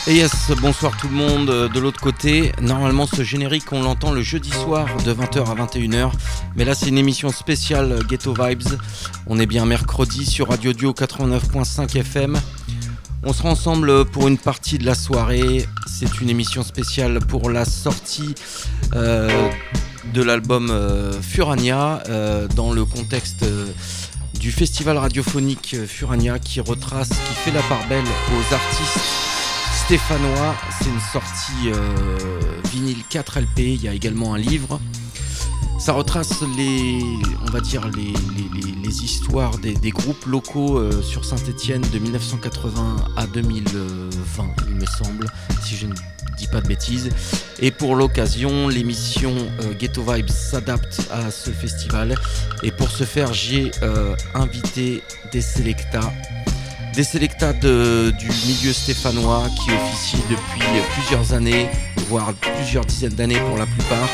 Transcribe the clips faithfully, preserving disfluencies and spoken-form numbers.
Et yes, bonsoir tout le monde. De l'autre côté, normalement ce générique on l'entend le jeudi soir de vingt heures à vingt et une heures, mais là c'est une émission spéciale Ghetto Vibes. On est bien mercredi sur Radio Dio quatre-vingt-neuf virgule cinq F M. On sera ensemble pour une partie de la soirée. C'est une émission spéciale pour la sortie euh, de l'album euh, Furania euh, dans le contexte euh, du festival radiophonique Furania qui retrace, qui fait la part belle aux artistes stéphanois. C'est une sortie euh, vinyle quatre L P, il y a également un livre. Ça retrace les, on va dire les, les, les, les histoires des, des groupes locaux euh, sur Saint-Étienne de dix-neuf cent quatre-vingts à deux mille vingt, il me semble, si je ne dis pas de bêtises. Et pour l'occasion, l'émission euh, Ghetto Vibes s'adapte à ce festival. Et pour ce faire, j'ai euh, invité des sélectas. Des sélectas de, du milieu stéphanois qui officient depuis plusieurs années, voire plusieurs dizaines d'années pour la plupart.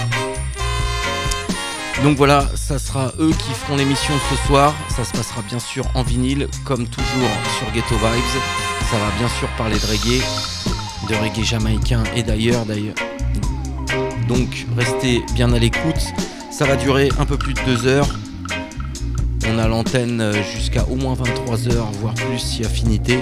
Donc voilà, ça sera eux qui feront l'émission ce soir. Ça se passera bien sûr en vinyle, comme toujours sur Ghetto Vibes. Ça va bien sûr parler de reggae, de reggae jamaïcain et d'ailleurs, d'ailleurs. Donc restez bien à l'écoute. Ça va durer un peu plus de deux heures. On a l'antenne jusqu'à au moins vingt-trois heures, voire plus si affinité.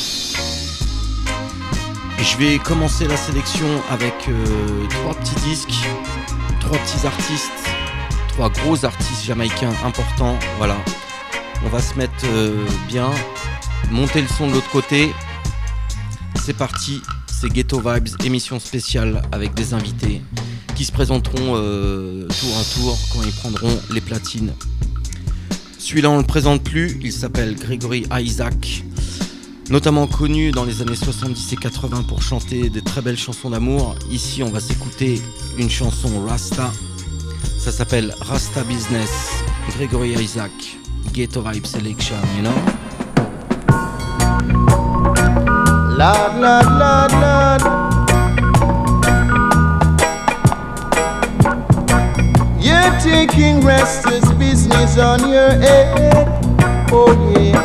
Je vais commencer la sélection avec euh, trois petits disques, trois petits artistes, trois gros artistes jamaïcains importants. Voilà, on va se mettre euh, bien, monter le son de l'autre côté. C'est parti, c'est Ghetto Vibes, émission spéciale avec des invités qui se présenteront euh, tour à tour quand ils prendront les platines. Celui-là on ne le présente plus, il s'appelle Gregory Isaac, notamment connu dans les années soixante-dix et quatre-vingts pour chanter des très belles chansons d'amour. Ici on va s'écouter une chanson Rasta, ça s'appelle Rasta Business. Gregory Isaac, Ghetto Vibe Selection, you know. Lord, Lord, Lord, Lord, you're taking restless business on your head, oh yeah.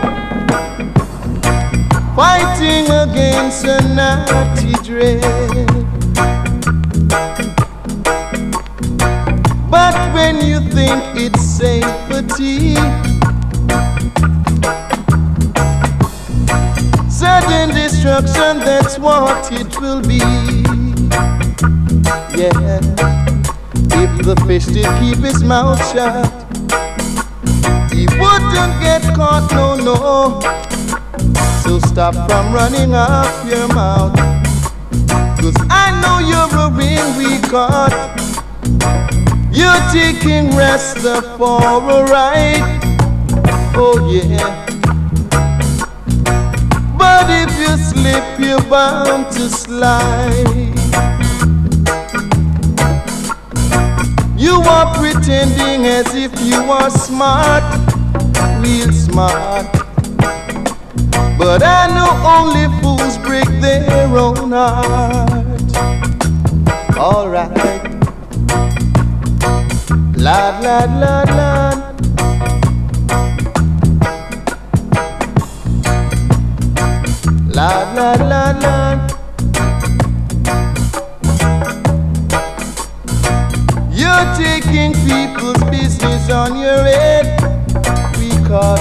Fighting against a naughty dread. But when you think it's safety, sudden destruction, that's what it will be. Yeah. If the fish did keep his mouth shut, he wouldn't get caught, no, no. So stop from running off your mouth, 'cause I know you're a ring we caught. You're taking Rasta for a ride, oh yeah. But if you slip, you're bound to slide. You are pretending as if you are smart, real smart. But I know only fools break their own heart. Alright. Lad, lad, lad, lad. Lad, lad, lad, lad. You're taking people's business on your head, because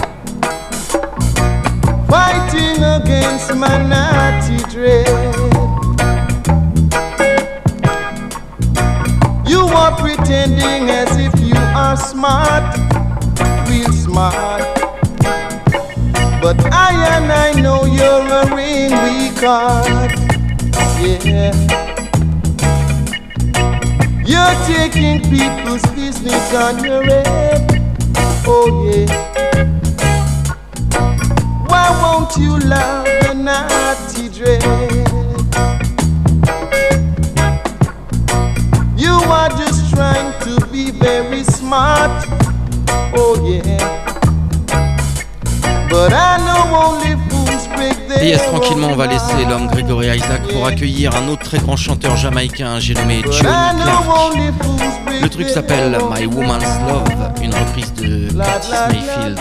fighting against my naughty dread. You are pretending as if you are smart, real smart. But I and I know you're a ring we caught, yeah. You're taking people's business on your head, oh yeah. Why won't you love the naughty dread? You are just trying to be very smart, oh yeah. But I know only fools break their. Et yes, tranquillement, on va laisser l'homme Gregory Isaac pour accueillir un autre très grand chanteur jamaïcain, j'ai nommé Johnny Clark. Le truc s'appelle My Woman's Love, une reprise de Curtis Mayfield.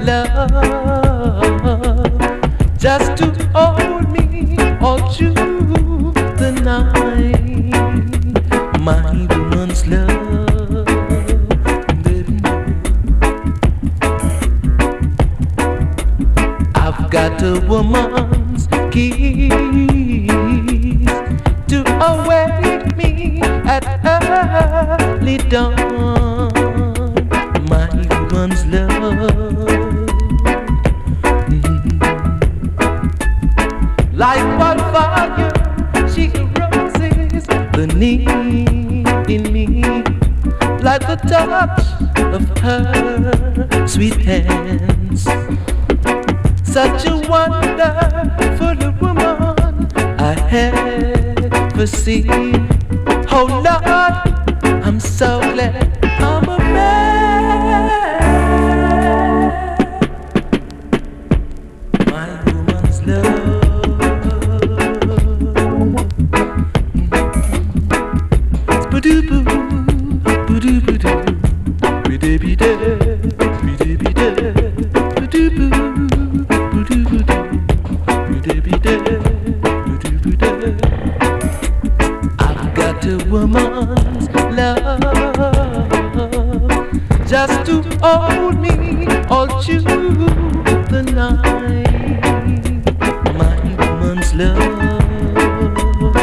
love, just to hold me all through the night. My woman's love, baby. I've got a woman's keys to awake me at early dawn. My woman's love, mm-hmm. Like wildfire, she arouses the need in me, like the touch of her sweet hands. Such a wonderful woman I ever seen. Oh Lord, I'm so glad I'm a man. My woman's love, ba-doo-boo, ba-doo-ba-doo, ba-dee-be-dee, ba-dee-be-dee, ba-doo-boo, ba-doo-ba-doo, ba-dee-be-dee, ba-doo-ba-dee. I've got a woman's love, just to hold me all through the night. My woman's love,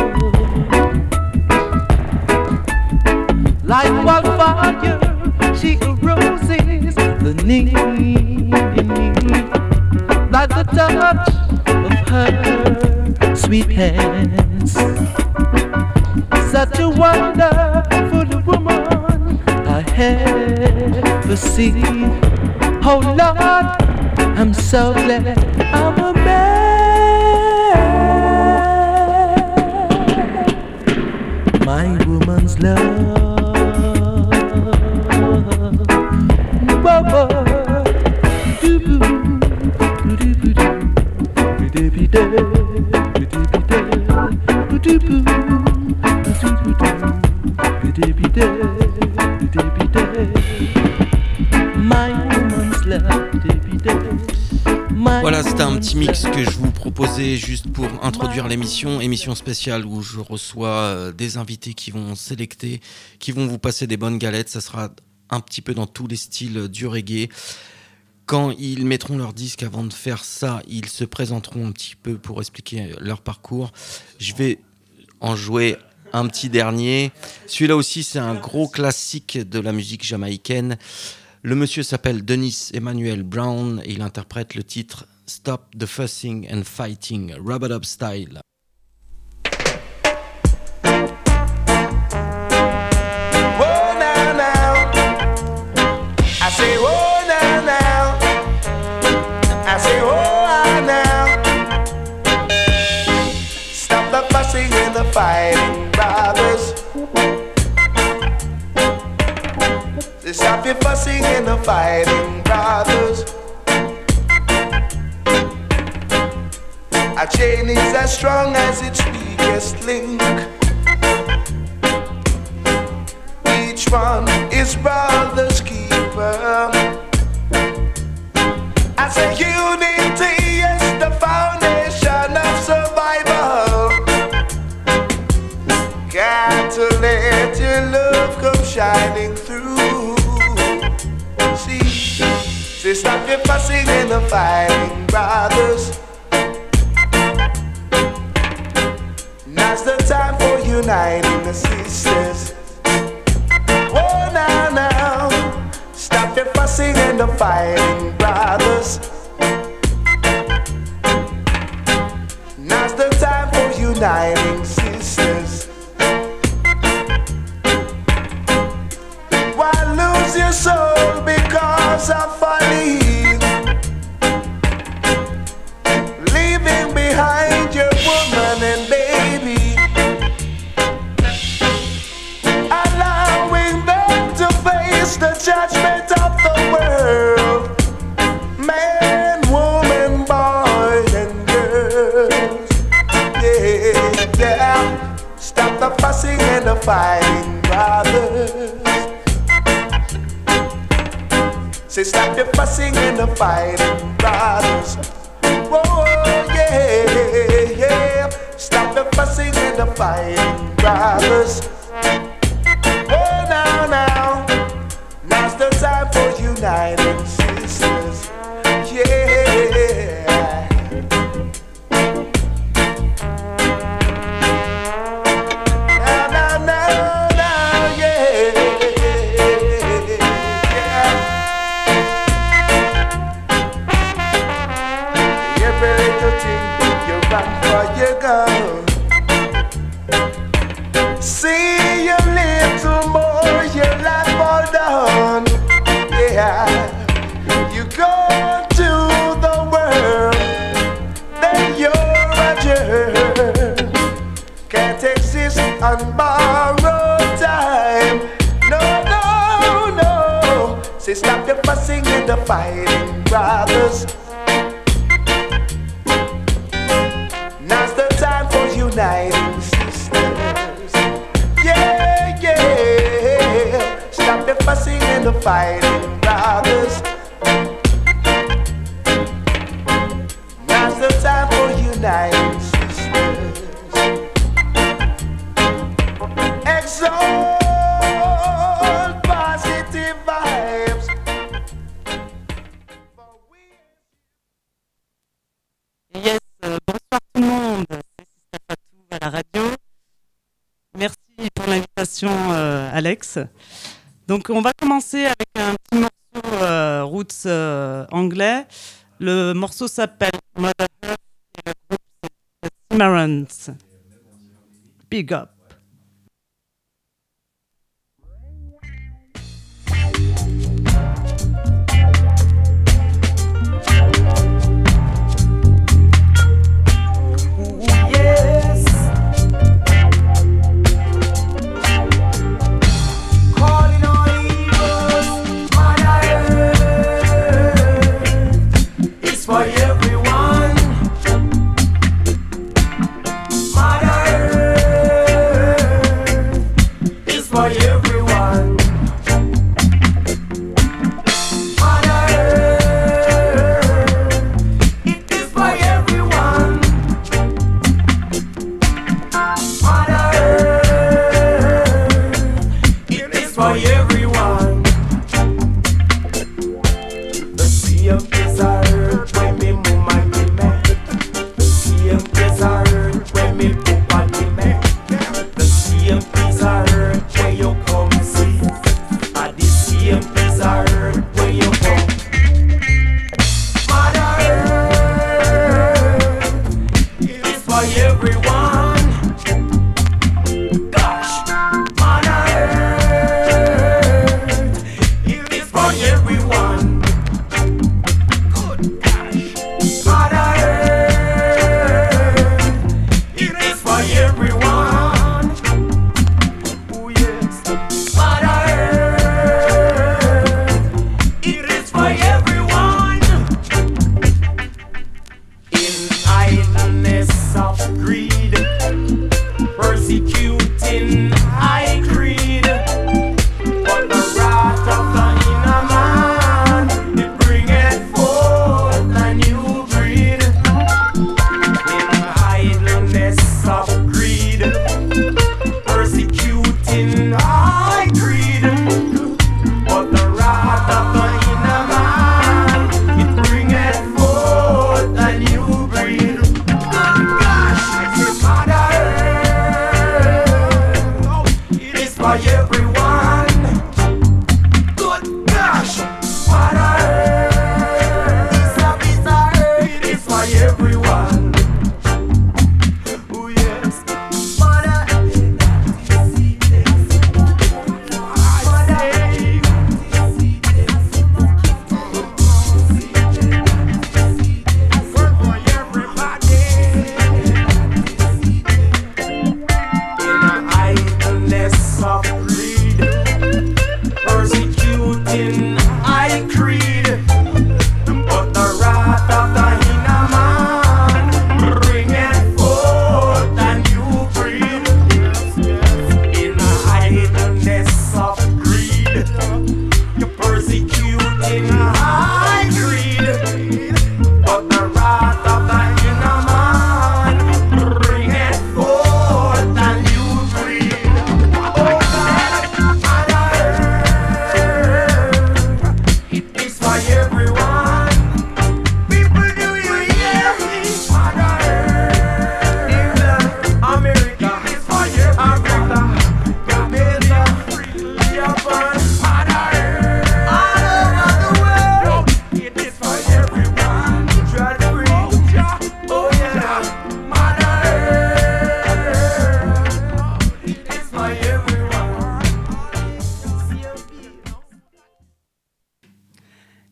like wildfire, she arouses the need in me, like the touch of her sweet hands. Such a wonderful woman I ever seen. Oh Lord, I'm so glad I'm a man. My woman's love, whoa, whoa. Doo-boo, doo-doo-boo-doo, doo-doo-boo-doo, doo-doo-boo-doo, voilà, c'était un petit mix que je vous proposais juste pour introduire l'émission, émission spéciale où je reçois des invités qui vont sélecter, qui vont vous passer des bonnes galettes. Ça sera un petit peu dans tous les styles du reggae. Quand ils mettront leur disque, avant de faire ça, ils se présenteront un petit peu pour expliquer leur parcours. Je vais en jouer un petit dernier. Celui-là aussi, c'est un gros classique de la musique jamaïcaine. Le monsieur s'appelle Dennis Emmanuel Brown et il interprète le titre Stop the Fussing and Fighting, Rub-a-Dub Style. Whoa, now, now. I say, whoa, now, now. I say, whoa, now. Stop the fussing and the fighting, brothers. Stop your fussing and the fighting, brothers. A chain is as strong as its weakest link. Each one is brother's keeper. I say unity is the foundation of survival. Got to let your love come shining through. See, say stop your fussing and the fighting, brothers. Now's the time for uniting the sisters. Oh, now, now, stop your fussing and the fighting, brothers. Now's the time for uniting sisters. Why lose your soul because of folly? Leaving behind your woman and baby. Allowing them to face the judgment of the world. Man, woman, boy and girls. Yeah, yeah. Stop the fussing and the fighting, brothers. Say stop the fussing and the fighting, brothers. Whoa, yeah, yeah. Stop the fussing and the fighting, brothers. Oh, now, now. Now's the time for uniting sisters. Yeah. Now, now, now, now, yeah. Every little thing you run for you go. See a little more, your life all done. Yeah, you go to the world, then you're a jerk. Can't exist on borrowed time. No, no, no. Say stop the fussing and the fighting, brothers. Now's the time for uniting sisters. Yeah, yeah. Stop the fussing and the fighting, brothers. Now's the time for uniting sisters. Exalt positive vibes. Yes, euh, bonsoir tout le monde, c'est Sista Fatou à la radio. Merci pour l'invitation, euh, Alex. Donc, on va commencer avec un petit morceau euh, roots euh, anglais. Le morceau s'appelle Mother Earth et le groupe c'est Cimarrons. Big up. For everyone, Mother Earth.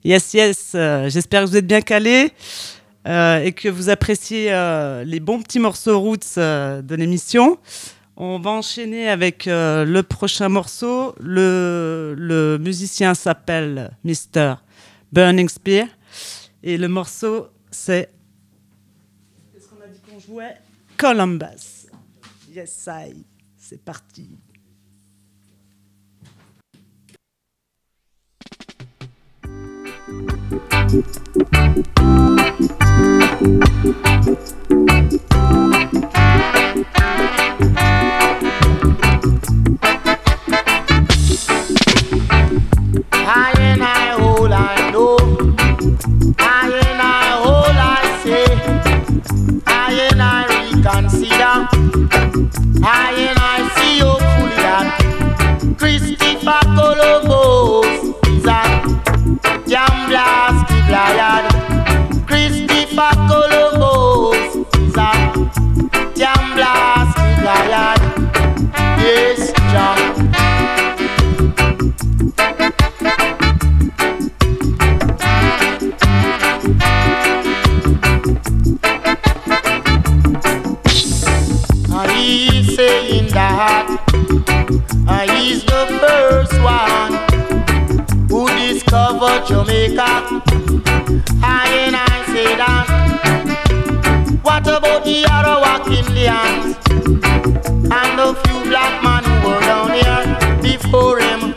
Yes, yes, euh, j'espère que vous êtes bien calés euh, et que vous appréciez euh, les bons petits morceaux roots euh, de l'émission. On va enchaîner avec euh, le prochain morceau. Le, le musicien s'appelle mister Burning Spear et le morceau c'est... Qu'est-ce qu'on a dit qu'on jouait? Columbus. Yes, I. C'est parti. I and I all I know, I and I all I say, I and I reconsider, I and I see hopefully that Christopher Columbus is a damn blasted lion. Christopher Columbus is a damn blasted lion. Yes, John. He's saying that uh, he's the first one who discovered Jamaica. I and I say that. What about the Arawak Indians and the few black men who were down here before him?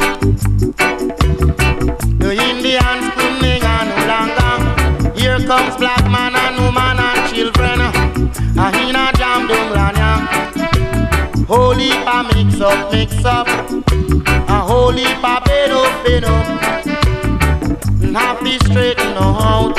The Indians couldn't hang no longer. Here comes black man and woman and children. A hina jam dum lanya. Holy pa mix up, mix up. A holy pa bed up, bed up. Happy straighten out.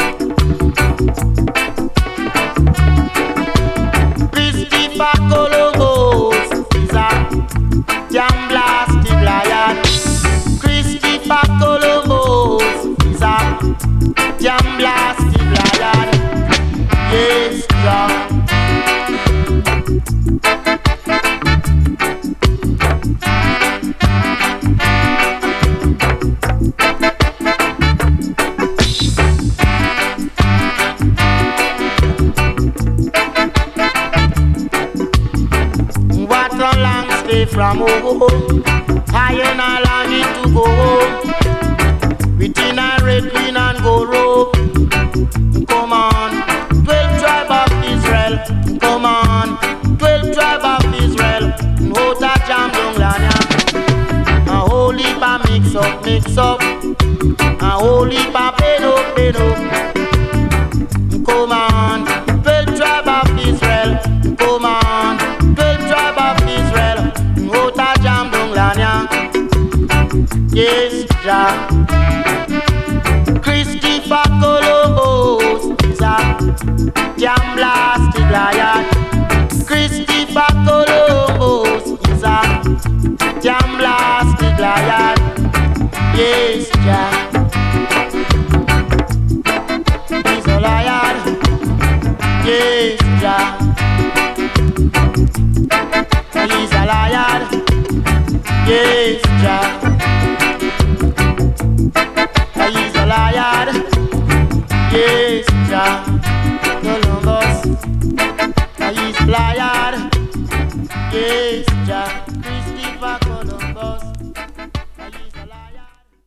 Christopher Columbus is a damn blasted lion. Christopher Columbus is a damn blasted lion. Yes, yeah. From home, I and I longing to go home. Within a red, green and gold robe. Come on, twelve tribe of Israel. Come on, twelve tribe of Israel. Hota jam dong lanya. A holy pa mix up, mix up. A holy pa pedo, pedo. Come on, twelve tribe of Israel. Come on, twelve tribe of Israel. Hota jam dong lanya. Yes, Jah. Christopher Columbus is a damn blasted lion. Christopher Columbus is a damn blasted lion. Yes, Jah. He's a lion. Yes, Jah. He's a lion. Yes, Jah. He's a lion. Yes, Jah. Columbus. He's a lion. Yes, Jah. Christopher Columbus. He's a lion.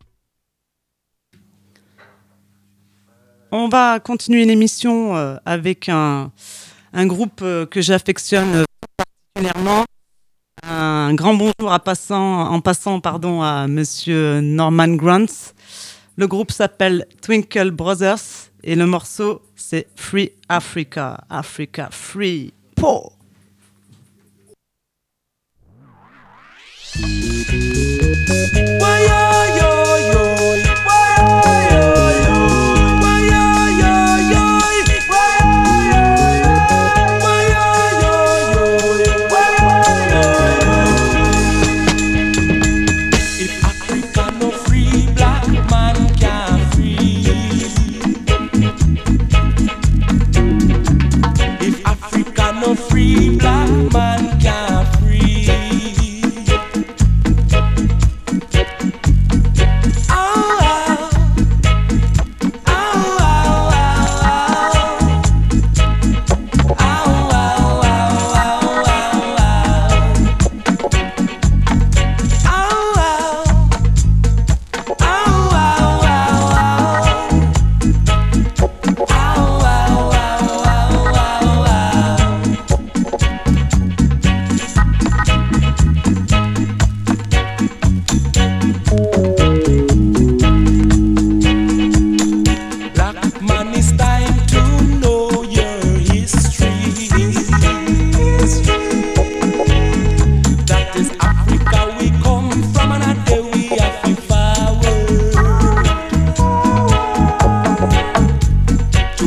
On va continuer l'émission euh, avec un, un groupe euh, que j'affectionne euh, particulièrement. Un grand bonjour à passant, en passant pardon, à Monsieur Norman Grant. Le groupe s'appelle Twinkle Brothers et le morceau c'est Free Africa, Africa Free. Po. Free black man can't free.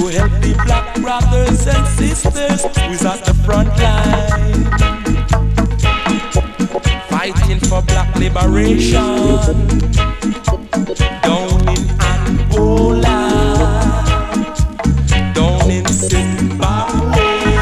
to help the black brothers and sisters who's at the front line, fighting for black liberation down in Angola, down in Zimbabwe.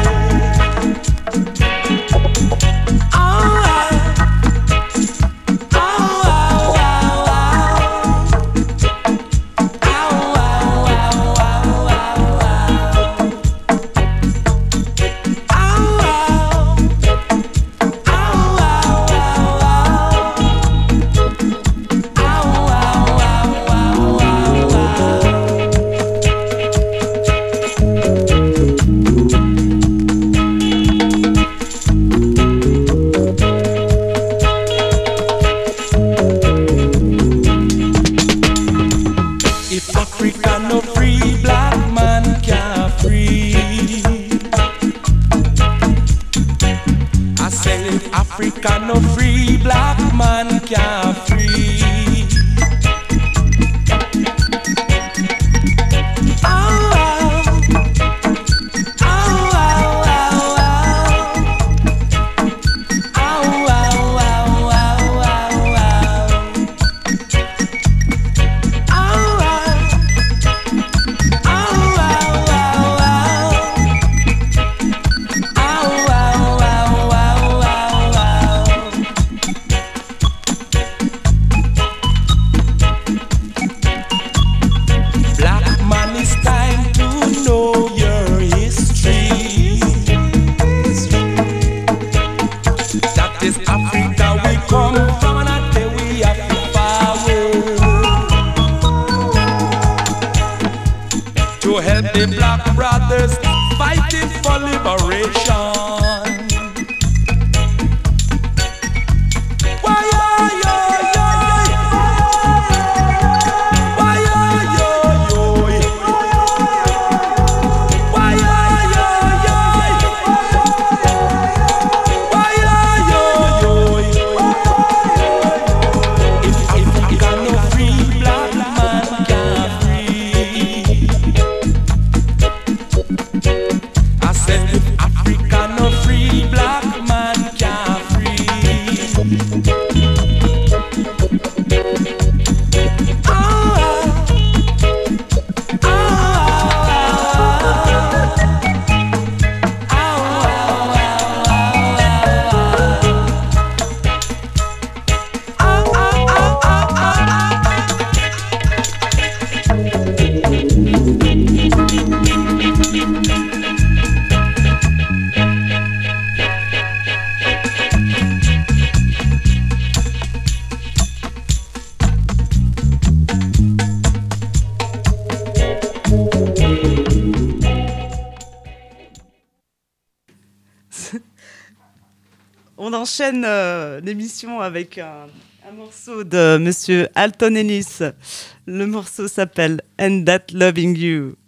On enchaîne euh, l'émission avec un, un morceau de Monsieur Alton Ellis. Le morceau s'appelle And That Loving You.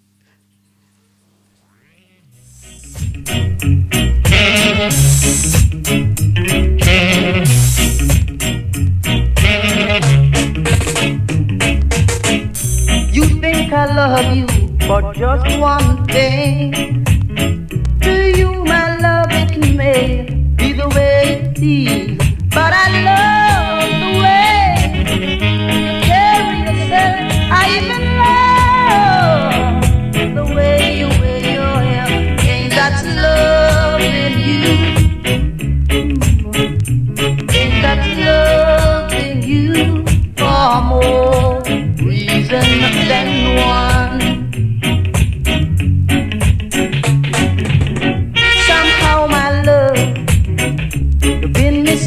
You think I love you for just one thing. To you my love it may be the way it is, but I love the way you carry yourself. I even love the way you wear your hair. Ain't that love in you? Ain't that love in you? For more reason than one. Somehow my love, you've been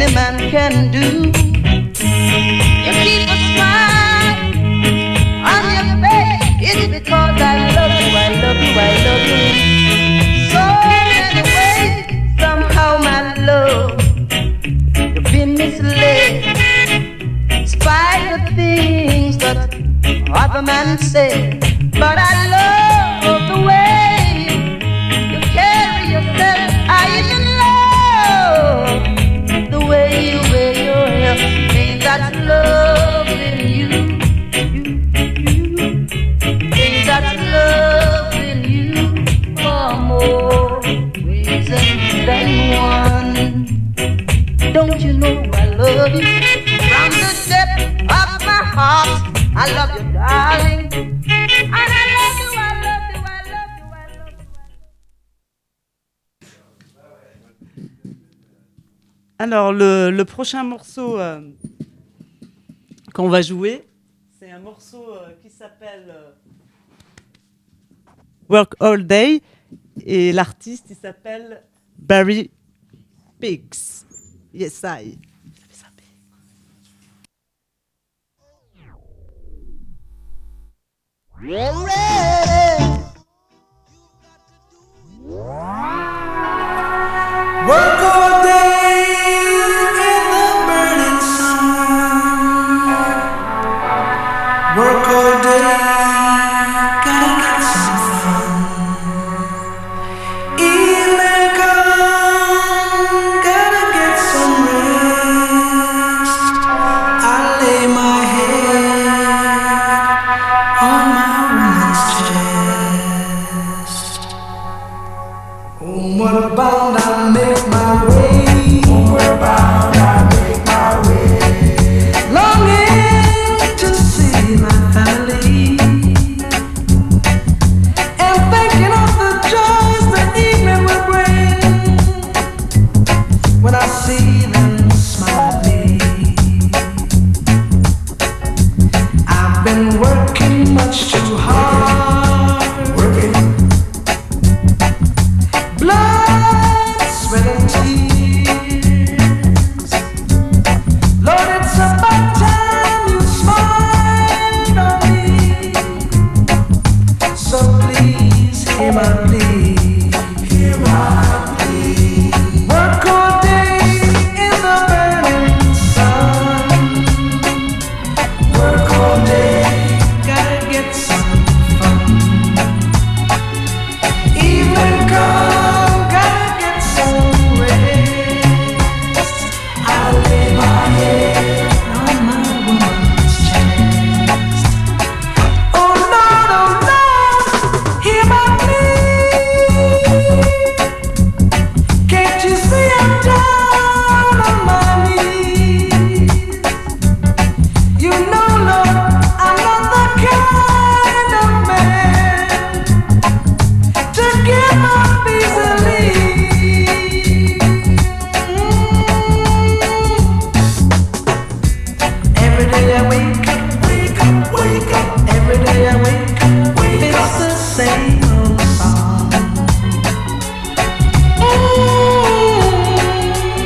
any man can do. You keep a smile on your face. It's because I love you, I love you, I love you. So many ways, somehow my love, you've been misled. Spite the things that other men say, but I love the way you carry yourself. I even love the way you wear your hair. Ain't that love in you? Ain't that love in you? For more reasons than one. Don't you know I love you? From the depth of my heart, I love you, darling. And I love you, I love you, I love you, I love you. Alors, le, le prochain morceau euh, qu'on va jouer, c'est un morceau euh, qui s'appelle euh, Work All Day, et l'artiste, il s'appelle Barry Picks. Yes, I. Ready. Work all day in the burning sun. Work all day, gotta get some fun. Evening come, gotta get some rest. I lay my head on my chest. Homeward bound, I make my way. Homeward bound, I make my way. Longing to see my family, and thinking of the joys the evening will bring when I see them smile at me. I've been working much too hard, working blood, sweat and tears. Lord, it's about time you smiled on me. So please hear my plea, hear my plea. Work all day in the burning sun. Work all day, gotta get some fun. Evening come, gotta get some rest. I lay my head on my woman's chest. Oh Lord, oh Lord, hear my plea. Can't you see I'm down on my knees? You know, Lord, I'm not the kind of man to give up easily. Mm. Every day I wake up, wake up, wake up. Every day I wake up, wake up. It's the same old song. Mm.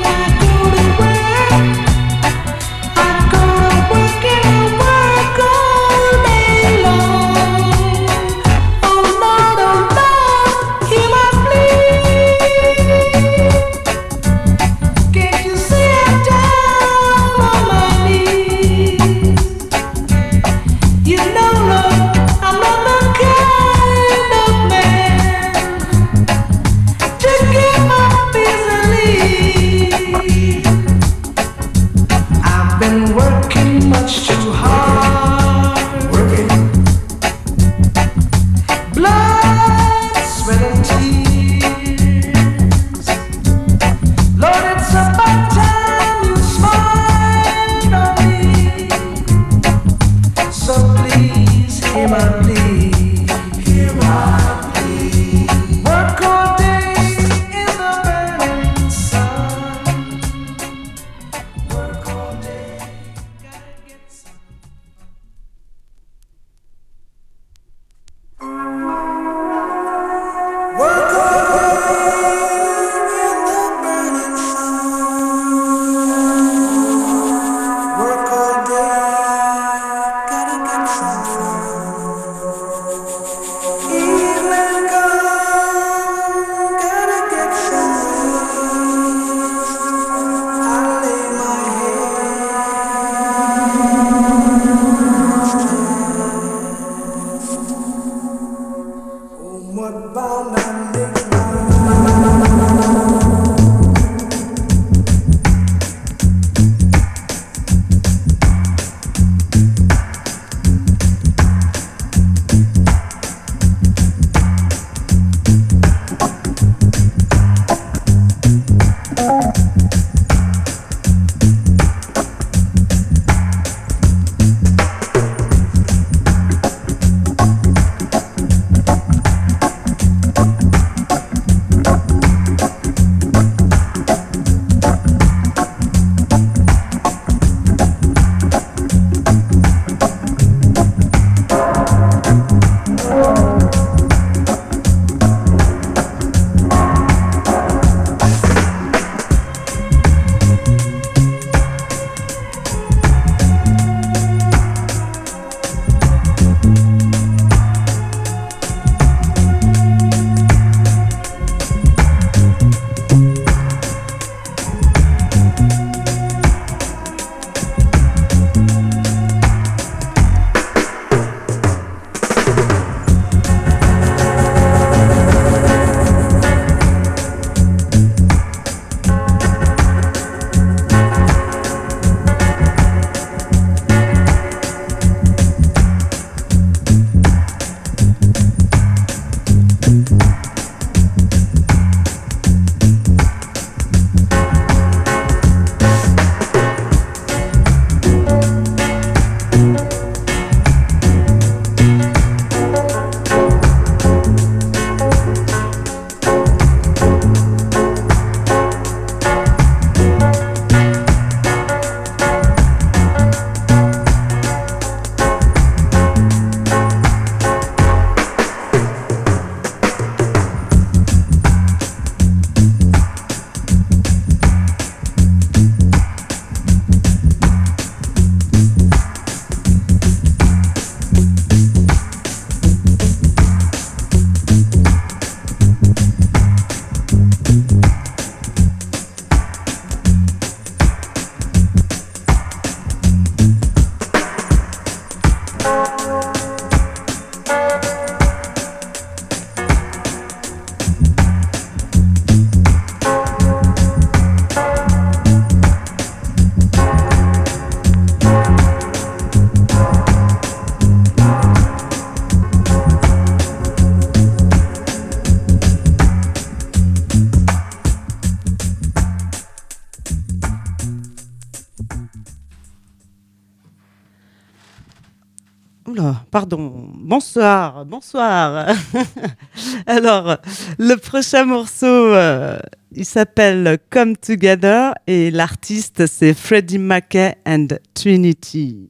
Oula, pardon. Bonsoir, bonsoir. Alors, le prochain morceau, euh, il s'appelle Come Together et l'artiste, c'est Freddie Mackey and Trinity.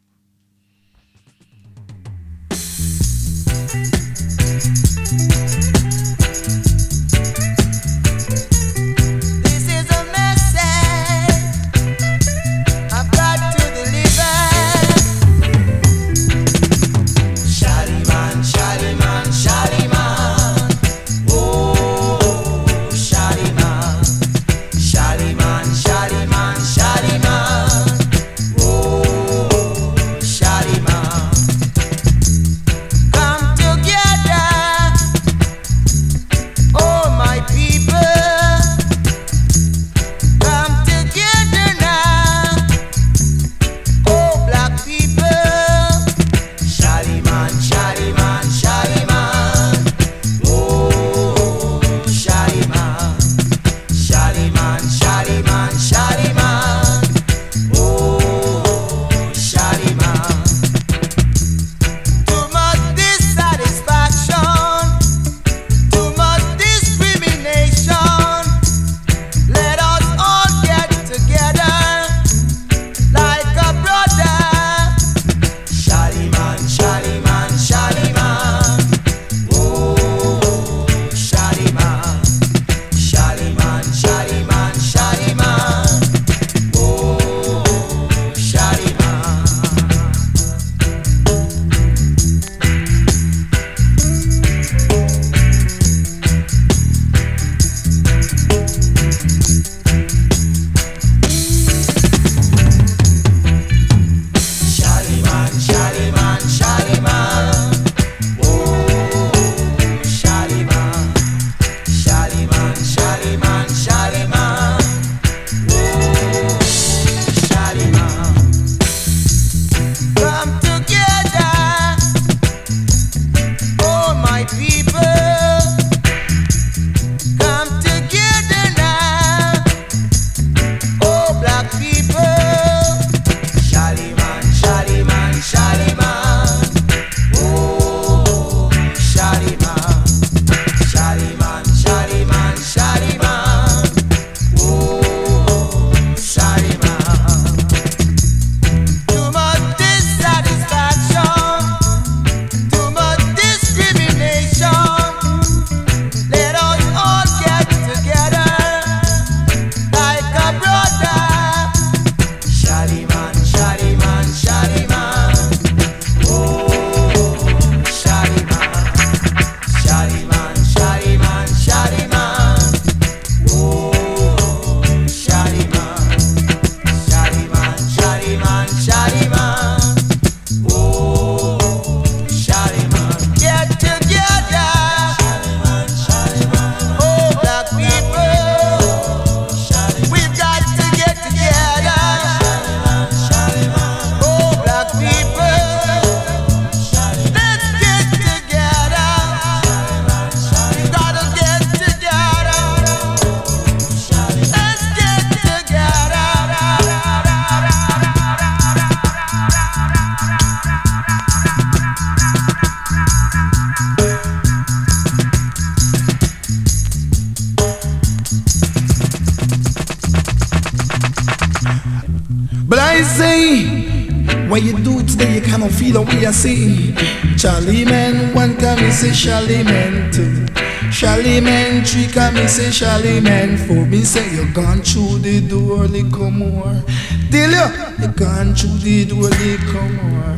What you do today, you cannot feel the way I see. Charlie man one come me say Charlie man two. Charlie man three come me say Charlie man four. Me say you gone through the door, little more. Tell you, you gone through the door, little more.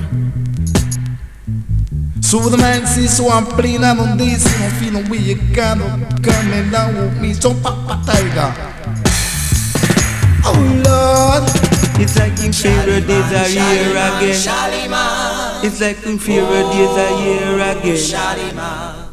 So the man says, so I'm playing out on this, and I'm feeling way you gotta coming down with me. So Papa Tiger. Oh Lord. It's like in favorite days are here again. It's like in favorite days are here again.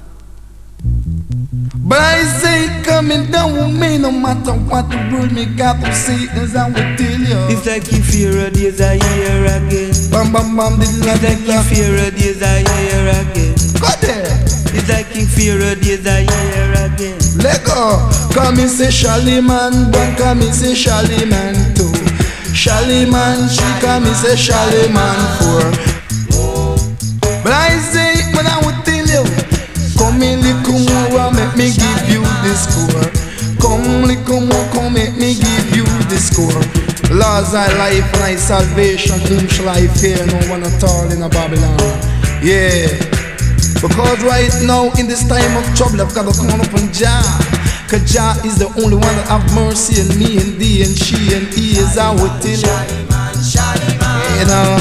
But I say coming down with me, no matter what the world me got to say, as I will tell you. It's like in favorite days are here again. Bam bam bam, it's like in favorite days are here again. Go there. It's like in favorite days are here again. Let go. Come and say Charlie man, one come and say Charlie man two. Charlie man, she come and say Charlie man four. But I say, when I would tell you, come in little more, make me give you the score. Come little more, come make me give you the score. Laws I life and I salvation, whom shall I fear? No one at all in a Babylon. Yeah, because right now in this time of trouble, I've got to come up and Jah. Cause Jah is the only one that have mercy on me and thee and she and he is our till. You know.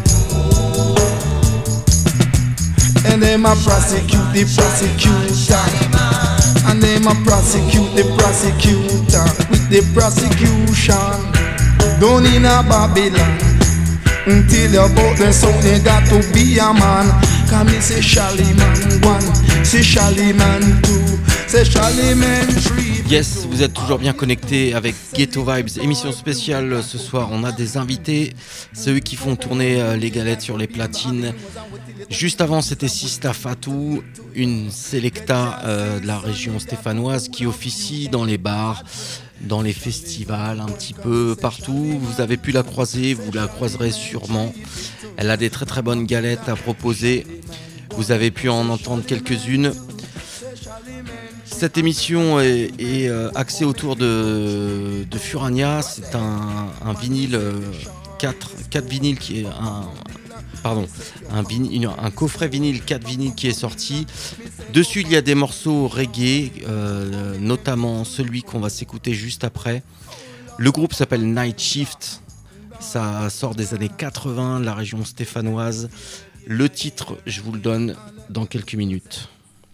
And they might prosecute the prosecutor. And they might prosecute the prosecutor with the prosecution. Down in a Babylon. Until you're about the sound, you got to be a man. Cause me say Shally man one, say Shally man two, say Shally man three. Yes, vous êtes toujours bien connectés avec Ghetto Vibes, émission spéciale ce soir. On a des invités, c'est eux qui font tourner les galettes sur les platines. Juste avant, c'était Sista Fatou, une selecta euh, de la région stéphanoise qui officie dans les bars, dans les festivals, un petit peu partout. Vous avez pu la croiser, vous la croiserez sûrement. Elle a des très très bonnes galettes à proposer. Vous avez pu en entendre quelques-unes. Cette émission est, est euh, axée autour de, de Furania. C'est un, un vinyle, euh, quatre, quatre vinyles qui est un... Pardon, un, vinyle, un coffret vinyle, quatre vinyles qui est sorti. Dessus, il y a des morceaux reggae, euh, notamment celui qu'on va s'écouter juste après. Le groupe s'appelle Night Shift. Ça sort des années quatre-vingts de la région stéphanoise. Le titre, je vous le donne dans quelques minutes.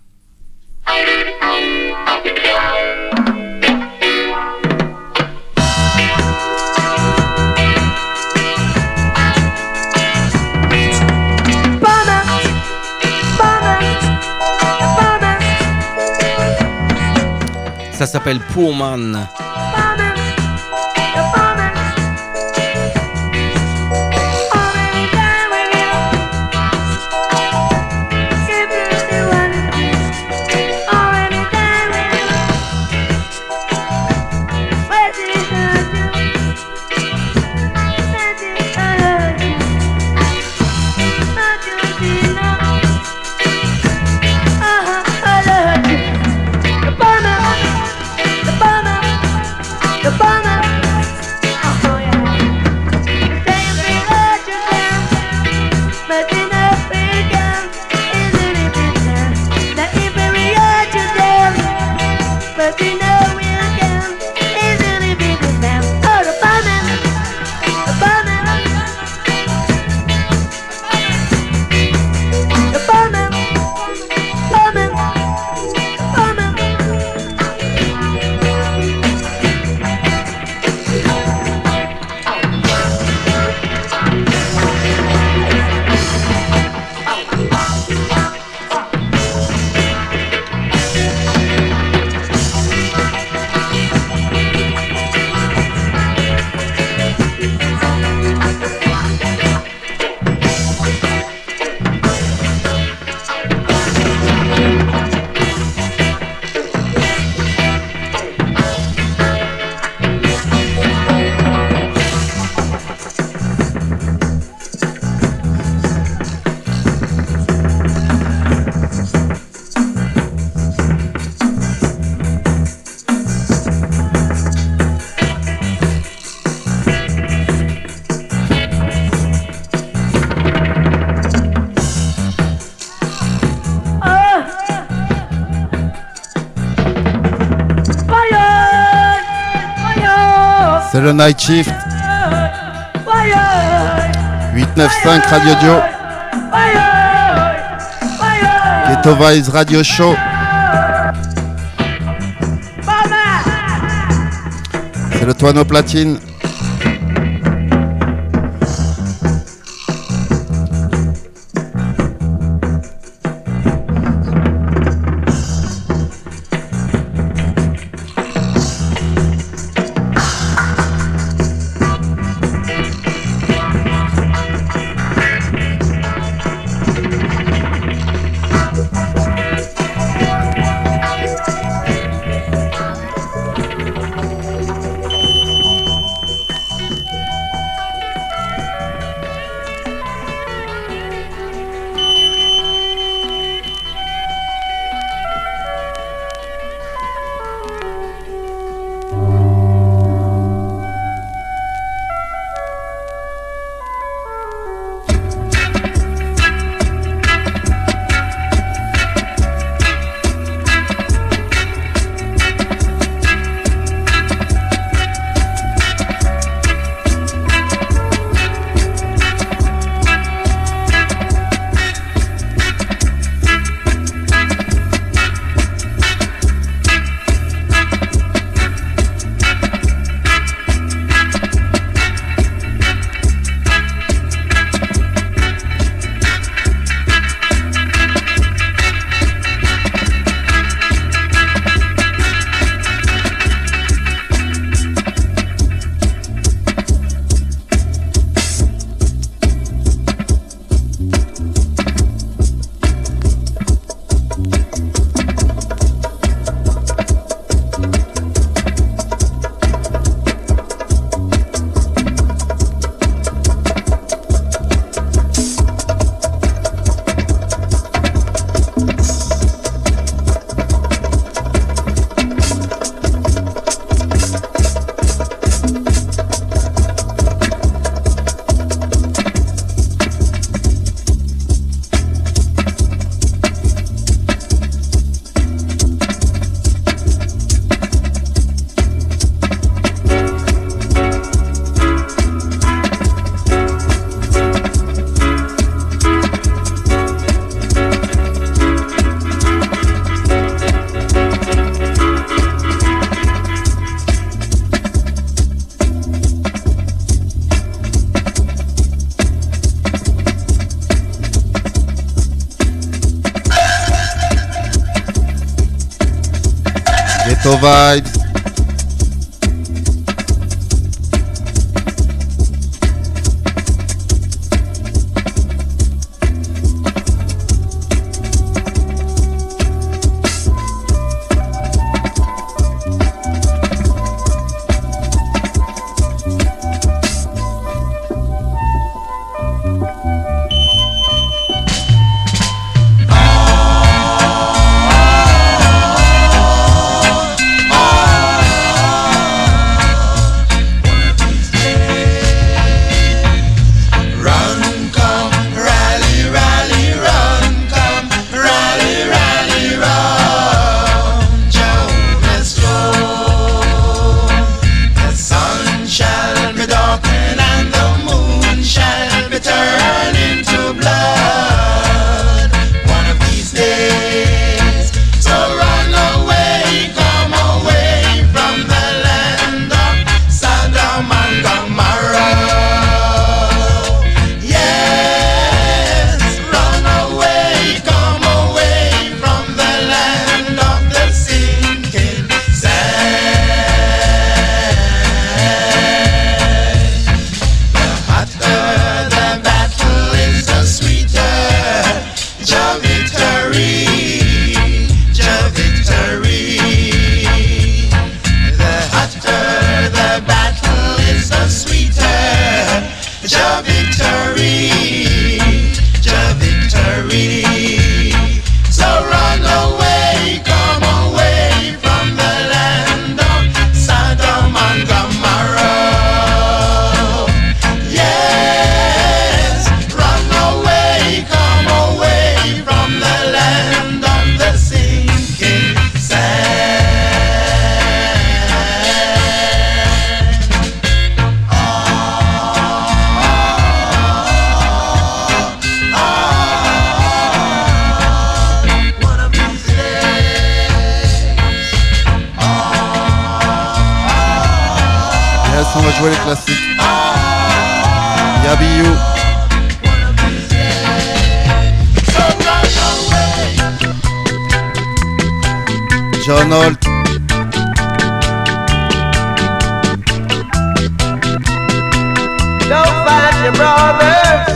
Ça s'appelle Poor Man. C'est le Night Shift. huit neuf cinq Radio Dio. Ghetto Vibes Radio Show. C'est le Toano Platine. Vibes. On va jouer les classiques. Yabiyu. John Holt. Don't fight your brothers.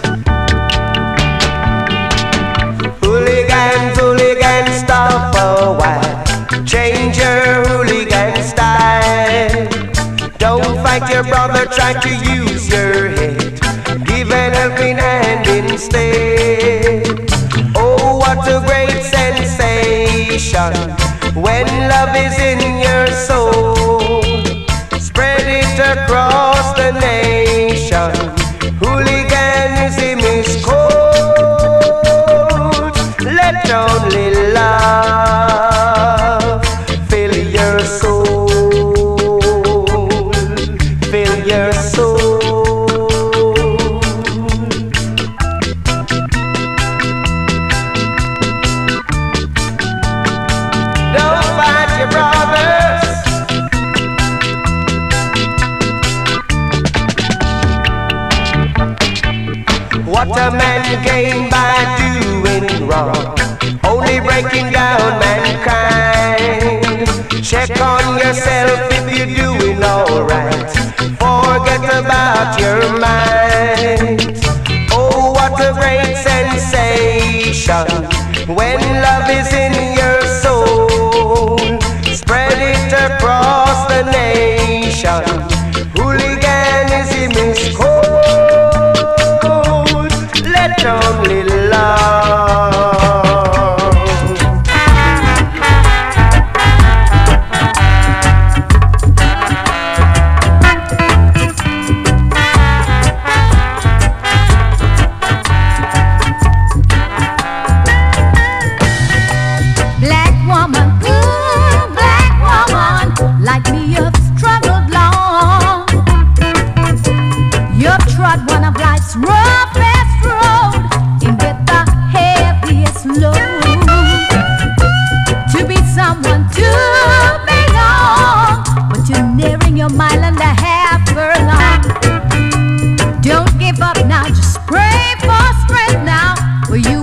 Hooligans, hooligans, stop a while. Change your hooligan style. Don't fight your brother, try to use your head. Give an helping hand instead. Oh, what a great sensation when love is in your soul. Spread it across the nation. Hooliganism is cold. Let only love fill your soul. Your soul. Don't fight your brothers. What a man gained by doing wrong, only breaking down mankind. Check on yourself if you're doing alright. Forget about your mind. Oh, what a great sensation when love is in your soul. Spread it across the nation. Hooliganism is cold. Let only love.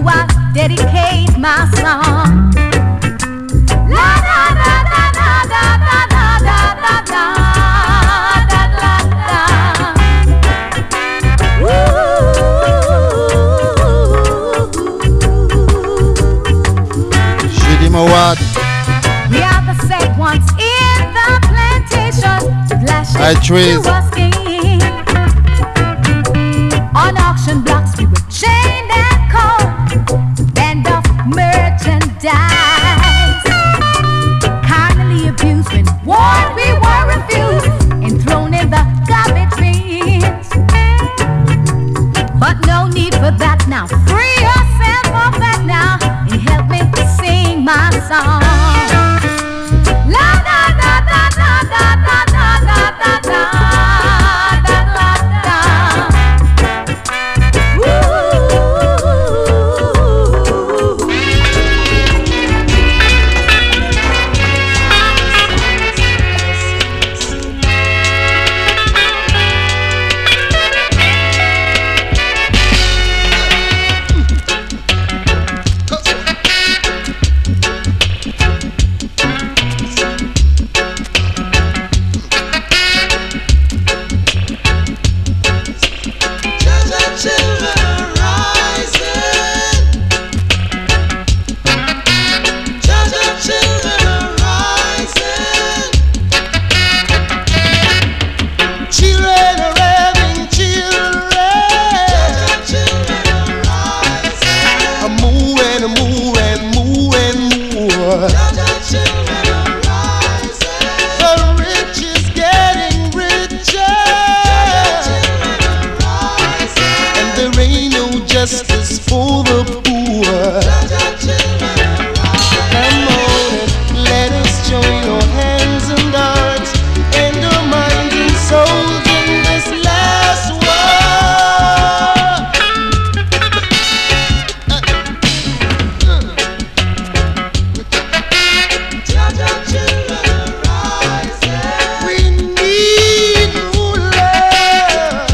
dedicate my song. La da da da da da. My trees. On auction blocks we were chained and cold, band of merchandise. Carnally abused when what we were refused and thrown in the garbage bins. But no need for that now. Free yourself of that now and help me sing my song. La da da da da da da da da da da. Justice for the poor. Come on and let us join our hands and hearts and our minds and souls in this last war. We need new love.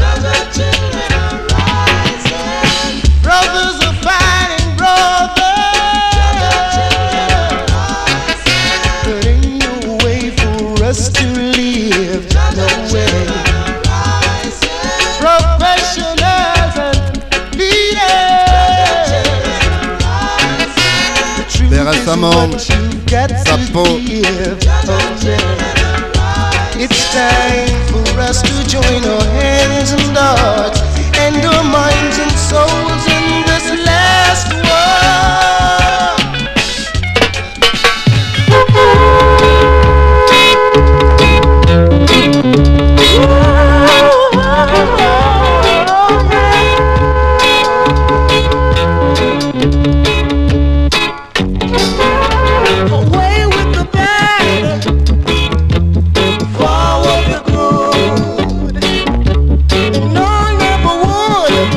Brothers are fighting brothers. But ain't no way for us to live. No way. Professionals and leaders. The truth Vers is récemment, what you've got sa to peau. give. Oh, yeah. It's time for us to join our hands and hearts and our minds and souls in this last war. Away with the bad, forward the good, and I never would.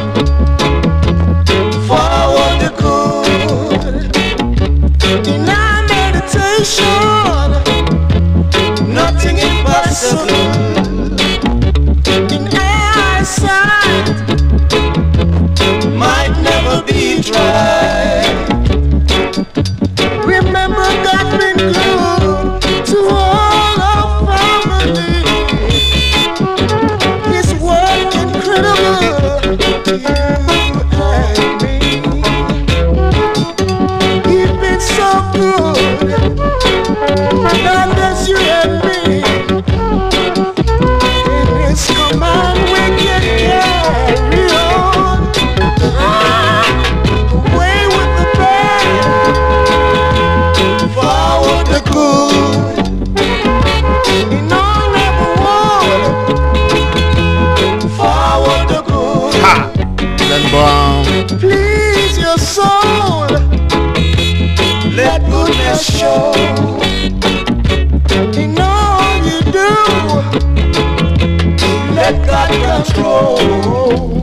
Forward the good, in our meditation, nothing impossible. In eyesight, might never be dry. Remember God been good to all our family. His work incredible to you and me. He's been so good, not just you and me. In His command we can carry on. Away with the bad, forward the good. In all never would. Forward the good. Ha! Dan Brown. Please your soul, let goodness show. In all you do, let God control.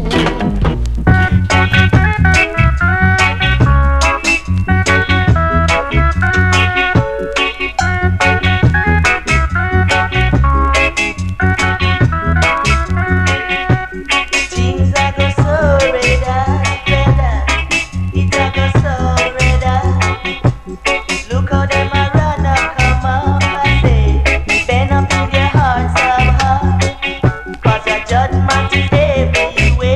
Things I go so red, red, it a go so red. Look how them a run up, come up, I say, bend up to their hearts somehow. 'Cause a judgment is everywhere.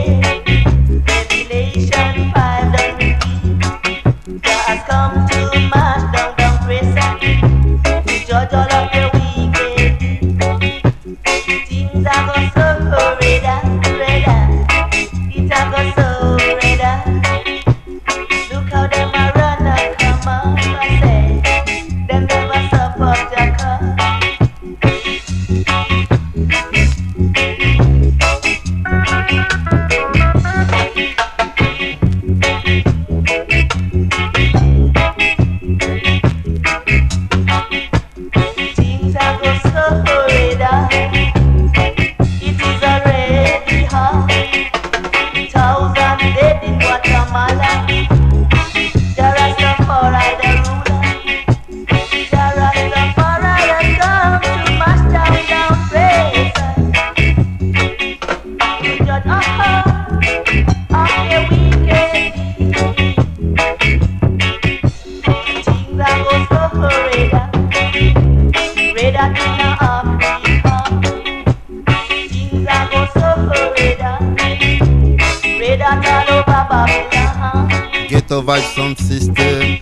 Ghetto Vibe Sound System.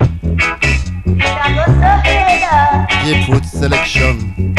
Deep Root Selection.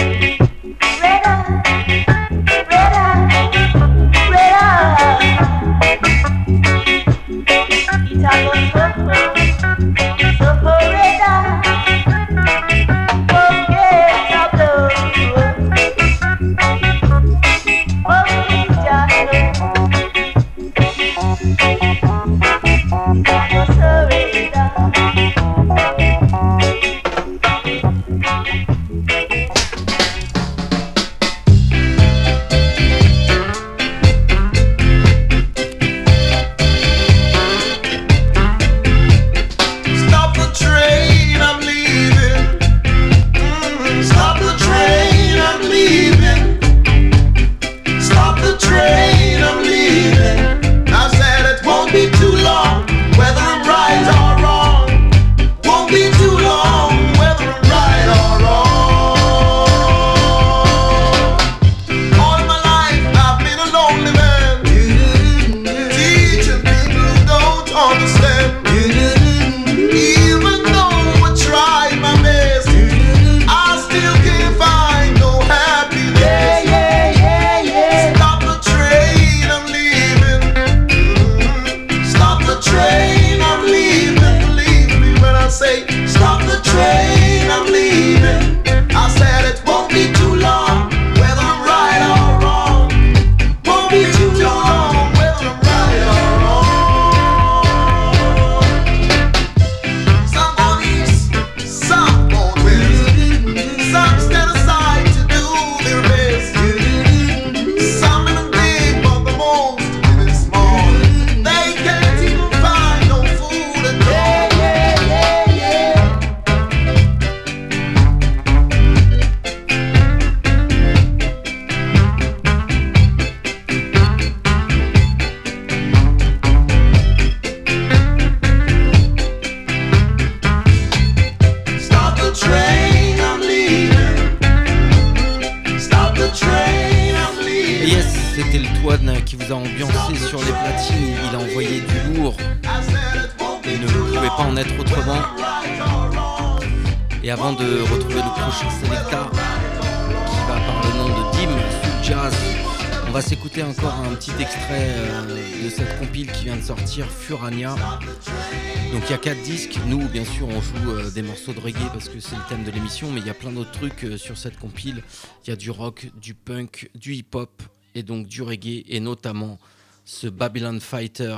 Furania. Donc il y a quatre disques. Nous, bien sûr, on joue euh, des morceaux de reggae parce que c'est le thème de l'émission, mais il y a plein d'autres trucs euh, sur cette compile. Il y a du rock, du punk, du hip-hop et donc du reggae, et notamment ce Babylon Fighter.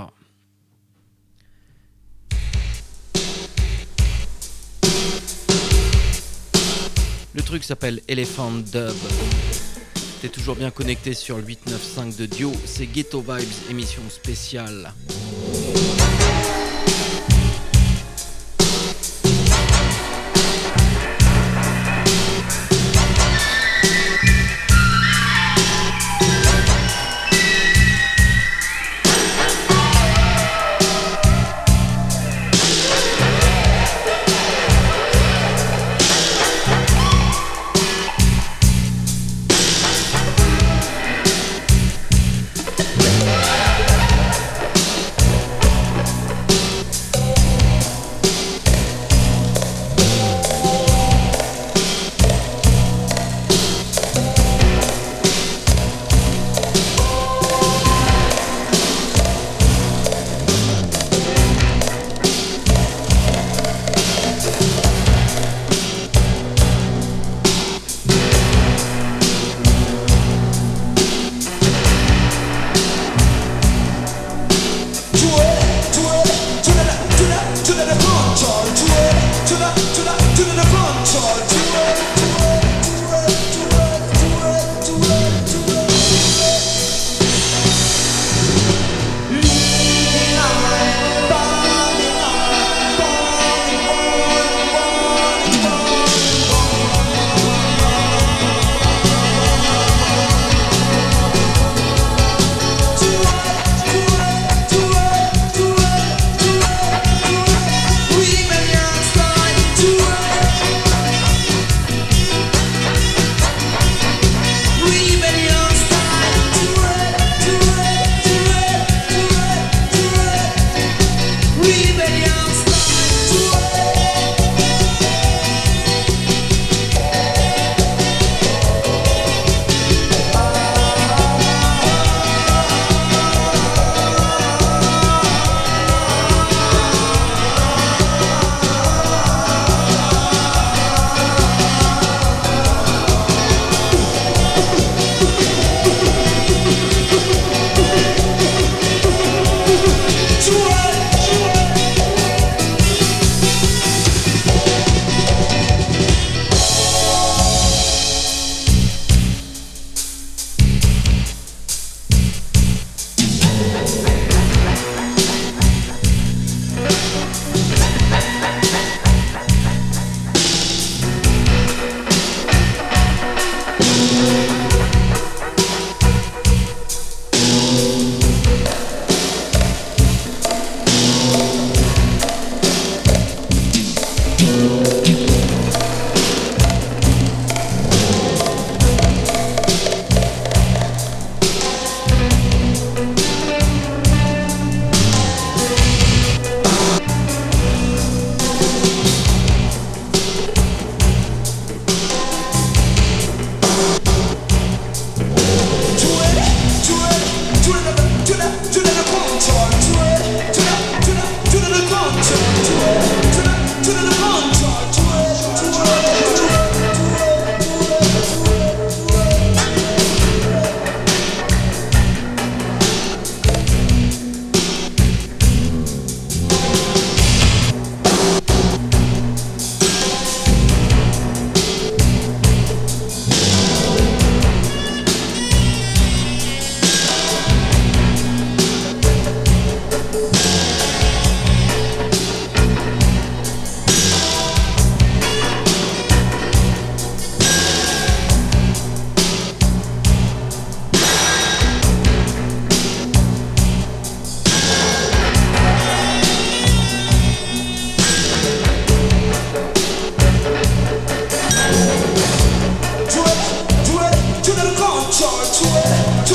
Le truc s'appelle Elephant Dub. T'es toujours bien connecté sur le huit neuf cinq de Dio, c'est Ghetto Vibes, émission spéciale.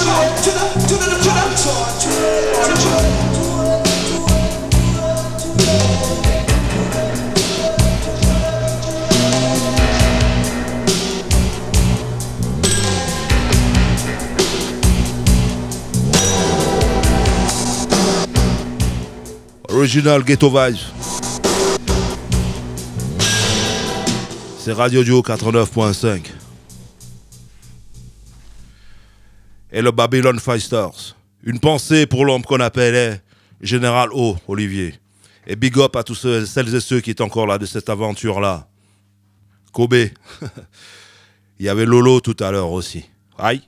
Original Ghetto Vibes. C'est Radio Duo quatre-vingt-neuf point cinq. Et le Babylon Five Stars. Une pensée pour l'homme qu'on appelait Général O, Olivier. Et big up à tous ceux, celles et ceux qui étaient encore là de cette aventure-là. Kobe. Il y avait Lolo tout à l'heure aussi. Aïe.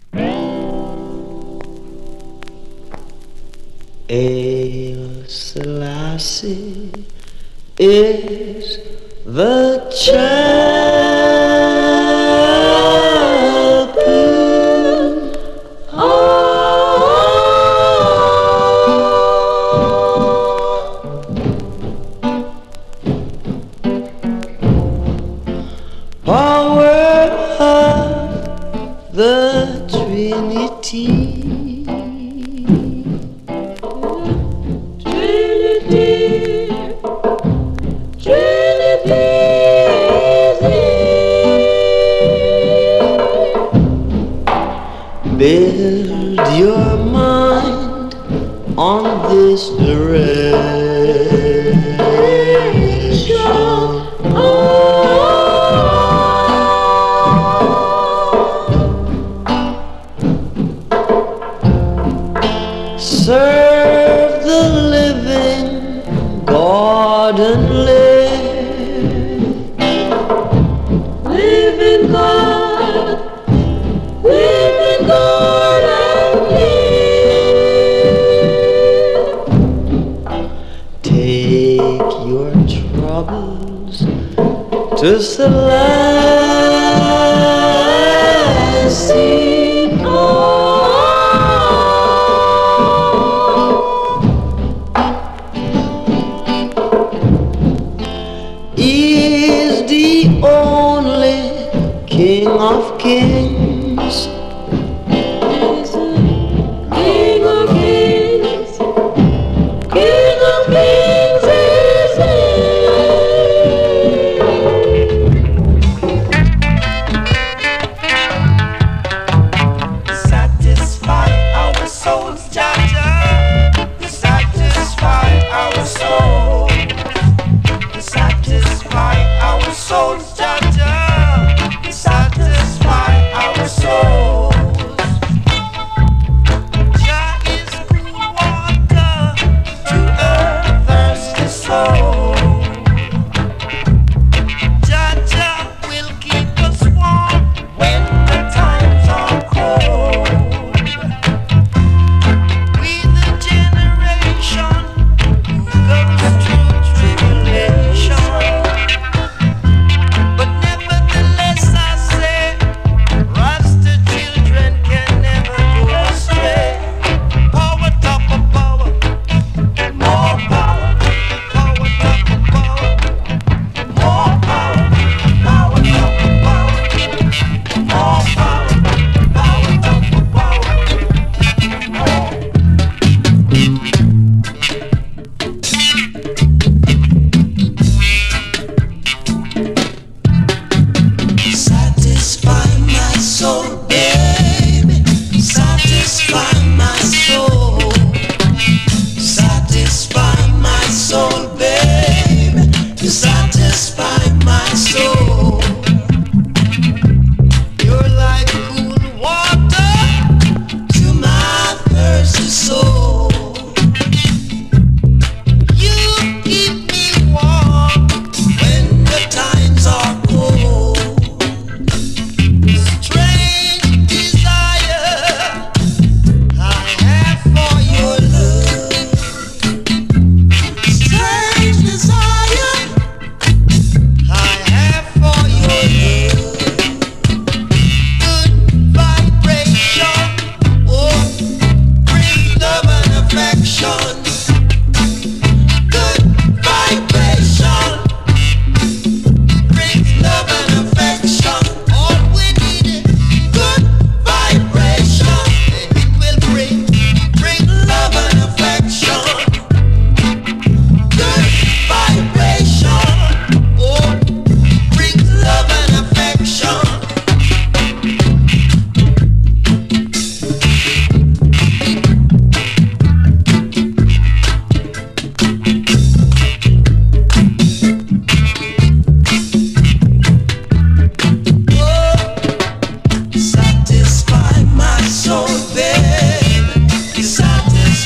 Haile Selassie is the champion. Power of the Trinity. Build your mind on this direction. Serve the living God and live. Living God, living God and live. Take your troubles to Selassie God. Is the only King of Kings. King of Kings, King of Kings is He. Satisfy our souls, Jah Jah. Satisfy our souls. Satisfy our souls, Jah Jah. Satisfy our souls. Jah is cool water to a thirsty soul. Jah Jah will keep us warm when the times are cold. We the generation who goes through tribulation. But nevertheless I say, Rasta children can never go astray. Power top of power, more power. Power top of power, more power. Power top of power, more power. Power top of power, more. Satisfy my soul, baby. Satisfy my soul. Satisfy my soul, baby. Satisfy my soul. You're like cool water to my thirsty soul. You keep me warm when the times are cold. Strange desire I have for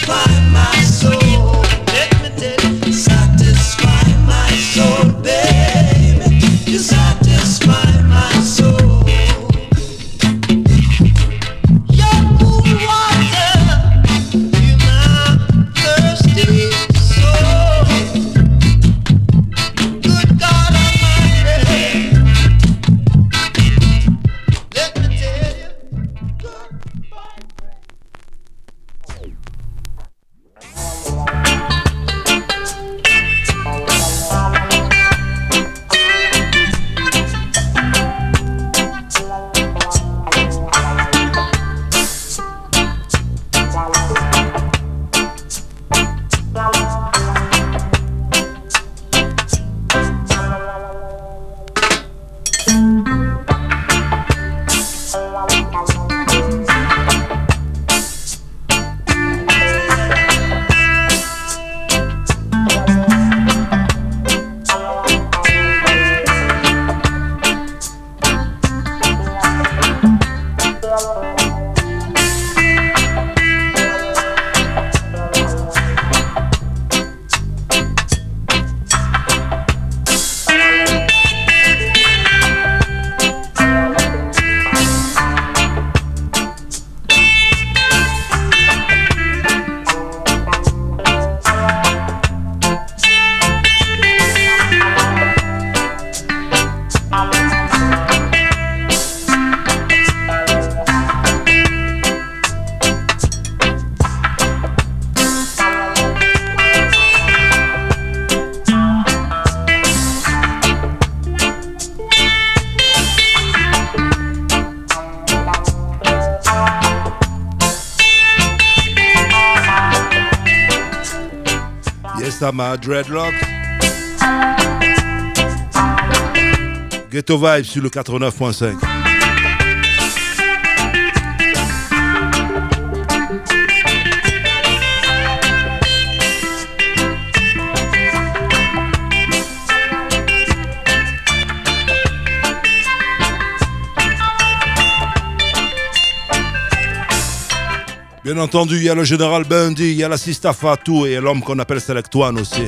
Ça m'a dreadlock. Ghetto Vibe sur le quatre-vingt-neuf point cinq. Bien entendu, il y a le général Bundy, il y a la Sista Fatou et l'homme qu'on appelle Select One aussi.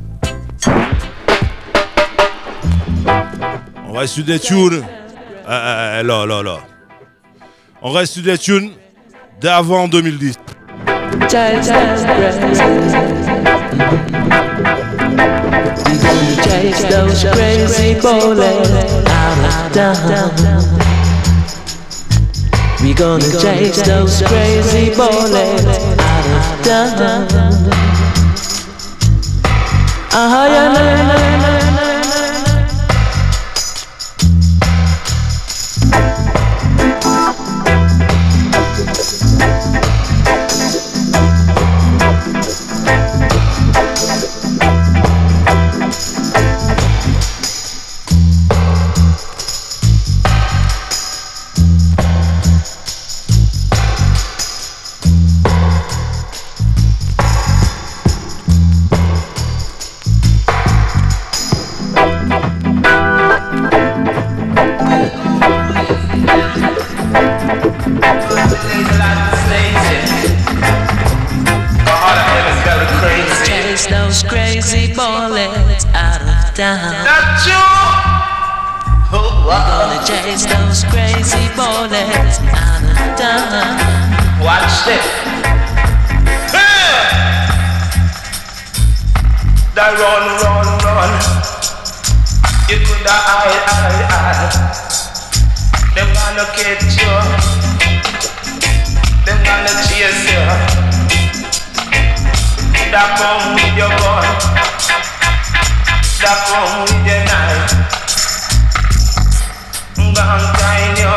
On reste sur des tunes. Euh, euh, là, là, là. On reste sur des tunes d'avant deux mille dix. Chase those crazy bullets out of town. We gonna chase those crazy bullets out of town. Ah, yeah, nah, nah, nah. Not you. Oh, wow. We're gonna chase those crazy bullets out of town. Watch this. Hey! That run, run, run. You coulda hide, hide, hide. Them gonna catch you. Them gonna chase you. That come with your gun. That come with your knife. I'm gonna tie you.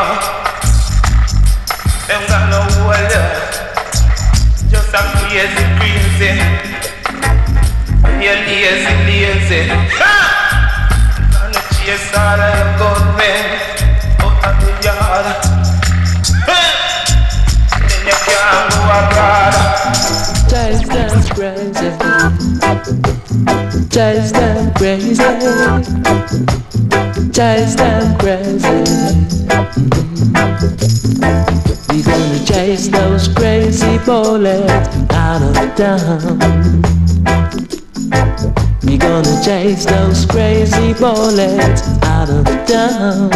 Them gonna hold you. Just a crazy, crazy. You're lazy, lazy. Ha! Gonna chase all of your good men out of the yard. Ha! Then you can't go abroad. Chase them crazy. Chase them crazy. Chase them crazy. We gonna chase those crazy bullets out of town. We gonna chase those crazy bullets out of town.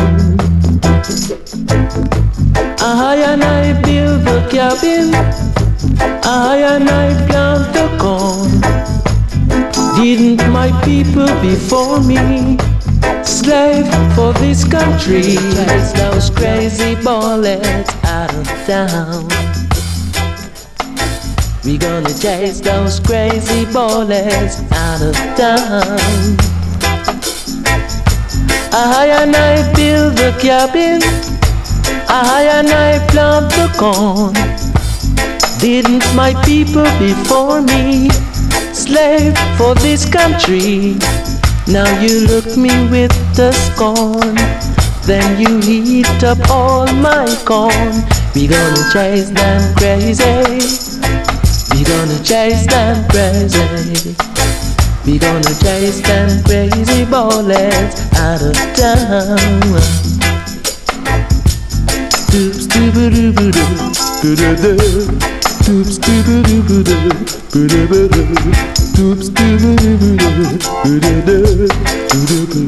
I and I build the cabin, I and I plant the corn. Didn't my people before me slave for this country? Chase those crazy bullets out of town. We gonna chase those crazy bullets out of town. I and I build the cabin, I and I plant the corn. Didn't my people before me slave for this country? Now you look me with the scorn, then you eat up all my corn. We gonna chase them crazy, we gonna chase them crazy, we gonna chase them crazy bullets out of town. Doops doo doo doo doo doo doo. Doops doo doo doo doo doo doo doo doo. Doops doo doo doo doo doo doo doo doo doo.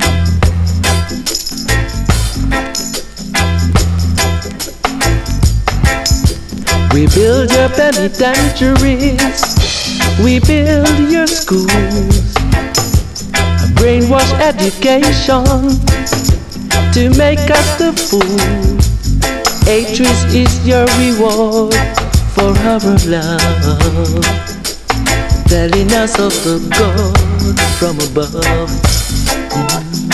We build your penitentiaries, we build your schools, a brainwash education to make us the fool. Hatred is your reward for our love, telling us of the God from above. Mm.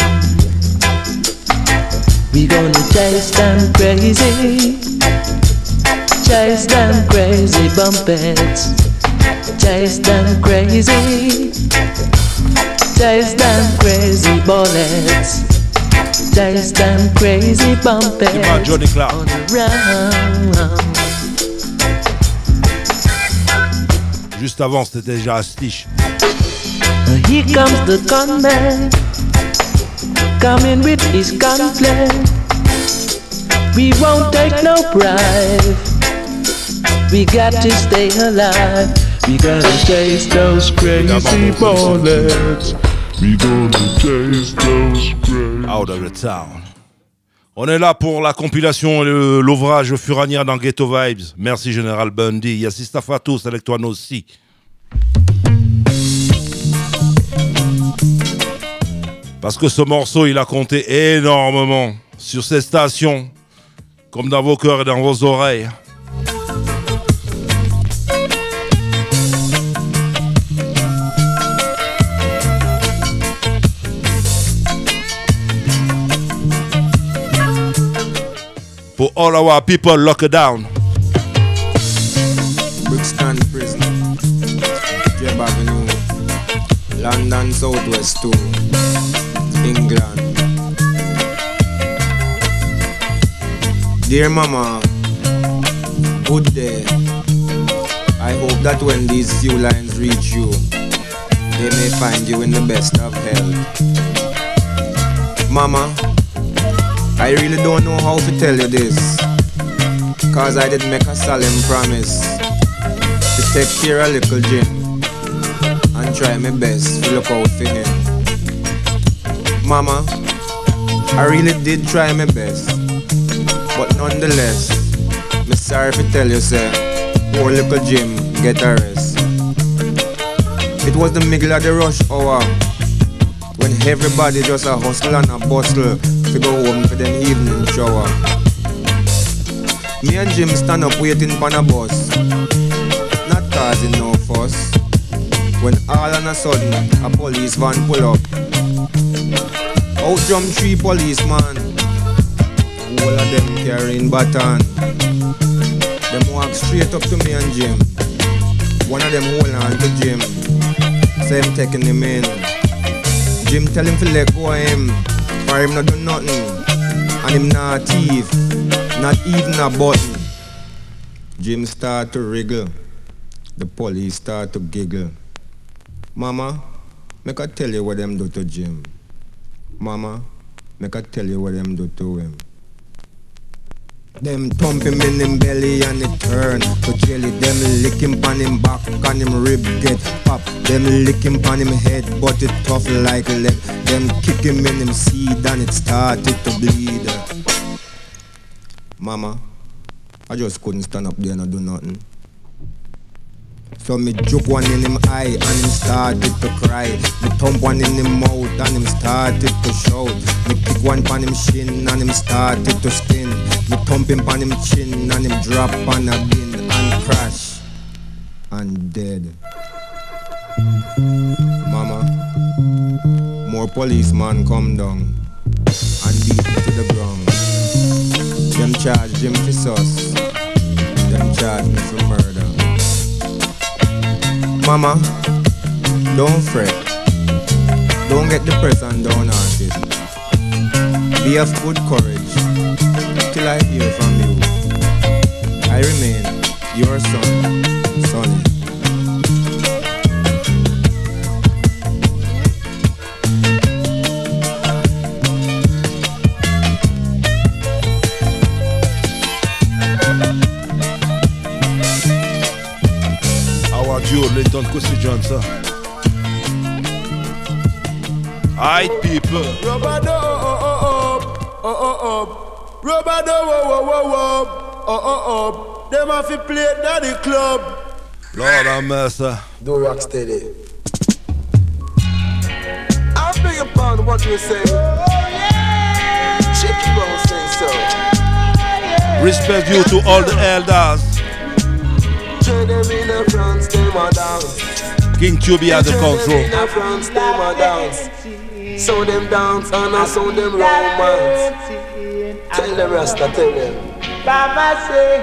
We gonna chase them crazy, chase them crazy bumpets, chase them crazy, chase them crazy bullets, chase them crazy bumpets on the round. Juste avant, c'était déjà Astiche. Here comes the gunman, coming with his gunplay. We won't take no bribe, we got to stay alive. We gotta chase those crazy bullets. We gonna chase those crazy. Out of the town. On est là pour la compilation et le- l'ouvrage Furania dans Ghetto Vibes. Merci Général Bundy. Il y a Sista Fatou, c'est avec toi nous aussi. Parce que ce morceau, il a compté énormément sur ces stations, comme dans vos cœurs et dans vos oreilles. For all our people, lock it down. Brixton Prison, Jeb Avenue, London Southwest two, England. Dear Mama, good day. I hope that when these few lines reach you, they may find you in the best of health. Mama, I really don't know how to tell you this, cause I did make a solemn promise to take care of little Jim and try my best to look out for him. Mama, I really did try my best, but nonetheless, me sorry to tell you, sir, poor little Jim get a rest. It was the middle of the rush hour, when everybody just a hustle and a bustle to go home for them evening shower. Me and Jim stand up waiting for a bus, not causing no fuss, when all on a sudden a police van pull up. Out jump three policemen, all of them carrying baton. Them walk straight up to me and Jim. One of them hold on to Jim, say him taking him in. Jim tell him to let go of him, for him not do nothing, and him not thief, not even a button. Jim start to wriggle, the police start to giggle. Mama, make I tell you what them do to Jim. Mama, make I tell you what them do to him. Them thump him in him belly and it turn to jelly. Them lick him pan him back and him rib get pop. Them lick him pan him head but it tough like lead. Them kick him in him seed and it started to bleed. Mama, I just couldn't stand up there and do nothing. So me juke one in him eye and him started to cry. Me thump one in him mouth and him started to shout. Me kick one pan him shin and him started to spin. Me thump him pan him chin and him drop on a bin and crash and dead. Mama, more policemen come down and beat me to the ground. Them charge him for sus. Them charge me for murder. Mama, don't fret. Don't get depressed and downhearted. Be of good courage till I hear from you. I remain your son, Sonny. Joe Linton Kwesi Johnson. Alright, people. Rubber dub, oh oh oh, oh oh oh. Rubber dub, oh oh oh, oh oh oh. Them have to play at the club. Lord have mercy. Do rock steady. I beg your pardon, what you say? Oh yeah. Check you on say so. Respect you to all the elders. Them in the France, them a dance. King Tubby at the control. Them in the France, them a dance. So them dance and I saw them romance. Tell them Rasta, tell them. Baba say.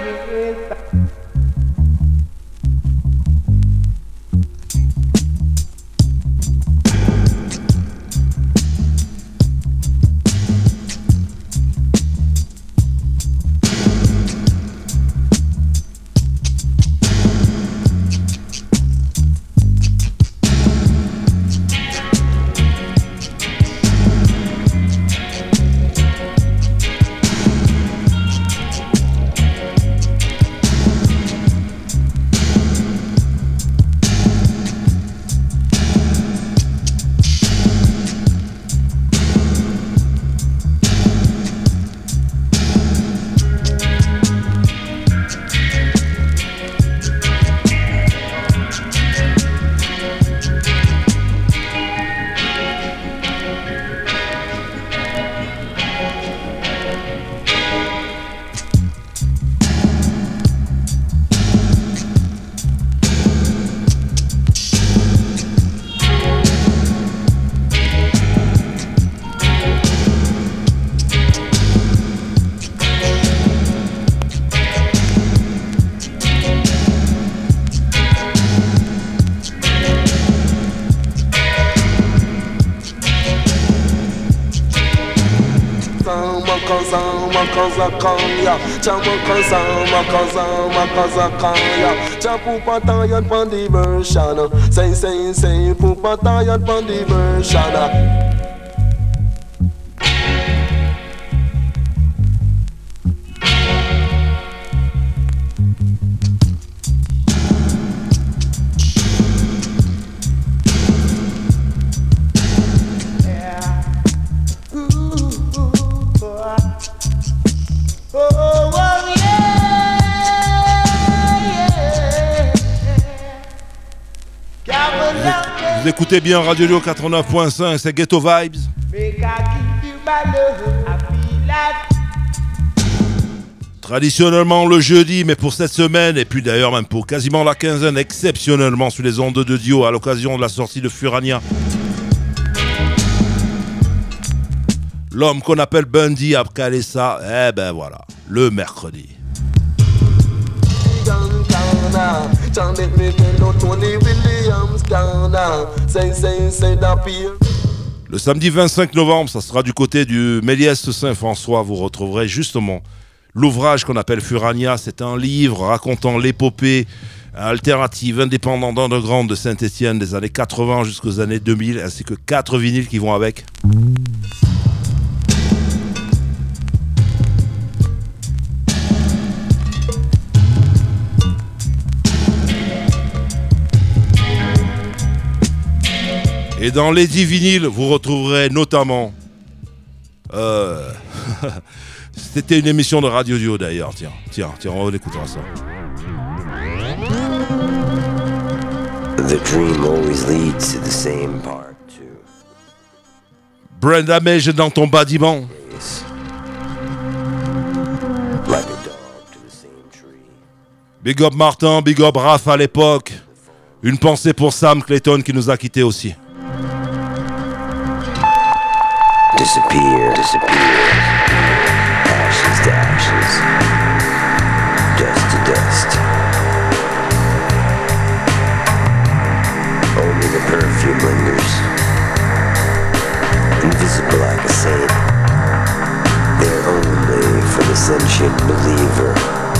Kanya, Jamaica, Makaza, Makaza, Kanya, Chapupa tired pon the version. Say, say, say, Pupa tired pon the version. Vous écoutez bien Radio Lio quatre-vingt-neuf point cinq, c'est Ghetto Vibes. Traditionnellement le jeudi, mais pour cette semaine, et puis d'ailleurs même pour quasiment la quinzaine, exceptionnellement sur les ondes de Dio à l'occasion de la sortie de Furania. L'homme qu'on appelle Bundy a calé ça, eh ben voilà, le mercredi. Le samedi vingt-cinq novembre, ça sera du côté du Méliès Saint-François. Vous retrouverez justement l'ouvrage qu'on appelle Furania. C'est un livre racontant l'épopée alternative, indépendante, underground de Saint-Étienne des années quatre-vingts jusqu'aux années deux mille, ainsi que quatre vinyles qui vont avec. Et dans Lady Vinyl, vous retrouverez notamment... Euh... C'était une émission de Radio Duo d'ailleurs, tiens, tiens, tiens, on écoutera ça. The dream always leads to the same part too. Brenda Mage dans ton bâtiment. Like a dog to the same tree. Big up Martin, big up Raph à l'époque. Une pensée pour Sam Clayton qui nous a quittés aussi. Disappear, disappear. Ashes to ashes. Dust to dust. Only the perfume lingers. Invisible like a saint. There only for the sentient believer.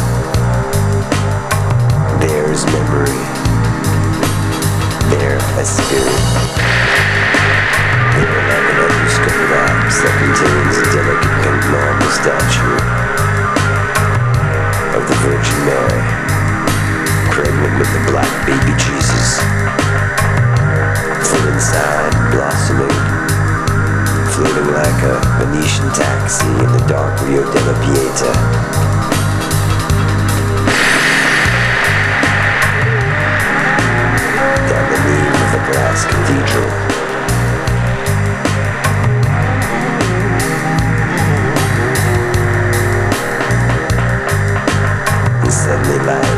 There's memory. There a spirit. There like an undiscovered apse that contains a delicate pink marble statue of the Virgin Mary, pregnant with the black baby Jesus. Full inside, blossoming, floating like a Venetian taxi in the dark Rio della Pieta. Down the nave of a glass cathedral. And suddenly light,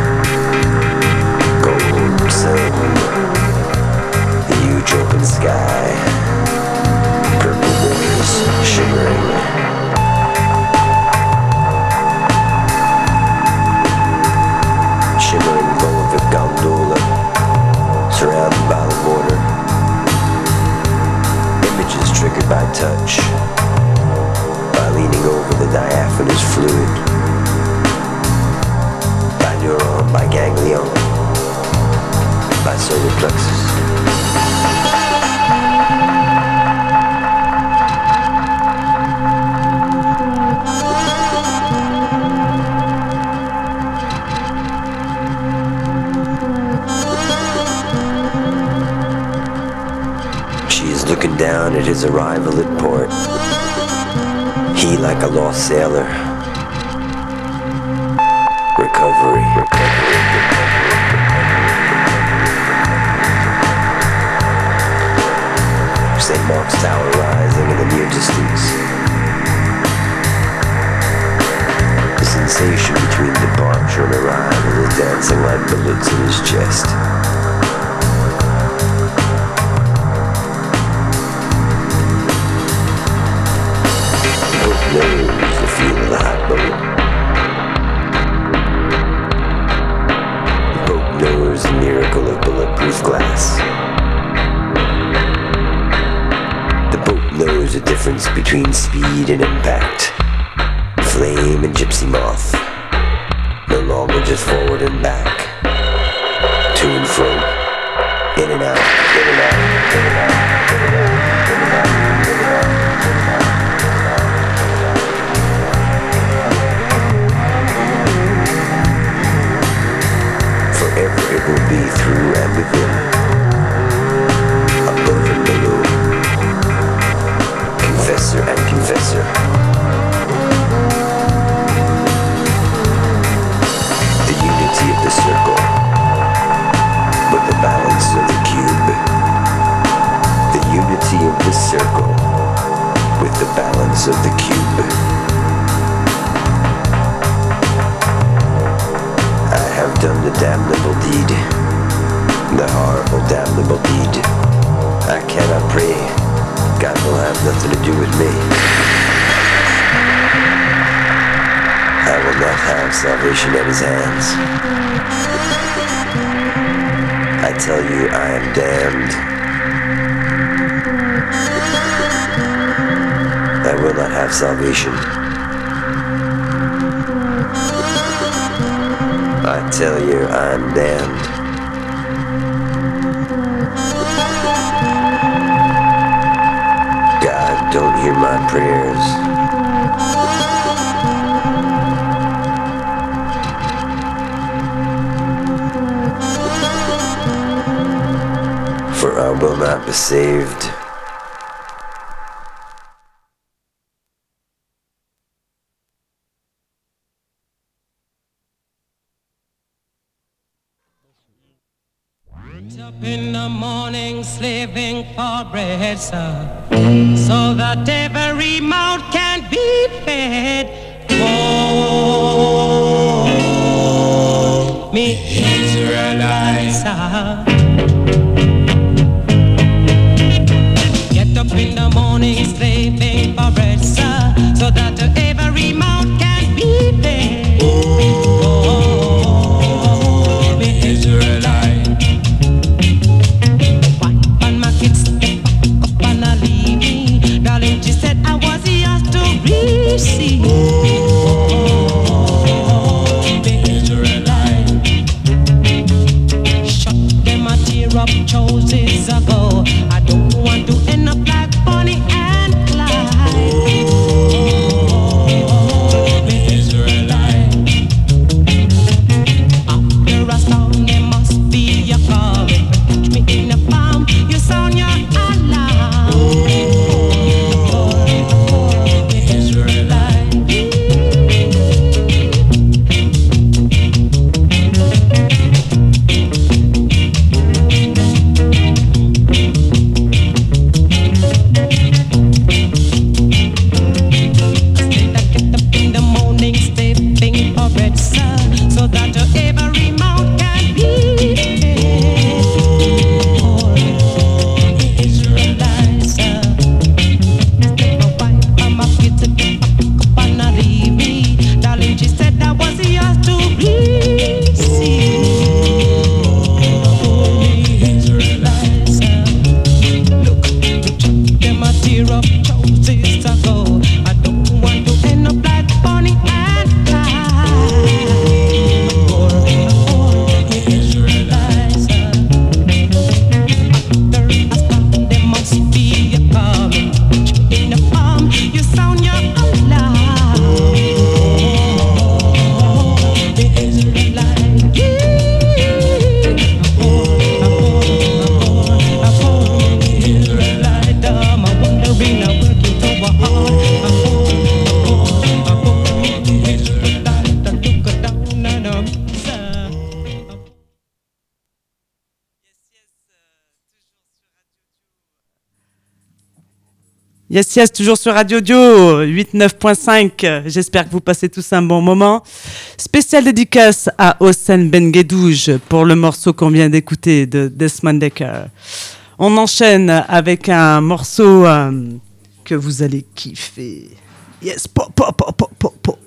gold sun, the huge open sky, purple waters shimmering. Shimmering velvet gondola, surrounded by the water. Images triggered by touch, by leaning over the diaphanous fluid, by neuron, by ganglion, by solar plexus. Looking down at his arrival at port, he like a lost sailor. Recovery, recovery, recovery. Saint Mark's Tower rising in the near distance. The sensation between departure and arrival is dancing like bullets in his chest. Knows the feel of the hot boat. The boat knows the miracle of bulletproof glass. The boat knows the difference between speed and impact. Flame and gypsy moth. No longer just forward and back. To and fro. In and out, in and out, in and out, in and out, in and out, in and out. Forever it will be through and within, above and below, confessor and confessor. The unity of the circle, with the balance of the cube. The unity of the circle, with the balance of the cube. Done the damnable deed, the horrible damnable deed. I cannot pray, God will have nothing to do with me. I will not have salvation at his hands. I tell you, I am damned. I will not have salvation. I tell you, I'm damned. God, don't hear my prayers. For I mobile map is saved. Up in the morning slaving for bread, sir, so that every mouth can be fed. Oh, me Israelites, sir. Get up in the morning slaving for bread, sir, so that every mouth can be fed. Oh, me Israelites. Darling, she said I was yours to receive. Oh, the Israelite. Shut them a tear up choices ago. I don't want to end up like Bonnie and Clyde. Oh, the Israelite. After a sound, there must be a call. Catch me in the palm, you sound your alarm. Yes, yes, toujours sur Radio Dio, huit neuf point cinq. J'espère que vous passez tous un bon moment. Spéciale dédicace à Hossein Benguedouj pour le morceau qu'on vient d'écouter de Desmond Decker. On enchaîne avec un morceau euh, que vous allez kiffer. Yes, pop, pop, pop, pop, pop, pop.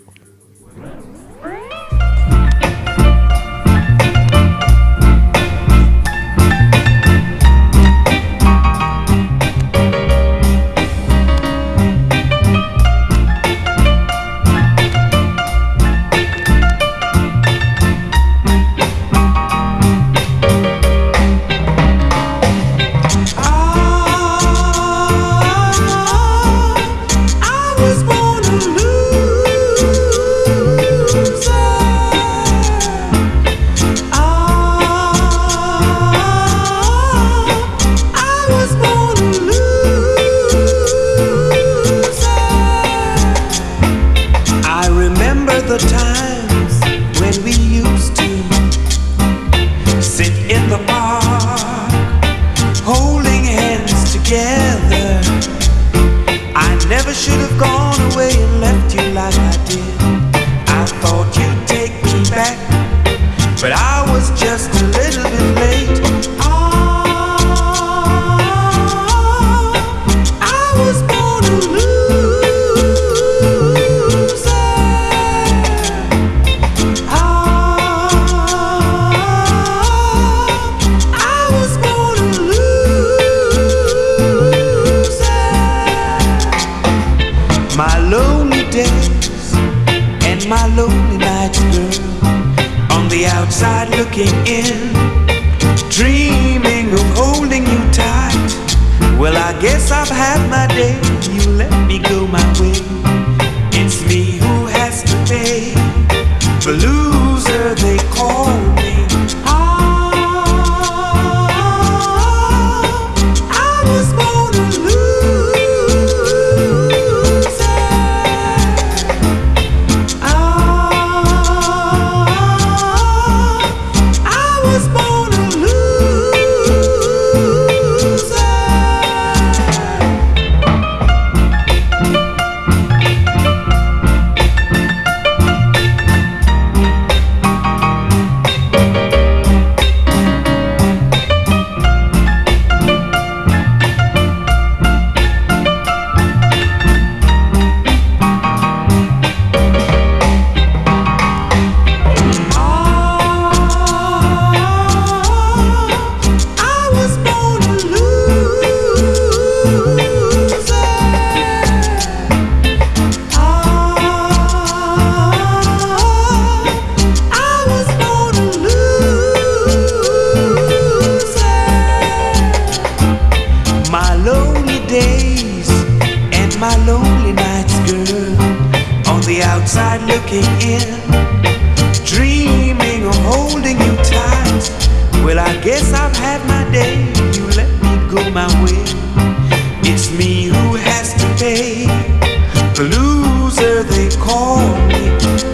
I've had my day, you let me go my way. It's me who has to pay. The loser they call me.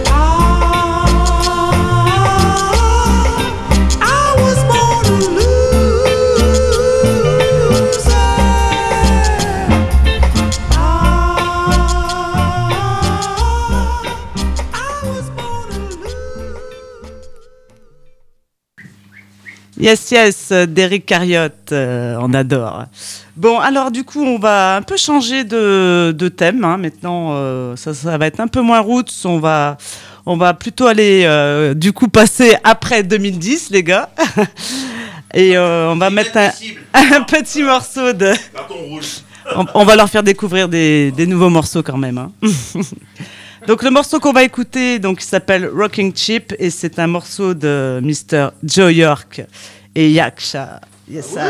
Yes, yes, d'Eric Carriot, euh, on adore. Bon, alors du coup, on va un peu changer de, de thème. Hein. Maintenant, euh, ça, ça va être un peu moins roots. On va, on va plutôt aller, euh, du coup, passer après deux mille dix, les gars. Et euh, on va mettre un, un petit morceau de... On, on va leur faire découvrir des, des nouveaux morceaux quand même. Hein. Donc le morceau qu'on va écouter, donc, il s'appelle Rocking Chip et c'est un morceau de mister Joe York et Yaksha. Yes, I.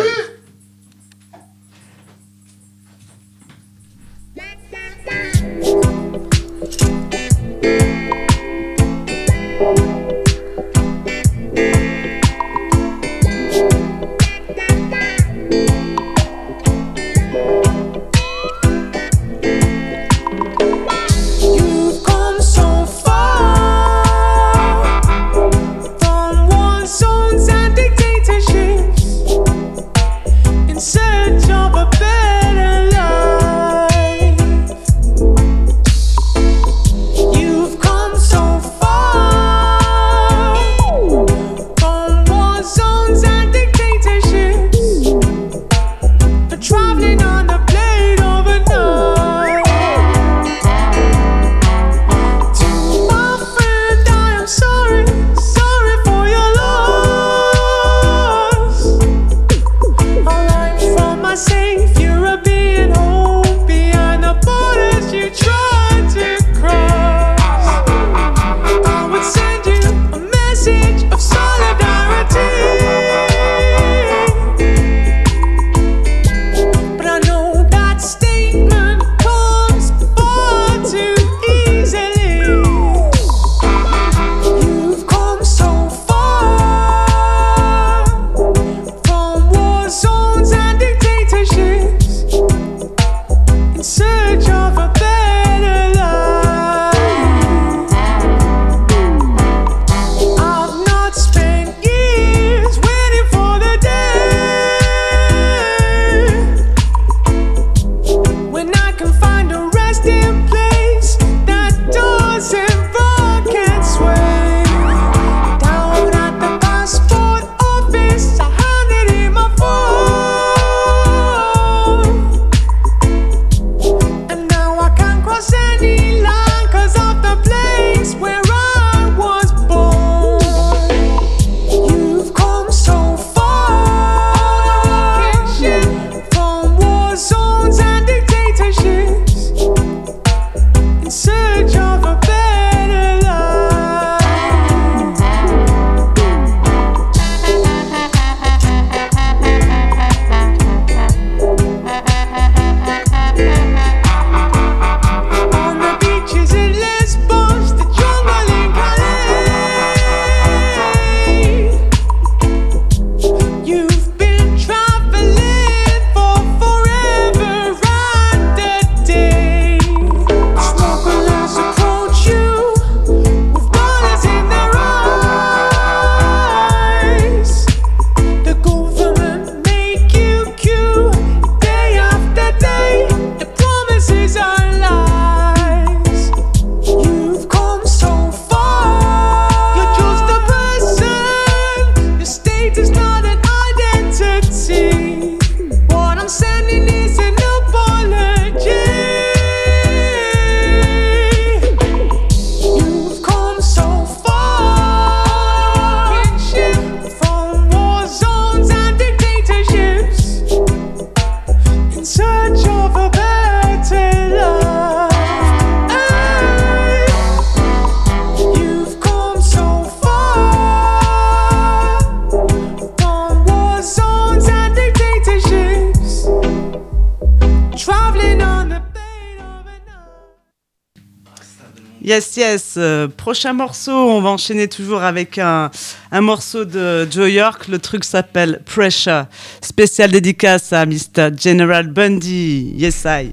Yes, yes. Euh, prochain morceau, on va enchaîner toujours avec un, un morceau de Joe York. Le truc s'appelle Pressure. Spécial dédicace à mister General Bundy. Yes, I.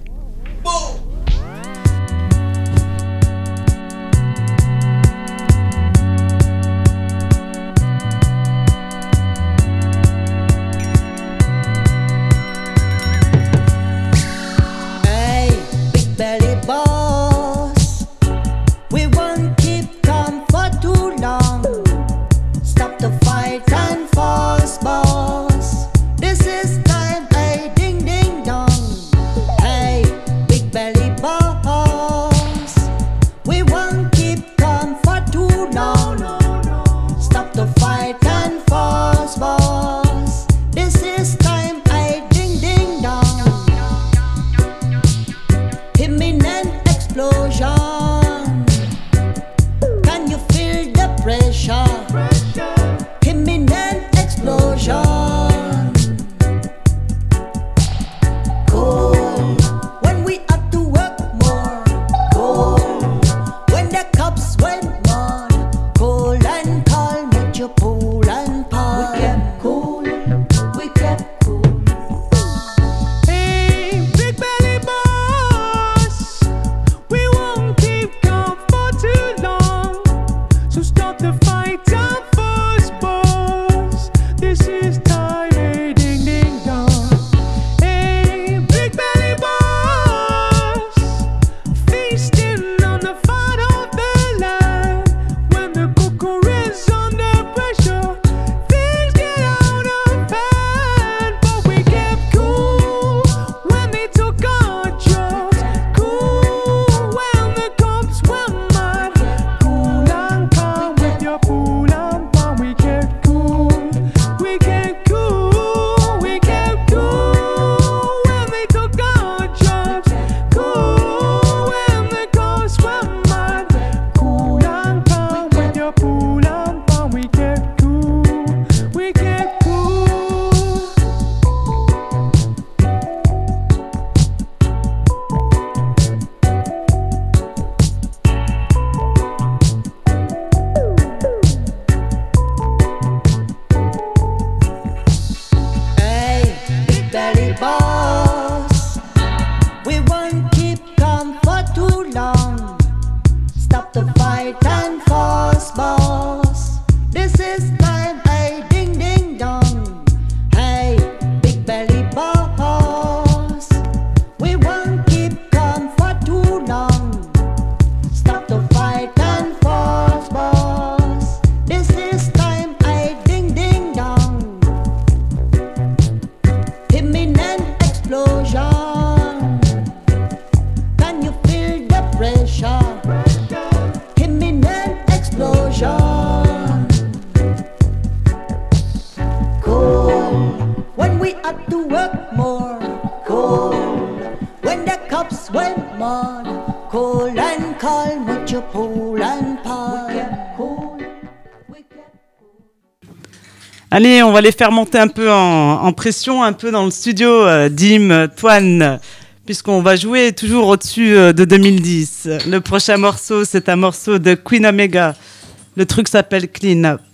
Allez, on va les faire monter un peu en, en pression, un peu dans le studio, euh, Dim, Toine, puisqu'on va jouer toujours au-dessus euh, de deux mille dix. Le prochain morceau, c'est un morceau de Queen Omega. Le truc s'appelle Clean Up.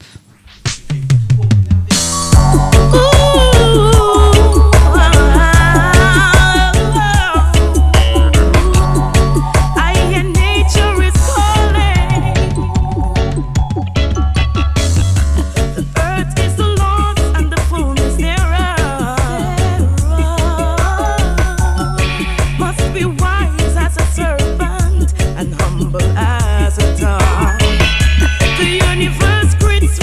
As a dog, the universe grits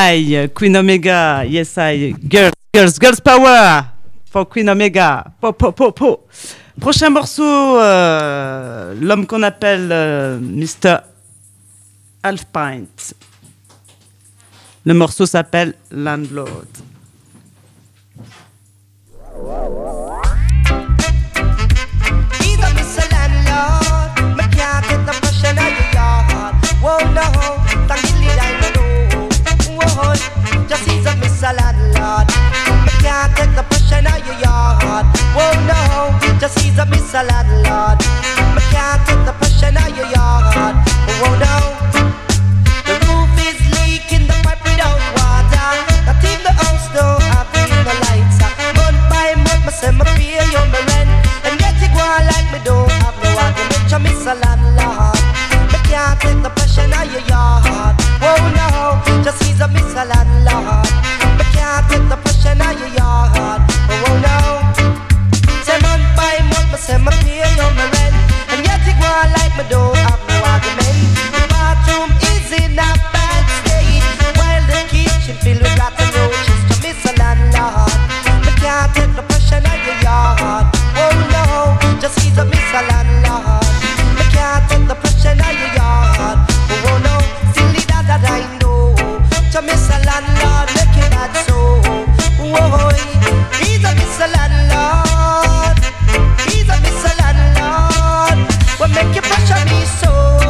I, Queen Omega, yes I, girls, girls, girls power for Queen Omega, po, po, po, po. Prochain morceau, euh, l'homme qu'on appelle euh, mister Half Pint. Le morceau s'appelle Landlord. He's a Mister Landlord, me can't get the passion out your yard. Whoa no, tangili dino. Whoa, just he's a Mister Landlord, me can't get the passion out your yard. Whoa no, just he's a Mister Landlord, me can't get the passion out your yard. Whoa no, the roof is leaking, the pipe without water. Not even the house don't have the lights. Month by month, me say me pay you my rent, and yet you go on like me don't have no argument. You miss a landlord, me can't take the passion out your yard. Oh no, just he's a miss a landlord, me can't take the passion out your yard. Oh no, say month by month, me say me pay you my rent, and yet you go on like me don't have no argument. The bathroom is in a bad state, while the kitchen filled with rats and roaches. You miss a landlord, me can't take the passion out your yard. Oh no, just he's a miss a landlord, me can't take the passion out your yard. Oh no, silly that that I know, to miss a landlord make it bad so. Oh, he's a miss a landlord, he's a miss a landlord, what make you pressure me so?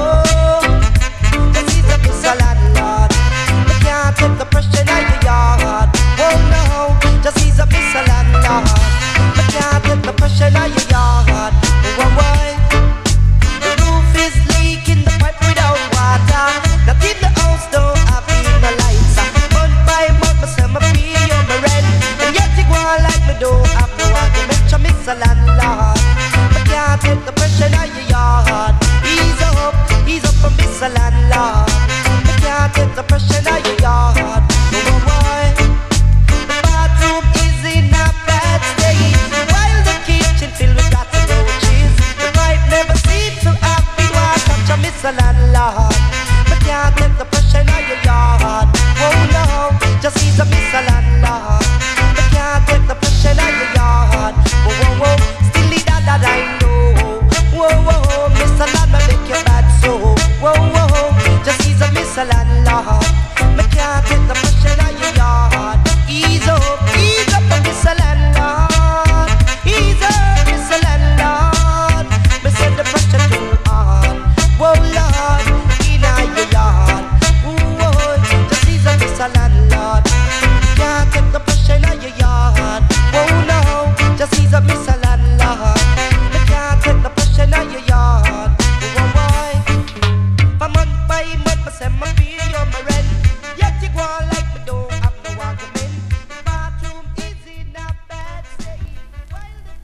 Just he's a miss a landlord, me can't take the pressure out your yard. Oh no, just he's a miss a landlord, me can't take the pressure out your yard. Oh why? The roof is leaking, the pipe without water. Not in the house don't have even the lights. Month by month, me say me pay you my rent, and yet you go on like me don't have no argument. You miss a landlord, me can't take the pressure out your yard. Ease up, ease up and miss a landlord, me can't take the pressure out your yard. Oh why? The bathroom is in a bad state, while the kitchen filled with rats and roaches. The pipe never seems to have been washed up. You miss a landlord, me can't take the pressure out your yard. Oh no, just he's a miss a landlord, me can't take the pressure out your yard. Oh oh oh, still that that I know. Whoa whoa, Mister Landlord make you bad so. Whoa whoa, just he's a miss a landlord, me can't take the pressure out your yard. Ease up, ease up, Mister Landlord, ease up, Mister Landlord. Me said the pressure too hard. Whoa Lord, in your yard. Whoa, just he's a Mister Landlord, can't take the pressure out your yard. Whoa no, just he's a Mister Landlord, me can't take the pressure out your yard. Whoa why? For month by month, me say me pay you my rent, yet you go on like me don't have no argument. The bathroom is in a bad state, while the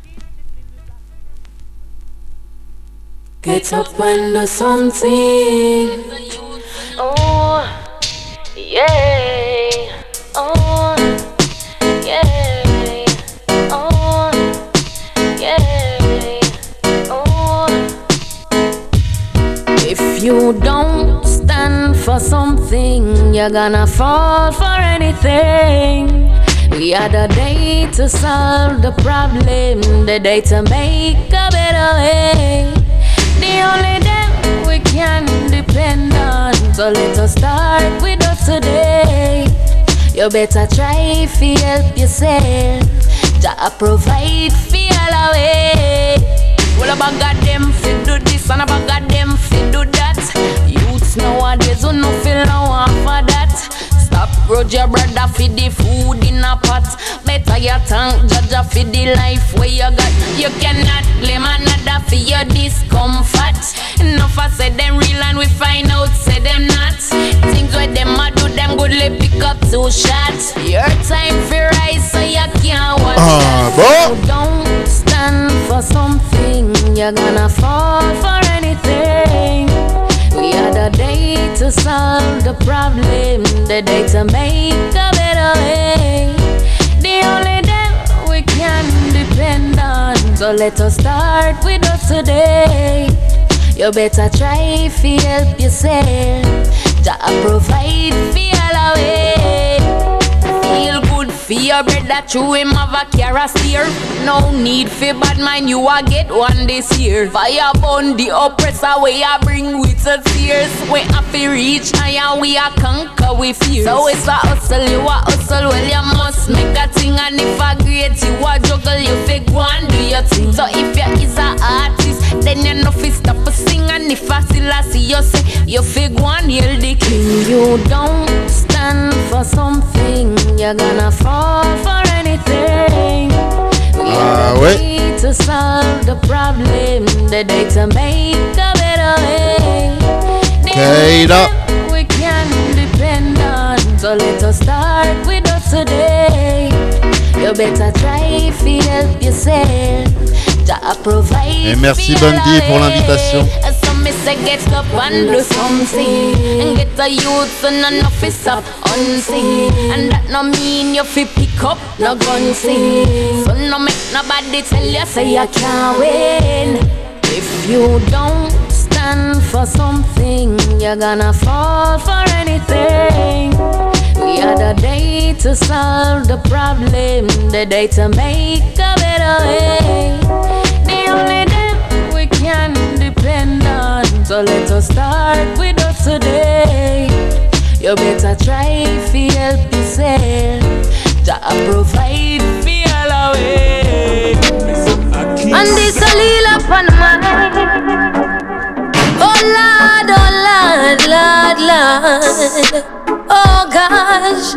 Get up when the sun sings. Oh, yeah. Oh, yeah. Oh, yeah. Oh. If you don't stand for something, you're gonna fall for anything. We had a day to solve the problem, the day to make a better way. The only day we can depend on, so let us start with us today. You better try to help yourself, Jah provide for all away. Well, about got them fi do this and about got them fi do that. Youths nowadays who no feel no one for that. Stop grudge your brother fi the food in a pot. Better you thank Jah fi the life where you got. You cannot blame another for your discomfort. Enough I say them real and we find out say them not. Things where them a do them goodly pick up two shots. Your time fi rise so you can't watch Ah, that. So don't stand for something, you're gonna fall for anything. We had a day to solve the problem, the day to make a better way. The only day we can depend on, so let us start with us today. You better try to help yourself, Jah provide for all away. Feel good for your bread that you him have a carasseer. No need for bad mind, you a get one this year. Fire burn the oppressor, we a bring with the tears. We have to reach higher, we a conquer with fear. So it's a hustle, you a hustle, well you must make a thing. And if a great, you a juggle, you fi go and do your thing. So if you is a artist, then you know fi stop a sing. And if I still a see you say, you fi go and hail the king. You don't stand for something, you're gonna fall for anything. We Ah, are ouais. ready to solve the problem, the day to make a better way. The Keida. only we can depend on, so let us start with us today. You better try to help yourself. Et merci Bundy pour l'invitation. Me say get up and do something, and get a youth and enough is up unseen. And that no mean you fi pick up no gun sing. So no make nobody tell you say you can't win. If you don't stand for something, you're gonna fall for anything. We are the day to solve the problem, the day to make a better way. The only day we can depend on, so let us start with us today. You better try to help yourself, Jah provide for all away. And this a little upon my oh Lord, oh Lord, Lord, Lord, oh gosh.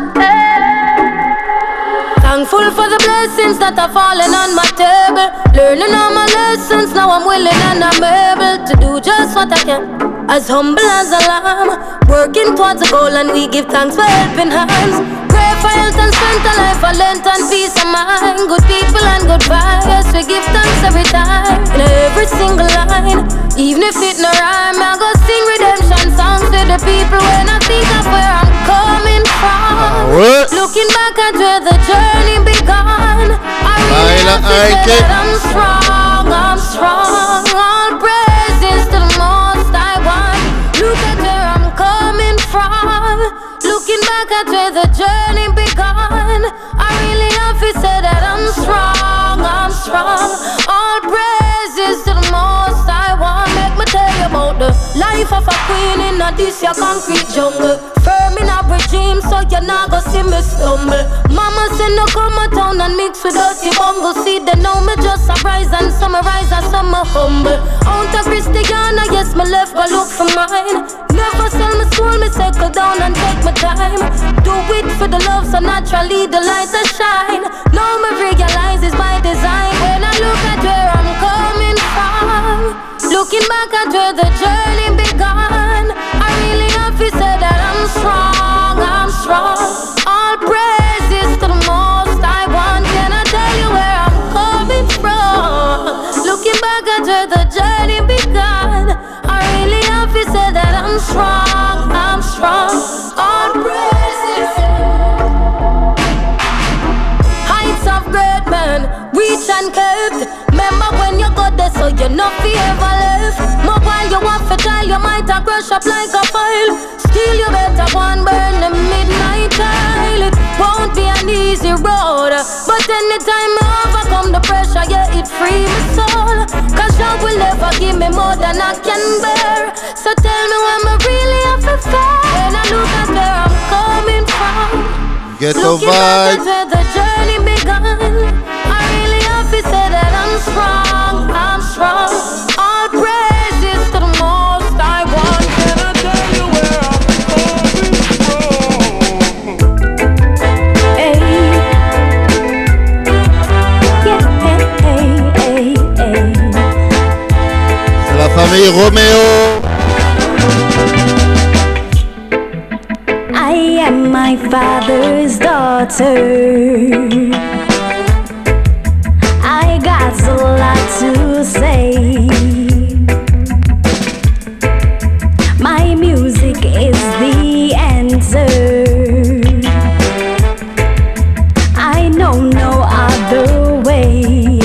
Thankful for the blessings that are falling on my table. Learning all my lessons, now I'm willing and I'm able to do just what I can. As humble as a lamb, working towards a goal, and we give thanks for helping hands. Pray for health and strength, a life, a length and peace of mind. Good people and good vibes, we give thanks every time. In every single line, even if it no rhyme, I go sing redemption songs to the people when I think of where I'm coming from. Ouais. Looking back at where the journey began, I realize that I'm strong, I'm strong. All praises to the Most High One. Look at where I'm coming from. Looking back at where the journey began, I really have to say that I'm strong, I'm strong. All praises to the Most High One. Make me tell you about the life of a queen in a this your concrete jungle. Firm in a regime, so you not go see me stumble. Mama said no come a town and mix with dirty bungle. See they know me just a rise and summarize as some humble. Out of Christiana, yes me left go look for mine. Never sell my soul, me settle down and take my time. Do it for the love, so naturally the light will shine. Now me realize it's by design. When I look at where I'm coming from, looking back at where the journey began, I really have to say that I'm strong, I'm strong. All praises to the Most High One. Can I tell you where I'm coming from? Looking back at where the journey began, I really have to say that I'm strong, I'm strong. All praises. Heights of great men, reach and kept. Remember when you got there, so you know fi ever left. More while you want to die, you might have crush up like a file. Still you better go and burn the midnight tile. It won't be an easy road, but anytime I overcome the pressure, yeah, it free my soul. Cause God will never give me more than I can bear. So tell me when I really have to fair. When I look at where I'm coming from, Ghetto looking back at Vibes. where the journey began, I really have to say that I'm strong, I'm strong. All praises to the Most High One. Can I tell you where I'm coming from? Hey, yeah, hey, hey, hey. C'est la famille Roméo. I am my father's daughter. I got a lot to say. My music is the answer. I know no other way.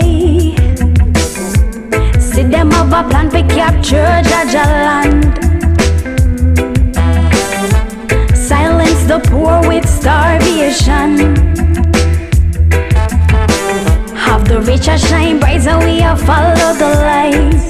See them have a plan to capture Jaja land. Silence oppress the poor with starvation. Have the rich a shine bright and we a follow the lights.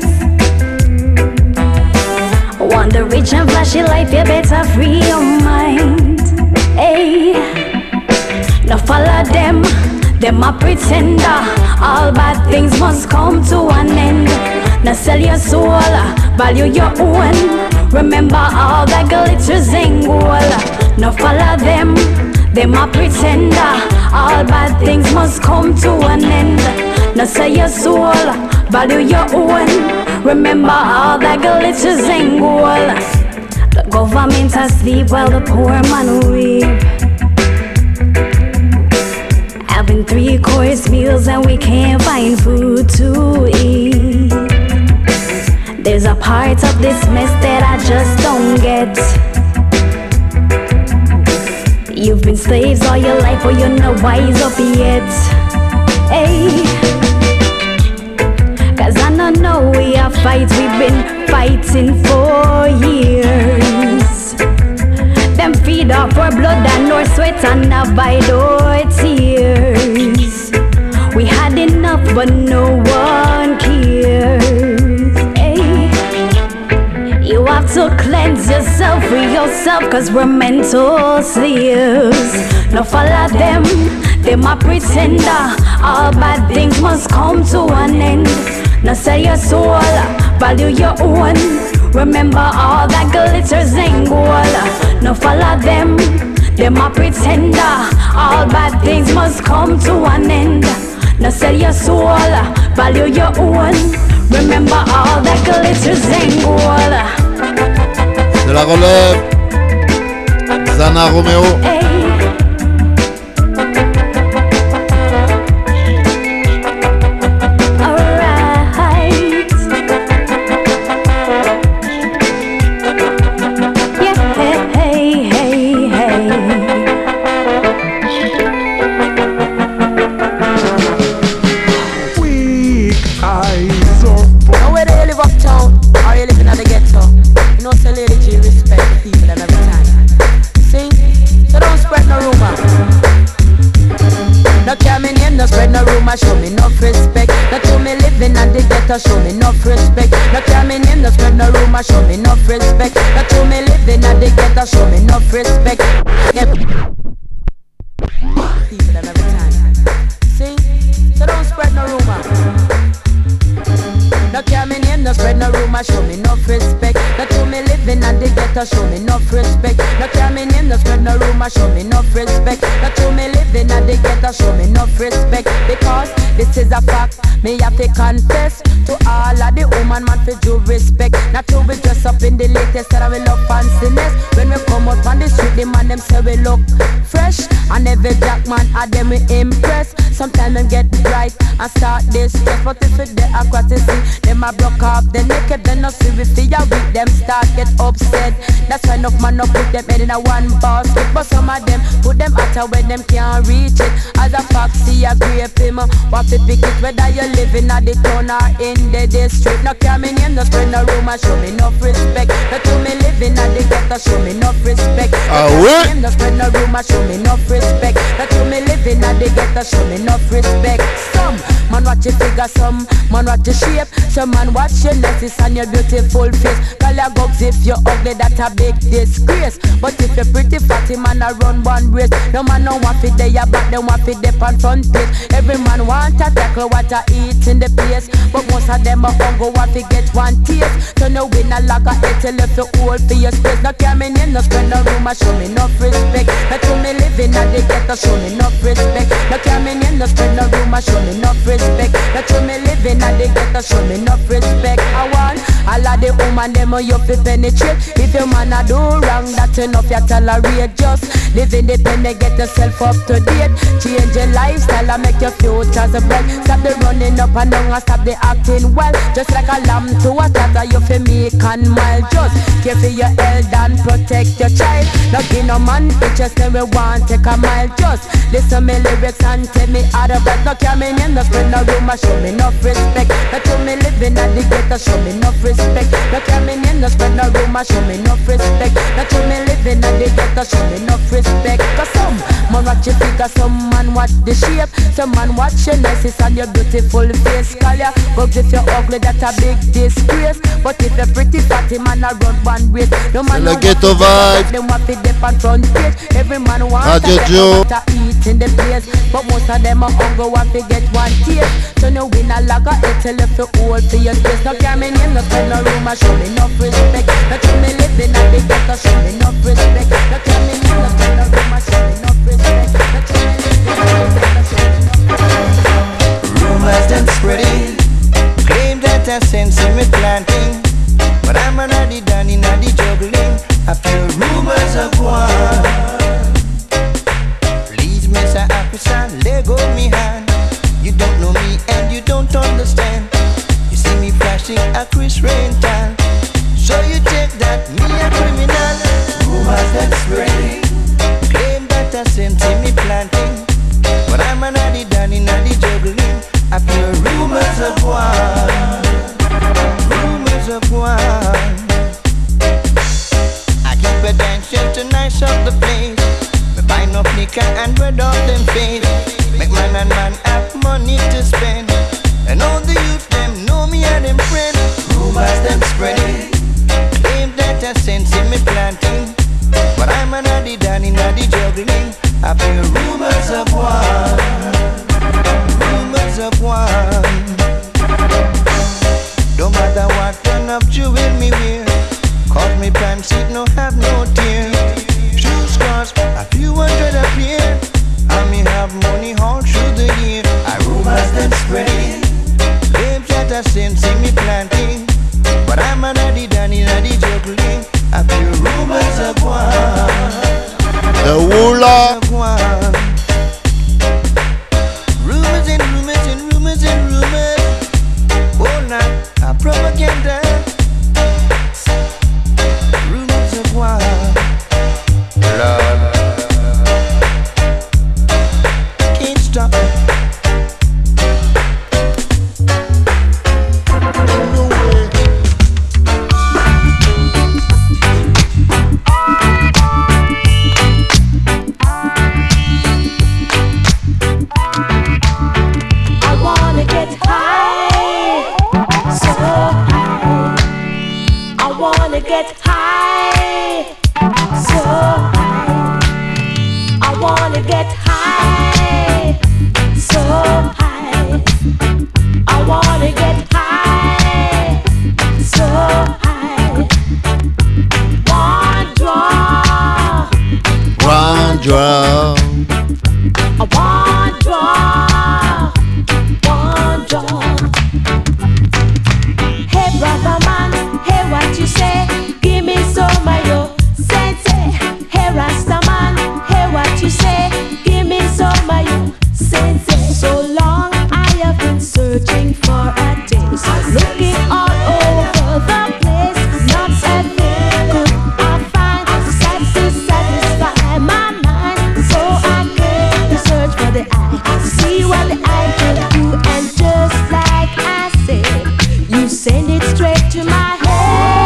Want the rich and flashy life, you better free your mind. Hey, now follow them, them a pretender. All bad things must come to an end. Now sell your soul, value your own. Remember all that glitters and gold. Now follow them, them a pretender. All bad things must come to an end. Now sell your soul, value your own. Remember all that glitters and gold. The government asleep while the poor man weep. Having three course meals and we can't find food to eat. There's a part of this mess that I just don't get. You've been slaves all your life, but you're not wise up yet. Hey, cause I don't know we are fight, we've been fighting for years. Them feed off our blood and our sweat and avoid our tears. We had enough but no one cares. Hey, you have to cleanse yourself, free yourself, cause we're mental slaves. Now follow them, them a pretender. All bad things must come to an end. Now sell your soul, value your own. Remember all that glitters and gold. Now follow them, them a pretender. All bad things must come to an end. Now sell your soul, value your own. Remember all that glitters and gold. C'est la relève. Zana Romeo. Hey. Show me enough respect. Not to me living and the ghetto. Show me enough respect. Not to me name. Not spread no rumor. Show me enough respect. Not to me living and the ghetto. Show me enough respect. Yep. People them every time. See, so don't spread no rumor. Not to me name. Not spread no rumor. Show me enough respect. Not to me living and the ghetto. Show me enough respect. Not to me name. Not spread no rumor. Show me enough respect. Not to me living and the ghetto. Show me enough respect. Because this is a fact, me have to confess to all of the woman man for due respect. Not to be dressed up in the latest that we look fanciness. When we come out on the street, the man them say we look fresh. And every black man at them we impress. Sometimes them get bright and start this stress. But if it they are to see, them a broke off the naked, then no see we feel weak, them start get upset. That's why enough man no put them head in a one basket. But some of them put them out where them can't reach it. As a fact, see a grave him. What to pick it, whether you're living at the town or in the district. No care me name, no spread no rumor, show me enough respect. Not to me living at the ghetto, show me enough respect. Ah ouais? No spread no rumor, show me enough respect. Not to me living at the ghetto, show me enough respect. Some man watch your figure, some man watch your shape. Some man watch your necklace and your beautiful face. Call your gugs if you're ugly, that's a big disgrace. But if you're pretty fatty, man, I run one race. No man no want fit there, your back, they want fit there on front page. Every man want to tackle what I eat in the place. But most of them are hungry, want to get one taste. So no win a lack of it till if you hold for your space. No care me name, no spread no rumor, show me enough respect. Not to me living at the ghetto, show me enough respect. No care me name, no spread no rumor, show me enough respect. Not to me living at the ghetto, show me enough respect. I want all of the woman them you fi penetrate. If your man a do wrong, that's enough you tolerate. Just live independent, get yourself up to date. Change your lifestyle and make your future bright. Stop the running up and down and stop the acting well. Just like a lamb to a slaughter, you fi make and mile. Just care for your elder and protect your child. No give no man pictures, then we want take a mile. Just listen me lyrics and tell me out of that. No coming in, no spread no rumor, show me enough respect. No to me living at the ghetto, show me enough respect. No coming in, no spread no rumor, show me enough respect. No to me living at the ghetto, show me enough respect. Cause some man watch your figure, some man watch the shape, some man watch your niceness and your beautiful face. Call ya, but if you're ugly, that's a big disgrace. But if you're pretty fatty, man, I run one race. No man le ghetto vibe. Them want to dip on front page. Every man wants Radio Joe. to eat in the place, but most of them are hungry, want to get one taste. So no win a lager, it's a left to hold to your space. No coming in, no spend no room, I show me enough respect. No to me living at the ghetto, show me enough respect. No coming in, no spend no room, I show me enough respect. No to me living at the ghetto, show me enough respect. Rumors them spreading, claim that I sense in me planting, but I'm an addy danny naddy juggling. I feel rumors of war. Please, Mister Officer, let go me hand. You don't know me and you don't understand. You see me flashing a Chris rental, so you take that me a criminal. Rumors them spreading, claim that I sense in me planting, but I'm an addy danny naddy juggling. I feel rumors of war, rumors of war. I keep a dancing to nice up the place. Me buy no liquor and bread off them face. Make man and man have money to spend, and all the youth them know me and them friend. Rumors them spreading, claim that I sense in me planting, but I'm an addy danny naddy juggling. I feel rumors of war, rumors of war. Don't matter what turn up you will me wear, cause me pants it no have no tear. True scars a few hundred a pair, and me have money all through the year. I rumors them spreading, claim that I sense in me planting, but I'm an addy danny naddy juggling. I feel rumors of war, the hula. Rumors and rumors and rumors and rumors, all night a propaganda. Rumors of war, Lord, can't stop. No way. I wanna get high, so high. I wanna get high, so high. I wanna get high, so high. I wanna get high, so high. One draw, One draw. I want draw, one draw. Hey brother man, hey what you say? Give me some of your sensei. Hey Rasta man, hey what you say? Give me some of your sensei. So long I have been searching for a taste, looking all over the place, not a thing could I find sad to satisfy my mind. So I came to search for the eye, see what the eye can do, and just like I said, you send it straight to my head.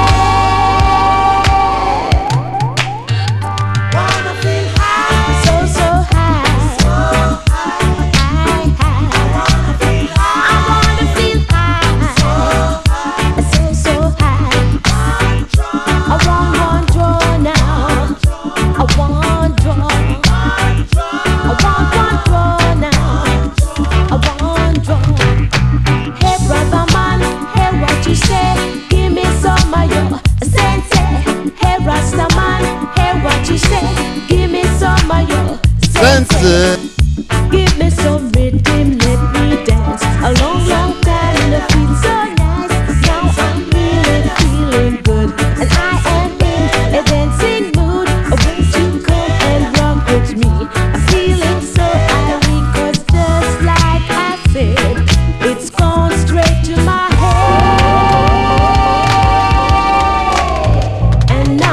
Wanna feel high, so so high, so high, high, high. I wanna feel high, I wanna feel high, so high, so so high. I want one draw now, I want draw, I want one draw now, I want draw. Hey brother man, hey what you say? Give me some of your sensei. Hey Rasta man, hey what you say? Give me some of your Sensei. Give me some rhythm, let me dance. A long, long time and I feel so nice. Now I'm feeling, feeling good, and I am in a dancing mood. Won't you come and rock with me? I'm feeling so high because just like I said, it's gone straight to my head. And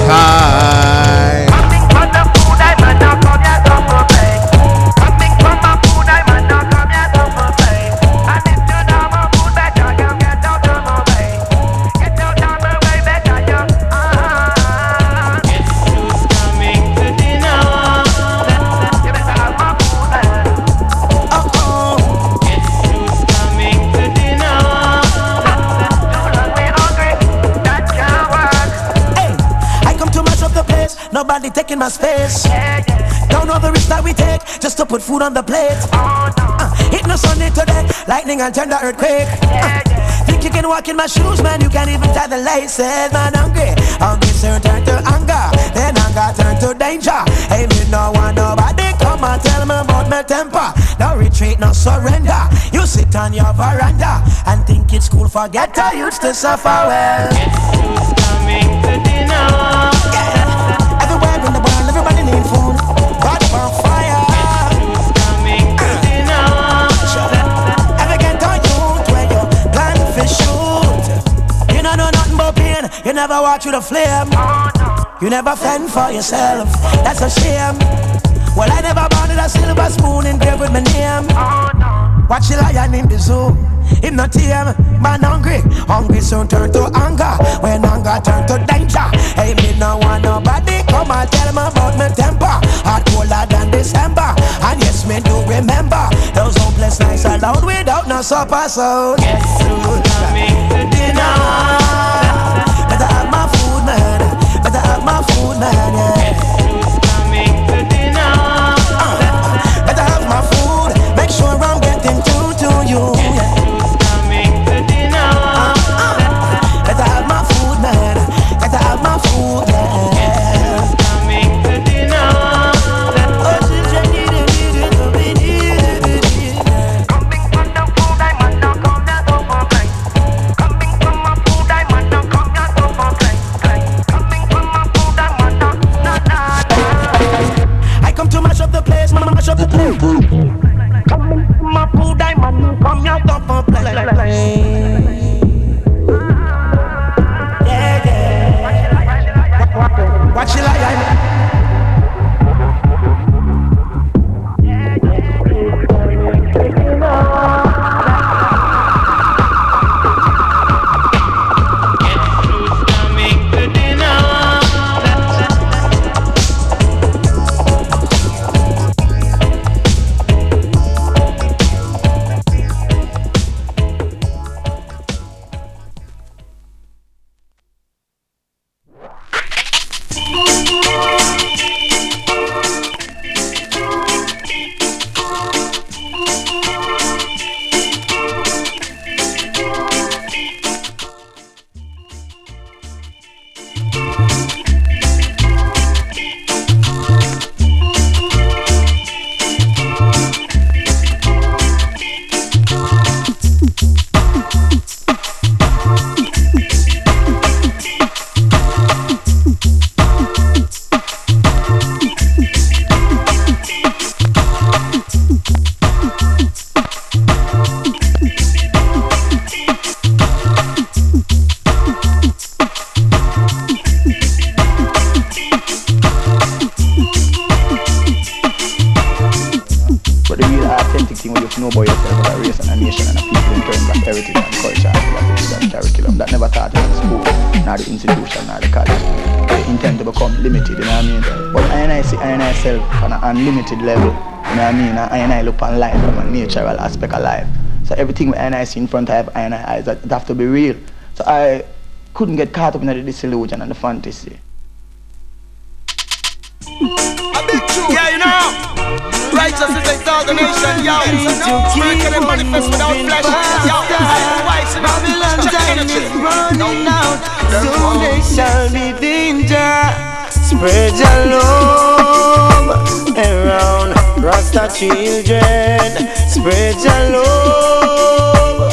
high. Coming from the food, I man now come here down for play. Coming from my food, I man now come here down for play. And if you know my food better, you get out of my way. Get out of my way better, you. Ah. Guess who's coming to dinner? You better have my food, man. Oh oh. Guess who's coming to dinner? Don't let me hungry. That can't work. Hey, I come to mash up the place. Nobody taking my space. Yeah, yeah. Don't know the risk that we take just to put food on the plate. Oh no. Uh, hit no Sunday today, lightning and thunder earthquake. Yeah, yeah. Think you can walk in my shoes, man? You can't even tie the laces, man. Hungry, hungry soon turn to anger, then anger turn to danger. Hey, me no want nobody come and tell me about my temper. No retreat, no surrender. You sit on your veranda and think it's cool. Forget I used to suffer well. Guess who's coming to dinner? Yeah. Everywhere in the world, everybody need food. But on fire. Who's coming to dinner? Ever get on youth where you plan for shoot? You don't know nothing but pain. You never walk through the flame. Oh no. You never fend for yourself. That's a shame. Well, I never wanted a silver spoon engraved with my name. Oh no. Watch the lion in the zoo. Him not tame, man hungry. Hungry soon turn to anger. When anger turn to danger. Hey, me no want nobody come and tell me about my temper. Hot colder than December. And yes, me do remember those hopeless nights alone without no supper. So Guess who's coming to dinner? better have my food, man. Better have my food, man. Yeah. Who's coming to dinner? Better have my food. Make sure I'm getting through to you. Yeah. Who's coming to dinner? Better have my food, man. Better have my food, yeah. Who's coming to dinner? Oh, she's ready to need it, to be needed. Coming from the food, I man now come here down for play. Coming from my food, I man now come here down for play. Coming from my food, I man now na na na. I come to mash up the place, mama mash up the place. Coming from my food, I man now come here down for play. Yeah, yeah. Watch it like Who's coming to dinner? But the real authentic thing when you know about yourself as a race and a nation and a people in terms of heritage and culture and philosophy and curriculum that never taught in the school, nor the institution, nor the college. They intend to become limited, you know what I mean? But I and I see I and I self on an unlimited level, you know what I mean? I and I look on life from a natural aspect of life. So everything I and I see in front of I and I eyes, that it have to be real. So I couldn't get caught up in the disillusion and the fantasy. Yeah, you know, righteousness is all the nation, yo. Man can manifest without flesh, yo. Wise enough, check energy. Running out, soon there shall be danger. Spread your love around Rasta children. Spread your love,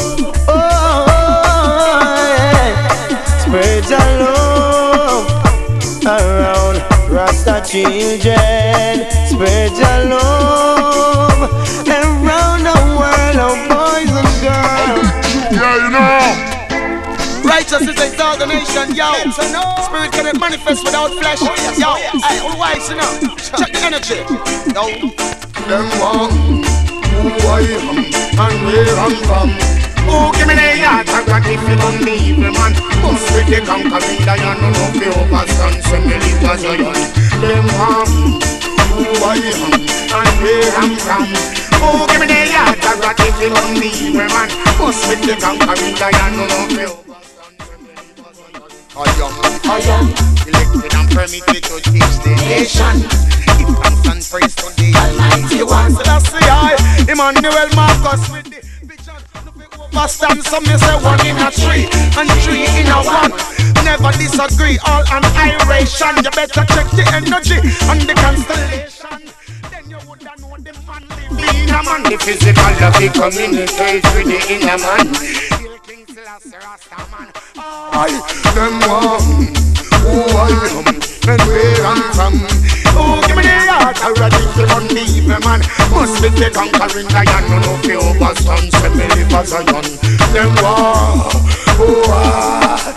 oh yeah. Spread your love around Rasta children, spread your love around the world, oh boys and girls. Yeah, you know, Righteousness exalt the nation, yo. Spirit cannot manifest without flesh, yo. Hey, all wise, you know. Check the energy, yo. Them one, who I am and where I'm from. Oh, give me the heart, I got it from the evil man. Bust with the conquering lion, no no fear overstand, send me live as a young. Them one, who I am and where I'm from. Oh, give me the heart, I got it from the evil man. Bust with the conquering lion, no no fear overstand, send me live as a young. I am, I am elected and permitted to teach the nation. Give thanks and praise to the Almighty One. So that's the eye, Emmanuel Marcus with the Stand some me say one in a three and three in a one. Never disagree, all an iration. You better check the energy and the constellation. Then you would know the man living in a man. The physical love he communicates with the inner man. Hail King Selassie Rasta man. I them one who I am and where I'm from. Oh, give me the heart, I ready to run the evil man. Must be the conquering lion, no no fear overstand, send me live as a young. Them war, oh ah,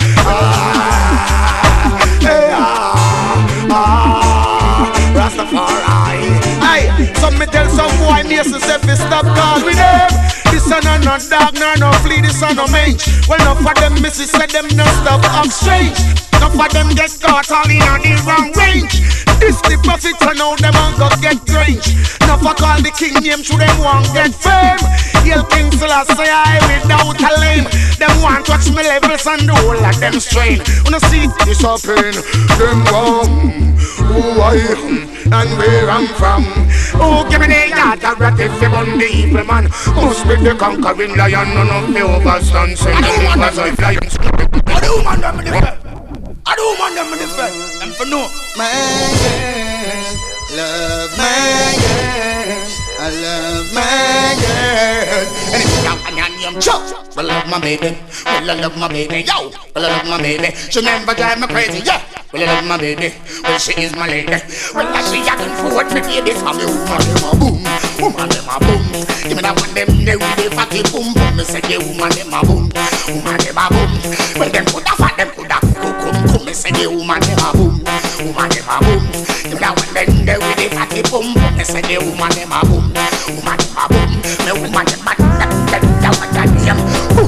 ah, hey ah, ah, Rastafari. Aye, some me tell some boy Mason say fi stop call with them. This a no no dog, no no flea, this a no mange. Well enough of them missus said them no stop up strange. Enough of them get caught all in on the wrong range. This the profit and now them and go get range. Enough of call the king name to them want get fame. Hail King Selassie I without a lame. Them want touch me levels and the whole of them strain. Wanna see this happen. Them want who I am and where I'm from. Oh, give me the heart, I ready to run the evil man. Must be the conquering lion, none of the overstand. Send me live as a lion. I do want them in the bed. I do want them in the bed. Them for no. My girl, love my girl. I love my girl. And if you have a name, Chuck, well, I love my baby. Well, I love my baby. Yo, well, I love my baby. She never drive me crazy. Yeah, well, I love my baby. Well, she is my lady. Well, I see I can forward me baby for me. Woman, them a boom. Woman, them a boom. Give me that one, them they with the fatty boom boom. Me say, yeah, woman, them a boom. Woman, them a boom. Well, them coulda fat, them coulda cook, cook, cook. Me say, yeah, woman, them a boom. Woman, them a boom. Give me that one, them they with the fatty boom boom. Me say, yeah, woman, them a boom. Woman, them a boom. Me woman, them a that that that that that damn.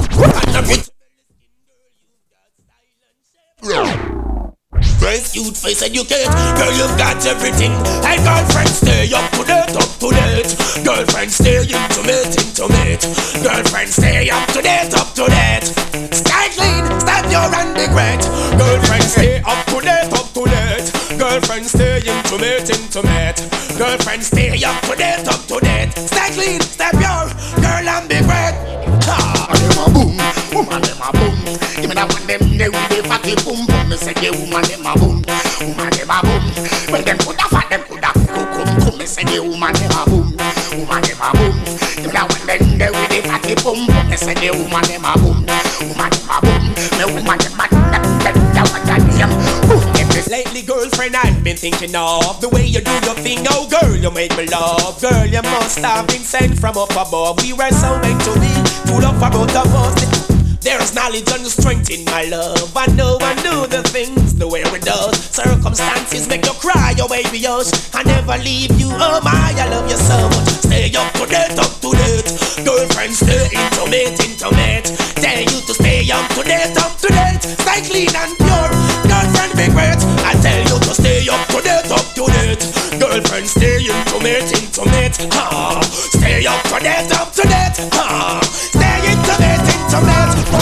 Brace, cute face, educate. Girl, you've got everything. Hey, girlfriend, stay up to date, up to date. Girlfriend, stay intimate, intimate. Girlfriend, stay up to date, up to date. Stay clean, stay pure and be great. Girlfriend, stay up to date, up to date. Girlfriend, stay intimate, intimate. Girlfriend, stay up to date, up to date. Stay clean, stay pure, girl and be great. Ah, them a boom, woman them a boom. Give me that one them they with the fatty boom boom. Me say yeah, woman them a boom, woman them a boom. Well them coulda fat, them coulda cook cook cook. Me say yeah, woman them a boom, woman them a boom. Give me that one them they with the fatty boom boom. Me say yeah, woman them a boom, woman them a boom. Me woman them a that that that that damn. Lately, girlfriend, I've been thinking of the way you do your thing. Oh, girl, you make me love. Girl, you must have been sent from up above. We were so meant to be. To love for both of us. There's knowledge and strength in my love. I know I do the things the way it does. Circumstances make you cry, your baby hush. I never leave you, oh my, I love you so much. Stay up to date, up to date. Girlfriend, stay intimate, intimate. Tell you to stay up to date, up to date. Stay clean and pure. Girlfriend, be great. I tell you to stay up to date, up to date. Girlfriend, stay intimate, intimate. Ah, stay up to date, up to date. Ah, stay intimate, intimate. Oh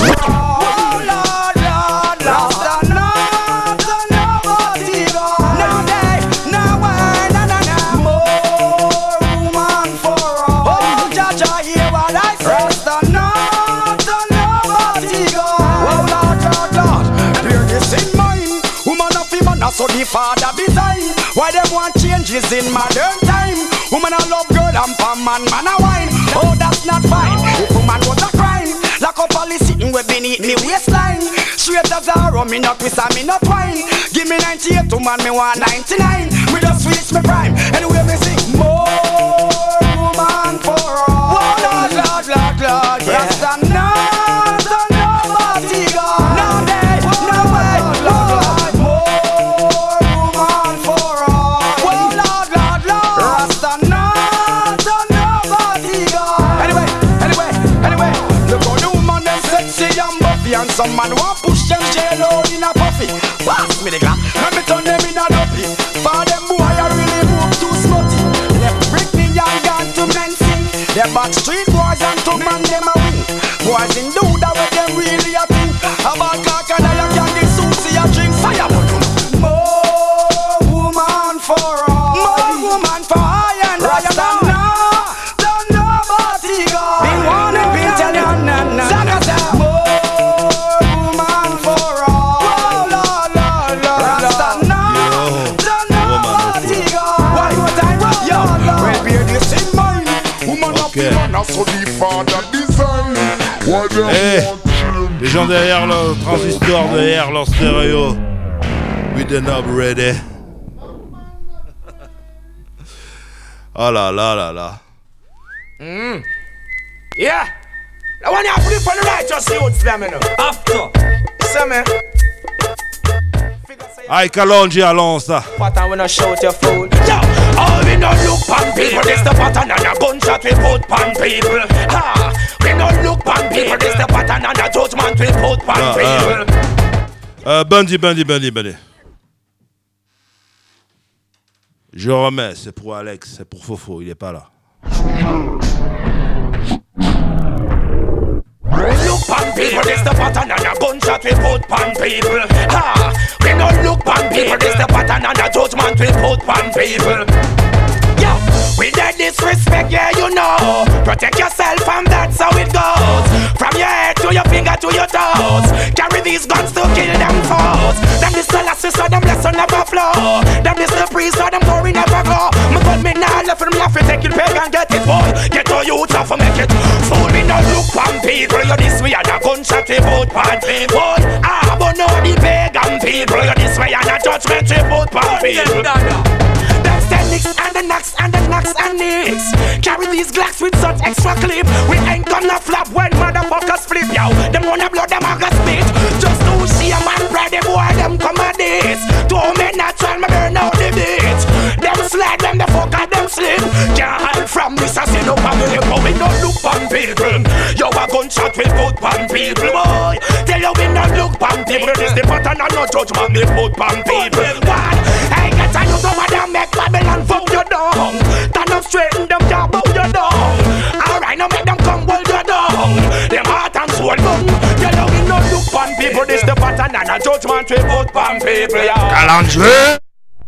Lord, Lord, Lord, no, no, nobody go. No day, no way, no, no, no. More woman for all. Oh, Jaja, hear what I say. Rasta, no, no, nobody go. Oh Lord, Lord, Lord, bear this in mind. Woman of woman, that's so the Father design. Why them want changes in modern time? Woman a love girl and for man, man a wine. Oh, that's not fine. If woman was a crime, lock up all the sitting with beneath me waistline. Straight as a rum, me not twist and me not wine. Give me ninety-eight, to man me want ninety-nine. We just reach me prime, anyway me sing more woman for all. Oh Lord, Lord, Lord, Lord, Rasta, no, no, nobody go. No, Some man want push them jail out in a puffy. Pass me the glass, let me turn them in a duppy. For them boy I really move too smutty. Left Britney and gone to men sing. They back street boys and to man them a wing. Boys in Duda where them really a thing. About crocodile and candy Susie a drink fire. More woman for all. More woman for I and I and I. Don't know about ego. Been wanting, been telling you, na na na. More woman for all. Oh Lord, Lord, Lord, Rasta now. Don't know about ego. Why would I run? Yo, well beard this in mind. Woman up in one, so the father design. Why them want? Les gens derrière le transistor, derrière leur stéréo. With the knob ready. Oh là là là là. Mm. Yeah. The one you flip on the right just suits them, you know. After. See me? Aïe, Kalonji, allons ça. Pattern when I shout your food. Yo, all we no look pan people. This the pattern and a gunshot we put pan people. Ha, we no look pan people. This the pattern and a judgment we put pan Ah, people. ah. Euh, Bundy, Bundy, Bundy, Bundy. Je remets, c'est pour Alex, c'est pour Fofo, il est pas là. Look pan people, this the pattern and a gunshot we put pan people. Ha, we no look pan people, this the pattern and a judgment we put pan people. Yo, we dead disrespect, yeah, you know. Protect yourself and that's how it goes. From your head to your finger to your toes. Carry these guns to kill them foes. Them this the last so them lesson never flow. Them this the priest so them glory never go. My God, me nah left from me, take it, peg and get it, boy. Get all you tough and make it. Fool me no look pan people. You this way and a gunshot we put pan people. Ah, but no the pagan people. You this way and a judgment we put pan people. That's the nicks and the knocks and the knocks and nicks. Carry these glocks with such extra clip. We ain't gonna flap when motherfuckers flip, yo. Them wanna blow them a spit. Just to see a man ready, boy, them come at this. Two men natural, me burn out the beat. Them slide when the fuck out them slip. Can't hide from this, I see no family, but we don't look pan people. Yo, a gunshot we put pan people, boy. Tell you we don't look pan people. This the pattern and no judgment we put pan people. What? I get a you come and make Babylon fuck you down. Turn up straight and them can't bow you down. Alright, now make them come hold you down. Them heart and soul gun. Tell you we no look pan people. This the pattern and a judgment we put pan people, yeah. Kalonji.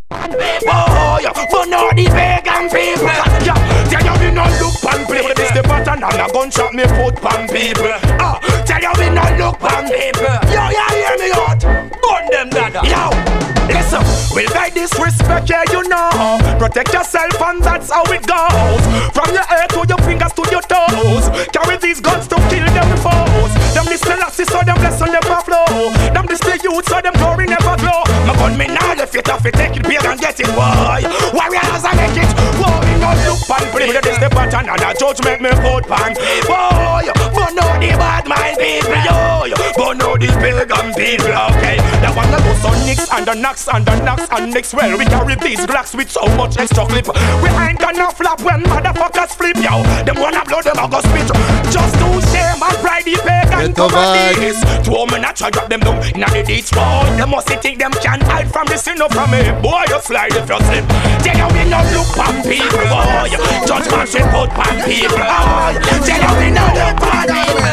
Boy, but no the pagan people. Yeah, tell you we no look pan people. This the pattern and a gunshot me put pan people. Ah, tell you we no look pan people. Yo, yeah, hear me out. Burn them dada. Yo, listen, we'll guide disrespect, yeah, you know. Protect yourself and that's how it goes. From your head to your fingers to your toes. Carry these guns to kill them foes. Them this the lasses so them blessing never flow. Them this the youth so them glory never glow. My gun me now left it off it, take it beer and get it, boy. Warriors I make it. Boy, we no look pan people. This the pattern and a judgment me put pan. Boy, but no the bad mind people, yo. But no the pagan people, okay. The one that goes on nicks and the knocks and the knocks and nicks. Well, we carry these glocks with so much extra clip. We ain't gonna flap when motherfuckers flip, yo. Them wanna blow them a go spit. Just to shame and pride the pagan comedies. Two men a try drop them down in the ditch, boy. Them must think them can't hide from the sin of from me. Boy, you slide if you slip. Tell you we no look pan people, boy. Judgment should put pan people, boy. Tell you we no look pan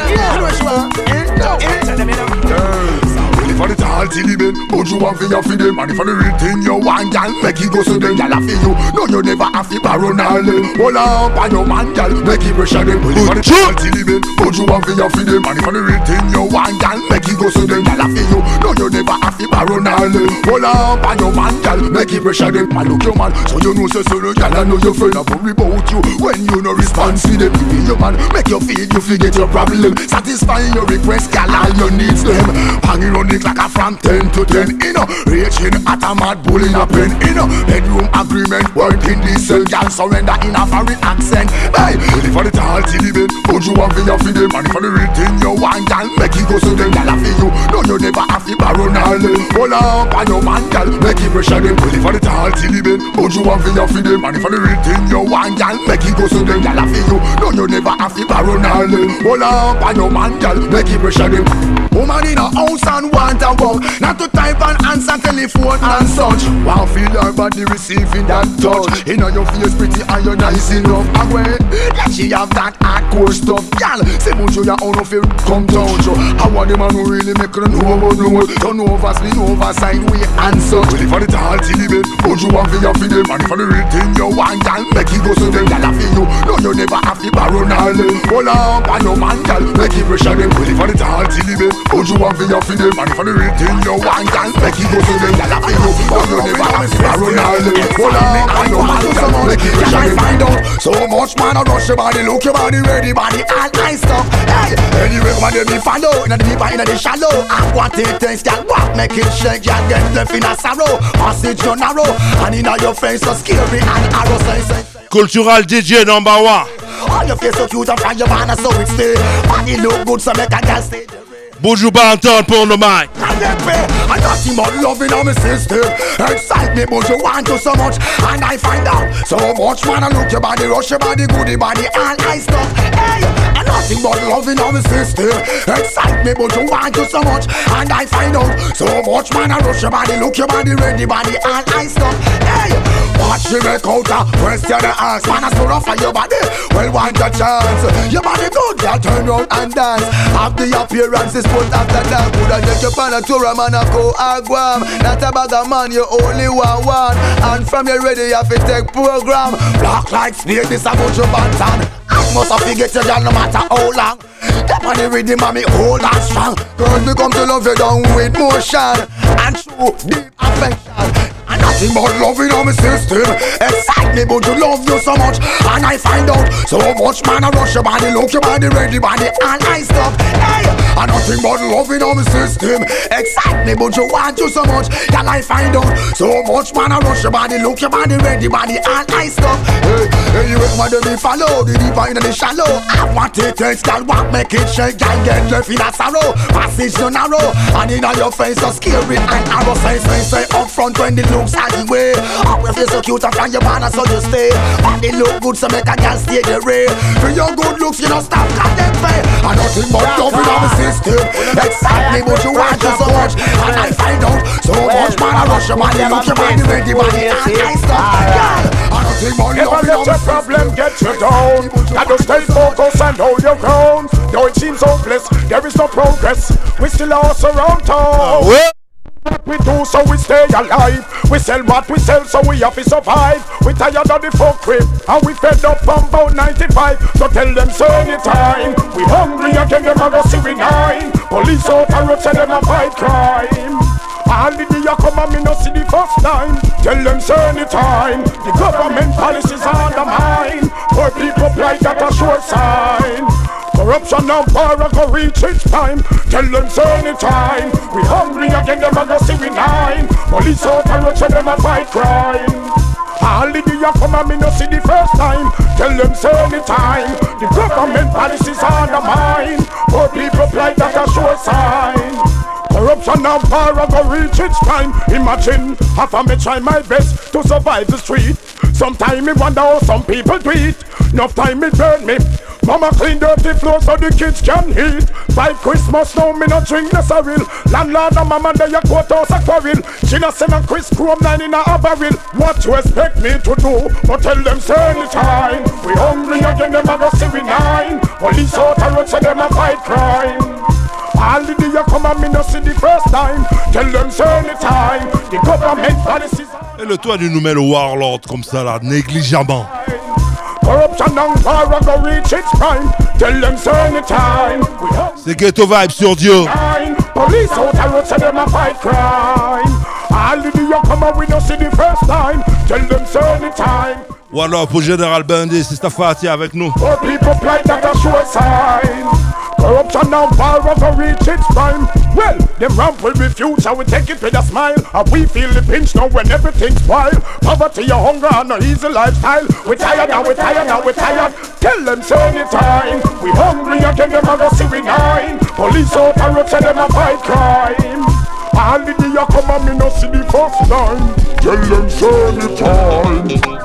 people. If I the tall till the bend, but you want for your for them. And if I the real thing you want, gal, make it go so them gal a for you. No, you never have to borrow now. Hold up on your man, gal, make it pressure them. If I the tall till the bend, but you want for your for them. And if I the real thing you want, gal, make it go so them gal a for you. No, you never have to borrow now. Hold up on your man, gal, make it pressure them. Man, look your man, so you know so so the gal I know your friend a worry about you. When you no response to them, give me your man, make you feel you forget your problem. Satisfy your request, gal, all your needs them. Hanging on the like a from ten to ten, you know. Reaching at a mad bull in a pen, you know. Bedroom agreement, working diesel, gal surrender in a foreign accent. Hey, if I the tall till the bed, but you want for your for them. And if I the real thing you want, gal, make it go so them gal a for you. No, you never have to borrow now. Hold up on your man, gal, make it pressure them. If I the tall till the bed, but you want for your for them. And if I the real thing you want, gal, make it go so them gal a for you. No, you never have to borrow now. Hold up on your man, gal, make it pressure them. Woman in a house and want a walk. Not to type and answer telephone and such. Wow, feel her body receiving that touch. You know your face pretty and you're nice enough. And when yeah, she have that hardcore stuff, y'all. Say much you own of it come down. So I want the man who really make her know about no one. Don't know over spin over side way and such. Well if I the tall till bed, but you want for your for them. And if I the real thing you want, y'all make it go so them. Y'all have you. No, you never have to borrow knowledge. Hold up on your man, y'all make it pressure them. Well if I the tall till bed, but you want for your for them. And if I the real thing you want, y'all make it go so them. Y'all have you. No, you never have to borrow knowledge. Hold up on your man, y'all make it pressure them. Find out so much man, I rush your body, look your body, ready body, all nice stuff. Hey, anyway, man, they be follow in the deep and in the shallow. I want it, things can walk, make it shake, y'all get left in a sorrow. Passage no narrow, and in your face so scary and arrow say say. Cultural D J number one. All your face so cute and from your man so it stay. Body look good so make a girl stay. Bonjour Banton pour le mic. I got him all loving on my system. Excite me but you want to so much. And I find out so much man I look your body, rush your body, goodie body, all nice stuff. Hey, I nothing but loving on my system. Excite me but you want to so much. And I find out so much man I rush your body, look your body, ready body, all nice stuff. Hey, watch you make out a question and ask. Man I so rough on your body, well want a chance. Your body good, girl turn round and dance. Have the appearance is put after that. Could I take your pan a tour a man a go Aguam. Not a bag of man, you only want one. And from you ready you have to take program. Black like spade, this about your bantan. I must have to get you down no matter how long. Step on the rhythm and me hold and strong. Girl me come to love you down with motion. And true deep affection. And nothing but loving on my system. Excite me but you love you so much. And I find out so much man I rush your body, look your body, ready body, and I stop. Hey, and nothing but loving on my system. Excite me but you want you so much. Girl I find out so much man I rush your body, look your body, ready body, and I stop. Hey, hey you want to be follow the deeper in the shallow. I want it takes girl walk make it shake. Girl get left in a sorrow. Passage so narrow. And in your face so scary and arrow. Say say say up front when the looks are the way. Oh, you feel so cute and from your banner so you stay. Body look good so make a girl stay the way. For your good looks you don't stop got them pay. And nothing but loving on the system. Excite me but you want you so much. And I find out so much man I rush your body, look your body, ready body, and I stop. Girl, and nothing but never loving let on your the problem system. get you down. And just stay focused and hold your ground. Though it seems hopeless, there is no progress. We still are surround town. What we do so we stay alive. We sell what we sell so we have to survive. We tired of the fuck crib and we fed up from about ninety-five. So tell them so anytime. We hungry again them a go see we nine. Police out and road say them a fight crime. All the day you come and me no see the first time. Tell them so anytime. The government policies undermine. Poor people like that a sure sign. Corruption and power go reach its time. Tell them so anytime. We hungry again, them a go see we nine. Police out and road say them a fight crime. All the day you come and me no see the first time. Tell them so anytime. The government policies undermine. Poor people like that a sure sign. Corruption and power go reach its time. Imagine, half of me try my best to survive the street. Sometime me wonder how some people do it. Enough time it burn me. Mama clean dirty floors so the kids can eat. Five Christmas now me not drink the sorrel. Landlord and mama they a courthouse a quarrel. She not send a Chris Chrome nine in a barrel. What you expect me to do? But tell them say anytime. We hungry again them a go see we nine. Police out a road say them a fight crime. All the day you come and me no see the first time. Tell them say anytime. The government policies. Et le toi, tu nous mets le Warlord comme ça là, négligemment. Corruption and power go reach its prime. Tell them so anytime. C'est Ghetto Vibe sur Dieu. Police out and road say them a fight crime. All the day you come and we no see the first time. Tell them so anytime. Ou alors pour Général Bundy, c'est Stafati avec nous. Poor people play that a sure sign. Corruption and power go reach its prime. Well, them ramp will refuse and we take it with a smile. And we feel the pinch now when everything's wild. Poverty and hunger and no easy lifestyle. We tired and we tired and we tired. Tell them so anytime. We hungry again them a go see we nine. Police out and road say them a fight crime. All the day you come and me no see the first time. Tell them so anytime.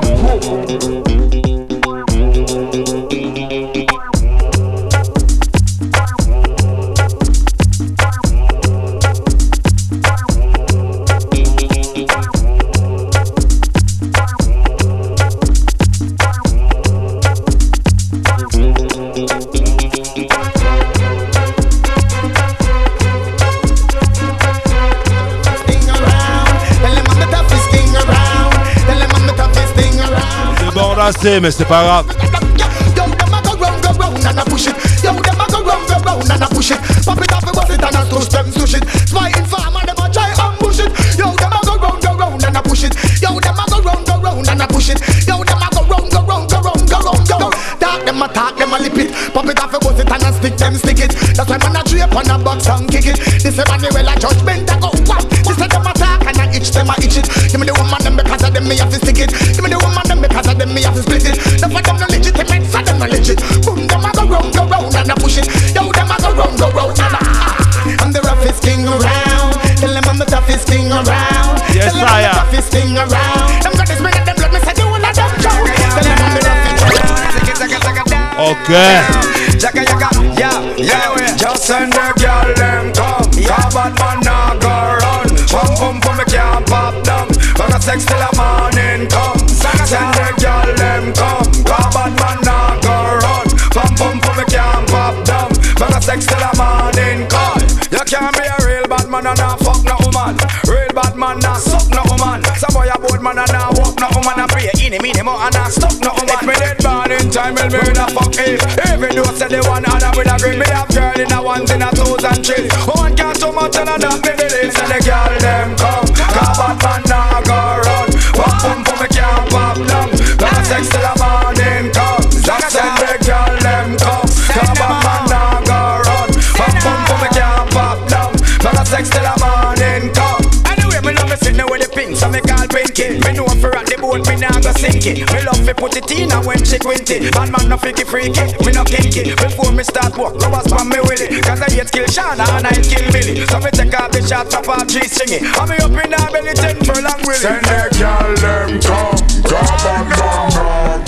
danser, mais c'est pas grave. Yo, them a go round, go round and a push it. Yo, them a go round, go round and a push it. Pop it off and bust it and a touch them, touch it. Spy informer, them a try ambush it. Yo, them a go round, go round and a push it. Yo, them a go round, go round and a push it. Yo, them a go round, go round, go round, go round, go round. Talk them a talk, them a lip it. Pop it off and bust it and a stick them, stick it. That's why man a drape on a box and kick it. This a man well a judgment a go what? This a them a talk and a itch, them a itch it. Give me the woman them because of them me have to stick it. Give me the woman them because of them me have to split it. The for them no legitimate, so them no legit. Boom, them a go round, go round and a push it. Yo, them a go round, go round and a ah. I'm the roughest king around. Tell them I'm the toughest king around. Yes, Tell them I'm the toughest king around. Them got this bring them blood, me say you all of them chow. Tell them I'm the roughest. Okay. Jacka jacka, yeah, yeah. Just send the girl them come. Yeah, bad man nah go run. Pum pum pum, me can't pop them. But a sex till the morning come. Send the girl them come. Yeah, bad man nah go run. Pum pum pum, me can't pop them. But a sex till the morning come. You can't be a real bad man and nah fuck no woman. Real bad man nah suck no woman. Some boy a bold man and nah walk no woman. And pray in him in him and nah stuck no woman. If me dead born in time, will me da fuck it. Every door say the one other with a green. Me have girl in a ones in a twos and threes. One can't so much and a dog me believe. So the girl them come. Cause bad man nah go run. Pop pum pum, me can't pop them. But a sex till the morning come. Just send the girl them come. Cause bad man nah go run. Pop pum pum, me can't pop them. But a sex till the morning come. Anyway, me love me sitting with the pink, so me call pinky. Me know for at the boat, me nah go sink it. Me love me put it in and when she quinty. Bad man no freaky freaky, me no kinky. Before me start walk, no was from me with it. Cause I hate kill Shana and I kill Billy. So me take off the shot, top off G stringy. And me up in her belly, ten for long willy. Send the girl them come, come on, come on,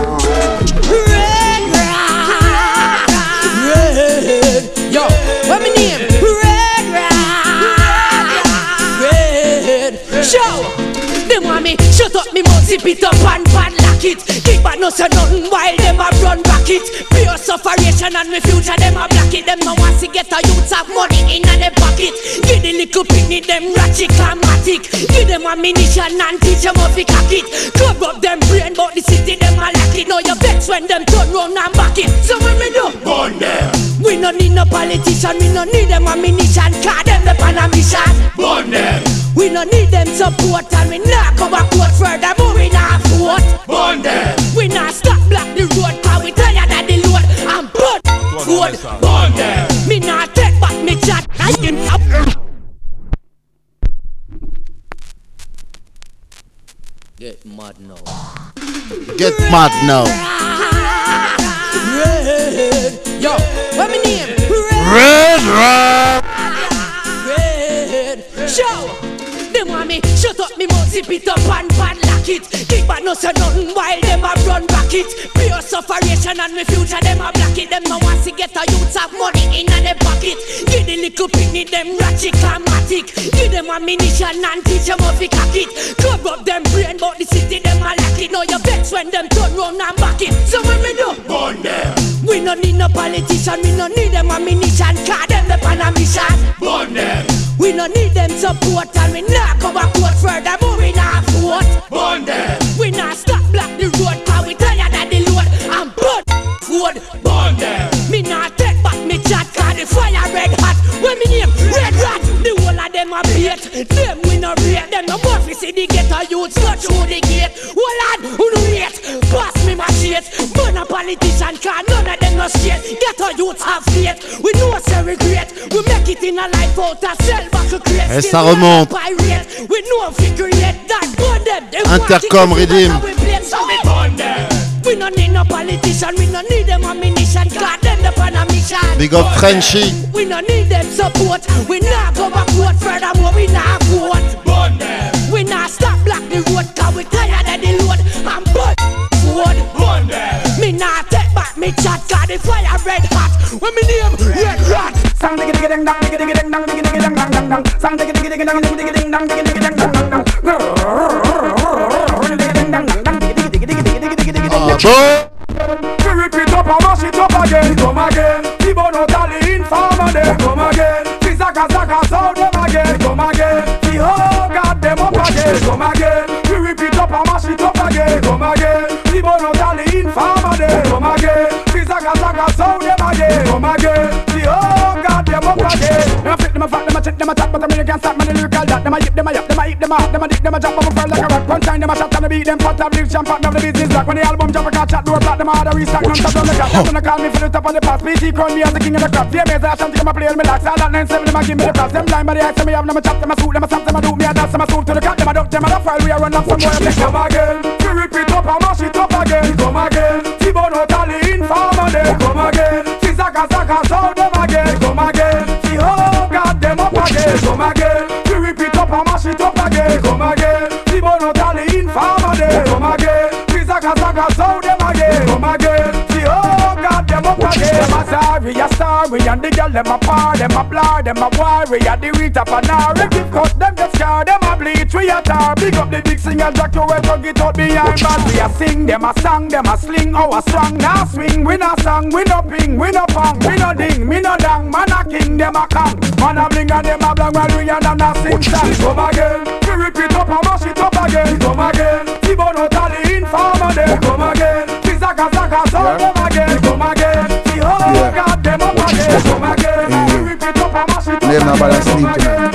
Red, red, yo, what me name? Red, red, red, show. Them want me shut up me mouth, zip it up and bad lock it. Big bad no say nothing while them a run back it. Pure sufferation and me future them a black it. Them no want to get a youth have money in a them pocket. Give the little picnic them ratchet climatic. Give them ammunition and teach them how to cock it. Club up them brain but the city them a lack it. Now you vex when them turn round and back it. So when me do burn them. We no need no politician, we no need them ammunition. Cause them the pan a mission. Burn them. We no need them support and we not go backward further, but we not vote. Burn them. We not stop block the road, cause we tired of the load. And burn road, burn them. Me not take back me chat. I can up. Get mad now. Get mad now. Red, yo, what me name? Red, red, red, show. Them want me shut up me mouth, zip it up and bad lock it. Big bad no say nothing while them a run back it. Pure sufferation and me future them a black it. Them no want to get a youth have money in a them pocket. Give the little picnic them ratchet climatic. Give them ammunition and teach them how to cock it. Club up them brain but the city them a lack it. Now you vex when them turn round and back it. So when me do burn them. We no need no politician, we no need them ammunition. Cause them the pan a mission. Burn them. We no need them support and we not go backward further, but we not vote. Burn them. We not stop block the road, cause we tired of the load. And burn food. Burn them. Me not take back me chat, cause the fire red hot. When me name Red Rat, the whole of them a bait. Them we no rate, them no more fi see the ghetto youths go through the gate. Hold on, who no rate? Pass me my shit. Burn a politician, cause none of them no straight. Ghetto youths have faith. We know say regret. We make it in a life out of sell back a crate. Et ça remonte. We know figure yet that burn them. Intercom Redeem. We no need no politician, we no need them ammunition. God them the pan a mission. Big up Frenchy. We no need them support. We not go backward furthermore. We not vote. Burn them. We not stop block the road, cause we tired of the load. And burn food. Burn them. Me not take back me chat, cause the fire red hot. When me name Red Rat. Sang diggy diggy ding dong, diggy diggy ding dong, diggy diggy ding dong dong dong. Sang diggy diggy diggy dong, diggy diggy ding dong, diggy diggy ding dong dong dong. We repeat up and mash it up again. Come again. People no tally informer them. Come again. We zaka zaka sound them again. Come again. We oh God them up again. Come again. We repeat up and mash it up again. Come again. People no again, come again. See, oh God, them up again. Them a flip, them a fat, them a check, them a chat, but I mean you can't stop me the lyrical that. Them a hip, them a yap, them a hip, them a hop, them a dick, them a jump, them a fur like a rock. One time them a shot and a beat, them pot up, live champ, partner of the business black. When the album jump, I can't chat, door black, them a hard a restock, non stop on the cat. Them gonna call me for the top of the pass. P T crown me as the king of the crop. The amazing Ashanti come a play on me lax. All that nine seven, them a give me the props. Them blind by the eyes, them a have, them a chop, them a suit, them a stamp, them a do me a dance, them a swoop to the cat, them a duck, them a file. We a run up some more. Come again, we rip it up and mash it up again. Come again, T-Bone Tally informer them. Come again, see Zaka Zaka sound them again. Come again, see oh God them up again. Come again, we rip it up and mash it up again. Come again, T-Bone Tally informer them. Come again, see Zaka Zaka sound them again. Come again, see oh God them up again. Them a sorry, a sorry, and the girl them a par, them a blar, them a worry, and the reach up an hour. If you cut them get scar, them a bleach, we a tar. Big up the big singer, Jack, you ever get out behind bad. We a sing, them a song, them a sling, our song. Now swing, we no song, we no ping, we no pong, we no ding, we no dang. Man a king, them a kang. Man a bling and them a blang, while we and them a sing song. Come again, we rip it up and mash it up again. Come again, T-Bone Tally informer them. Come again, see Zaka Zaka sound them again. Come again, see oh God them up again. Come again, we rip it up and mash it up again. Them not bad sleep tonight.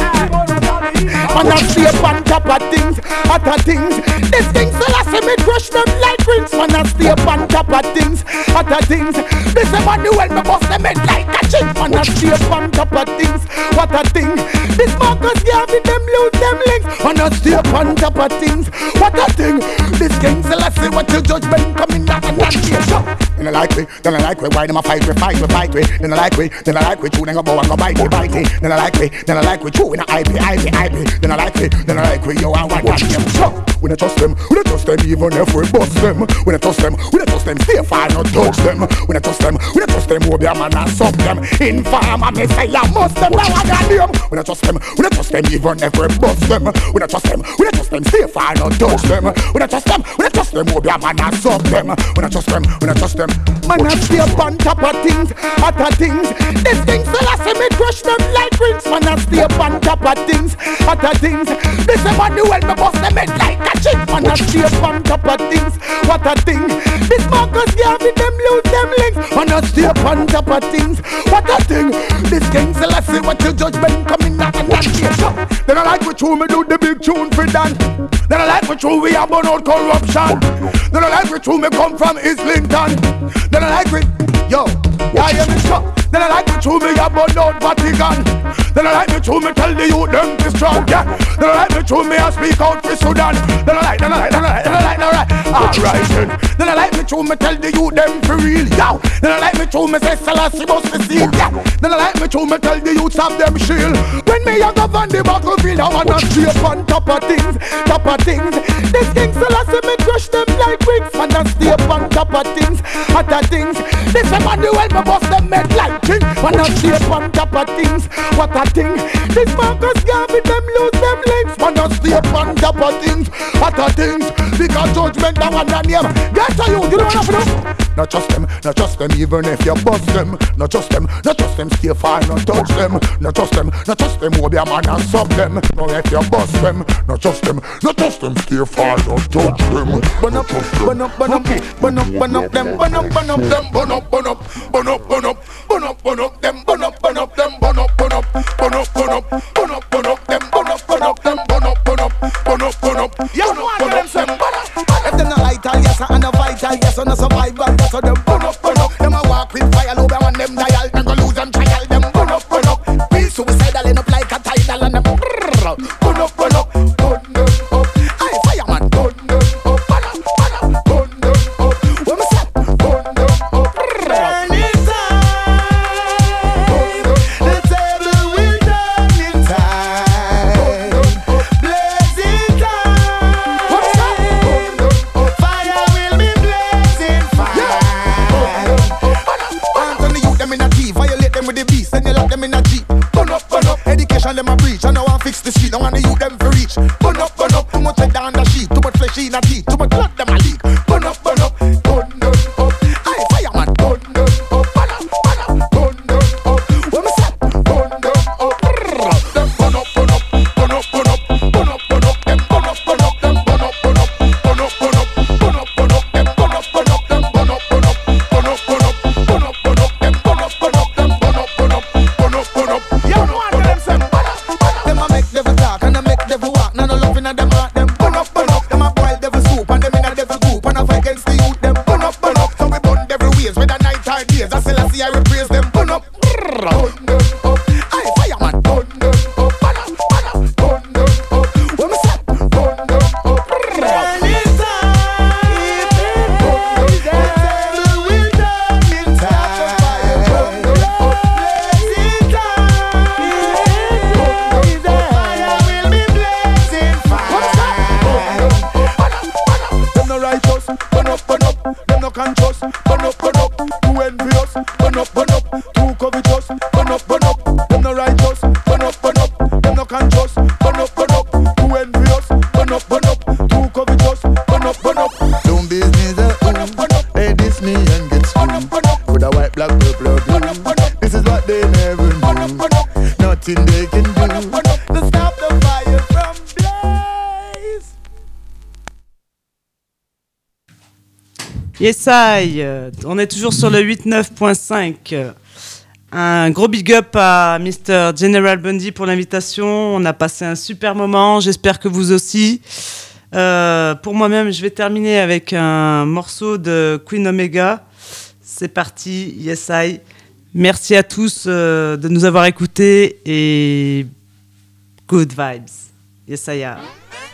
Man, I stay up on top of things, other things. These things, so I say me crush them like rings. Man, I stay up on top of things, other things. This is man who help me bust them head like a chink. Man, I stay up on top of things, what a thing. This Marcus Garvey, them lose them links. Man, I stay up on top of things, what a thing. This king, so I say what your judgment coming down and not here. Then I like we, then I like we. Why them a fight we, fight we, fight we. Then I like we, then I like we. Chew, then go bow and go bite we, bite we. Then I like we, then I like we. Chew in a I P, I P, I P. Then I like we, then I like we. Yo, I want one them. We don't trust them, we don't trust them even if we bust them. We don't trust them, we don't trust them. Stay far, not touch them. We don't trust them, we don't trust them. Who be a man and sub them. Informer, me say I must them. Now I got them. We don't trust them, we don't trust them even if we bust them. We don't trust them, we don't trust them. Stay far, not touch them. We don't trust them, we don't trust them. Who be a man and sub them. We don't trust them, we don't trust them. Man, I stay up on top of things, other things. These things, so I say me crush them like rings. Man, I stay up on top of things, other things. This is man who help me bust them head like a chink. Man, I stay up on top of things, what a thing. This Marcus Garvey, them lose them links. Man, I stay up on top of things, what a thing. This king, so I say what your judgment coming out and not here. Then I like what you me do the big tune for Dan. Then I like what you we have on corruption. Then I like what you me come from Islington. Then I like it, yo, I am in shock. Then I like me to me about out Vatican. Then I like me to me tell the youth them to strong, yeah. Then I like me to me I speak out for Sudan. Then I like, then I like, then I like, then I like, then I like, alright then. Then I like me to me tell the youth them for real, yeah. Then I like me to me say Selassie must be seen, yeah. Then I like me to me tell the youths have them shield. When me a govern the battlefield, I wanna stay up on top of things, top of things. This king Selassie me crush them like wings. Man I stay up on top of things, other things. This a man who help me bust them head like king. Man I stay up on top of things, what a thing. This Marcus Garvey them lose them links. Man I stay up on top of things, what a things. Because judgment that one that name. Get to you, you don't have to do. Not trust them, not trust them even if you bust them. Not trust them, not trust them, stay far, not touch them. Not trust them, not trust them, who be a man and sub them. No if you bust them, not trust them, not trust them, stay far, not touch them. Burn up, burn up, burn up, burn up, burn up them, burn up, burn up them, burn up, burn up, burn up, burn up, burn up, burn up them, burn up, burn up them, burn up, burn up, burn up, burn up, burn up, burn up them, burn up, burn up them, burn up, burn up, burn up, burn up, you know what them say, burn up. If them not vital, yes, and a vital, yes, and a survival, yes, so them burn up, burn up. Them a walk with fire, low down on them dial, them go lose them trial, them burn up, burn up. Be suicidal, end up like a tidal, and them burn up, burn up, burn them up. Aye, fireman, burn them up, burn up, burn up, burn them up. When me say, burn them up, burn it time. The table will turn in time. Blazing time. What's that? Fire will be blazing fire. Anthony, you them in a T, violate them with the beast, then you lock them in a Jeep. Burn up, burn up, education them a breach. I know I fix the street, I want the youth them for reach. Burn up, burn up, too much head down the sheet, too much flesh in a teeth, too much blood them a leak. Burn up, burn up, burn them up. Aye, fireman, burn them up. Burn up, burn up, burn them up. When me say, burn them up. Them burn up, burn up, burn up, burn up, burn up, burn up, them burn up, burn up, them burn up, burn up, burn up, burn up, burn up, burn up, them burn up, burn up, them burn up, burn up, burn up, burn up, burn up, burn up, them burn up, burn up. Yes, I. On est toujours sur le quatre-vingt-dix-neuf point cinq. Un gros big up à mister General Bundy pour l'invitation. On a passé un super moment. J'espère que vous aussi. Euh, pour moi-même, je vais terminer avec un morceau de Queen Omega. C'est parti. Yes, I. Merci à tous euh, de nous avoir écoutés et good vibes. Yes, I am.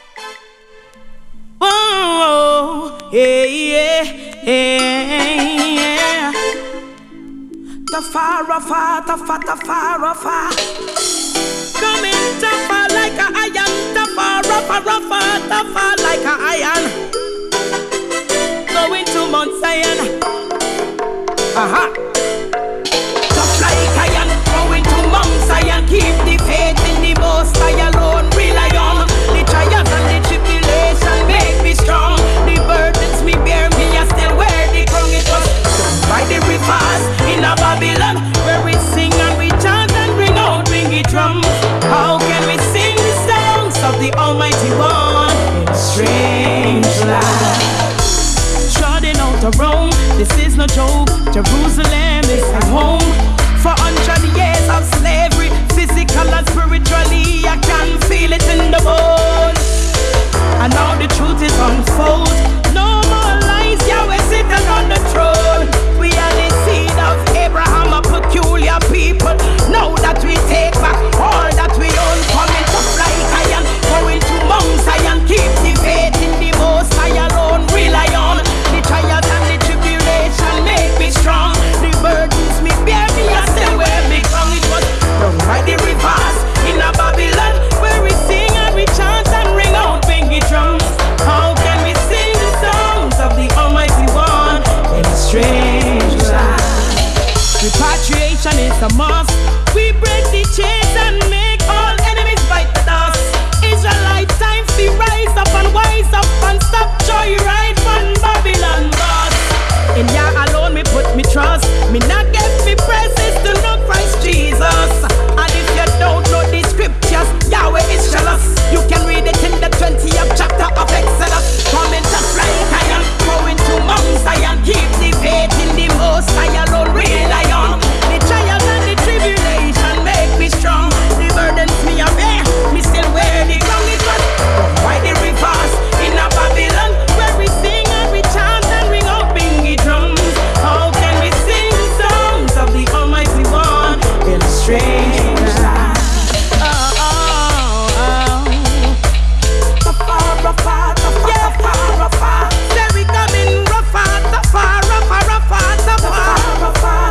Oh, yeah, yeah, yeah. Tafara, fa, tafa, tafara, fa. Coming tougher like a iron. Tafara, fa, rafa, tafa like a iron. Going to Mount Zion. Aha. Tough like iron. Going to Mount Zion. Keep the faith in the Most High alone. Rely on the trials and the tribulation. Make me strong. The burdens me bear, me I still wear the crown. It was by the rivers in a Babylon, where we sing and we chant and bring out ringy drums. How can we sing the songs of the Almighty One in a strange land? Trotting out of Rome, this is no joke. Jerusalem is at home. For hundred years of slavery, physical and spiritually, I can feel it in the bones. And now the truth is unfold. No more lies, Yahweh sitting on the throne. We are the seed of Abraham, a peculiar people. Now that we take back all that we own, coming to fly iron, going to Mount Zion. Keep the faith in the Most High alone. Rely on the trials and the tribulation. Make me strong. The burdens me bear, me I still wear me crown. It was down by the rivers in a Babylon, where we sing and we chant and ring out bingy drums. How can we sing the songs of the Almighty One in a strange land? Repatriation is a must. We break the chains and make all enemies bite the dust. Israelite time we rise up and wise up and stop joyride from Babylon bus. In Yah alone me put me trust. Me not get me praises to know Christ Jesus. And if you don't know the scriptures, Yahweh is jealous. You can read it in the twentieth chapter of Exodus. Coming to fly iron, going to Mount Zion. Keep the faith in the Most High alone. Rely on the trials and the tribulation. Make me strong. The burdens me a bear, me still wear the crown. It was by the rivers in a Babylon, where we sing and we chant and ring out bingy drums. How can we sing the songs of the Almighty One in a strange land? Oh, oh, oh. Tafara, yeah, Tafara, there we coming, Rafa, Tafara, Rafa, Tafara,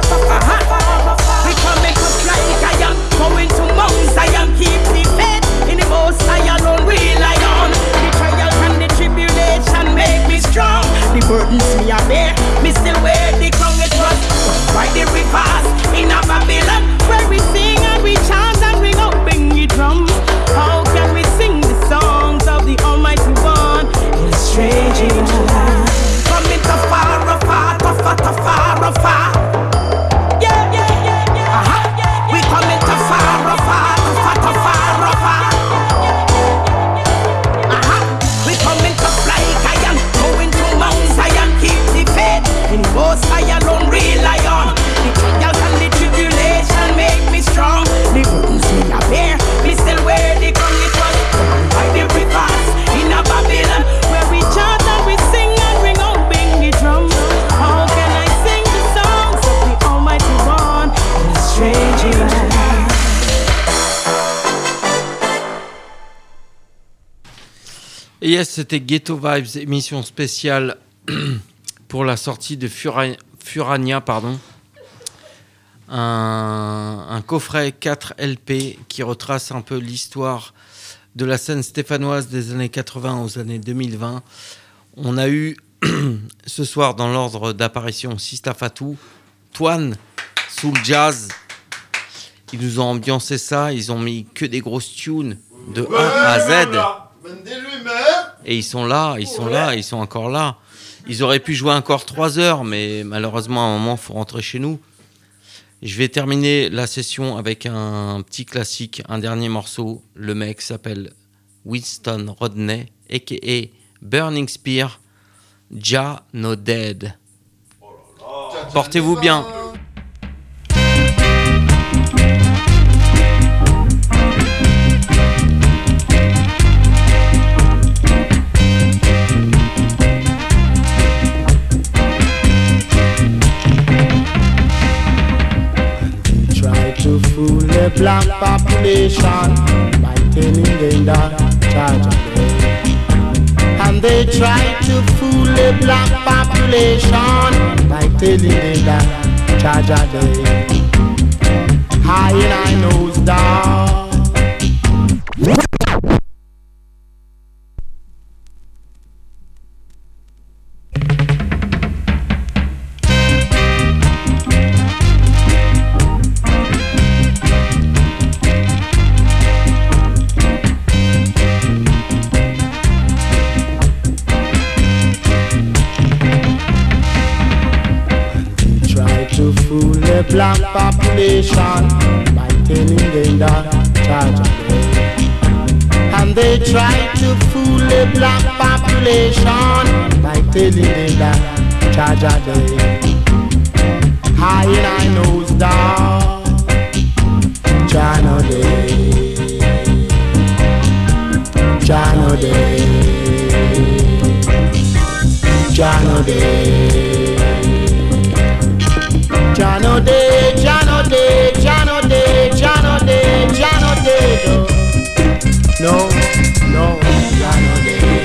we coming to fly iron, going to Mount Zion. Keep the faith in the Most High alone. Rely on the trials and the tribulation. Make me strong. The burdens me a bear, me still wear the crown. It was by the rivers in a Babylon, where we sing and we chant and ring out bingy drums. How can we sing the songs of the Almighty One in a strange land? Coming to far, far, far, far, far. Yeah, yeah, yeah, yeah. Uh-huh. We coming to far, far, far, far, far. Uh-huh. We coming to fly iron, going to Mount Zion. Keep the faith in Most High alone. Rely on the trials and the tribulation. Make me strong. The burdens me a bear, me still wear the crown. It was by the rivers in a Babylon, where we chant and we sing and ring out bingy drums. How can I sing the songs of the Almighty One in a strange land? Et yes, c'était Ghetto Vibes, émission spéciale pour la sortie de Fura- Furania, pardon. Un, un coffret quatre L P qui retrace un peu l'histoire de la scène stéphanoise des années quatre-vingts aux années deux mille vingt. On a eu ce soir dans l'ordre d'apparition Sista Fatou, Toine, Soul Jazz. Ils nous ont ambiancé ça, ils ont mis que des grosses tunes de A à Z. Et ils sont là, ils sont là, ils sont encore là. Ils auraient pu jouer encore trois heures, mais malheureusement, à un moment, il faut rentrer chez nous. Je vais terminer la session avec un petit classique, un dernier morceau. Le mec s'appelle Winston Rodney, a k a. Burning Spear, Jah No Dead. Portez-vous bien. To fool the black population by telling them that charge a day. And they try to fool the black population by telling them that charge a day. High in I nose down. To fool the black population by telling them that charge a day. And they try to fool the black population by telling them that charge a day. High in I nose down, Jano day, Jano day, Jano day. Jano day, Jano day, Jano day, Jano day, Jano day. No, no, Jano day,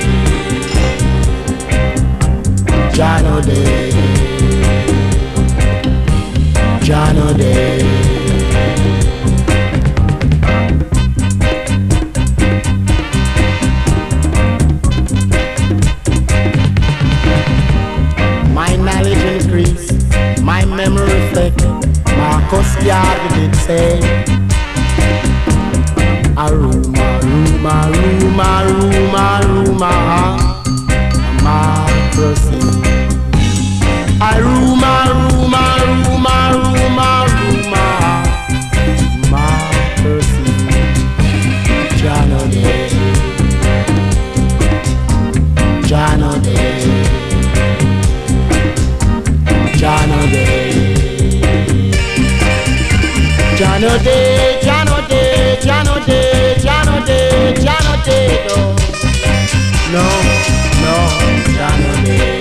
Jano day, Jano day. My knowledge increase, my memory reflect. Marcus Garvey did say, Aruma, Aruma, Aruma, Aruma, Aruma, Democracy. Aruma, Aruma, Aruma, Aruma, Aruma, Democracy. Jano day, Jano day, Jano day. Jano day, Jano day, Jano day, Jano day, Jano day. No, no, Jano day,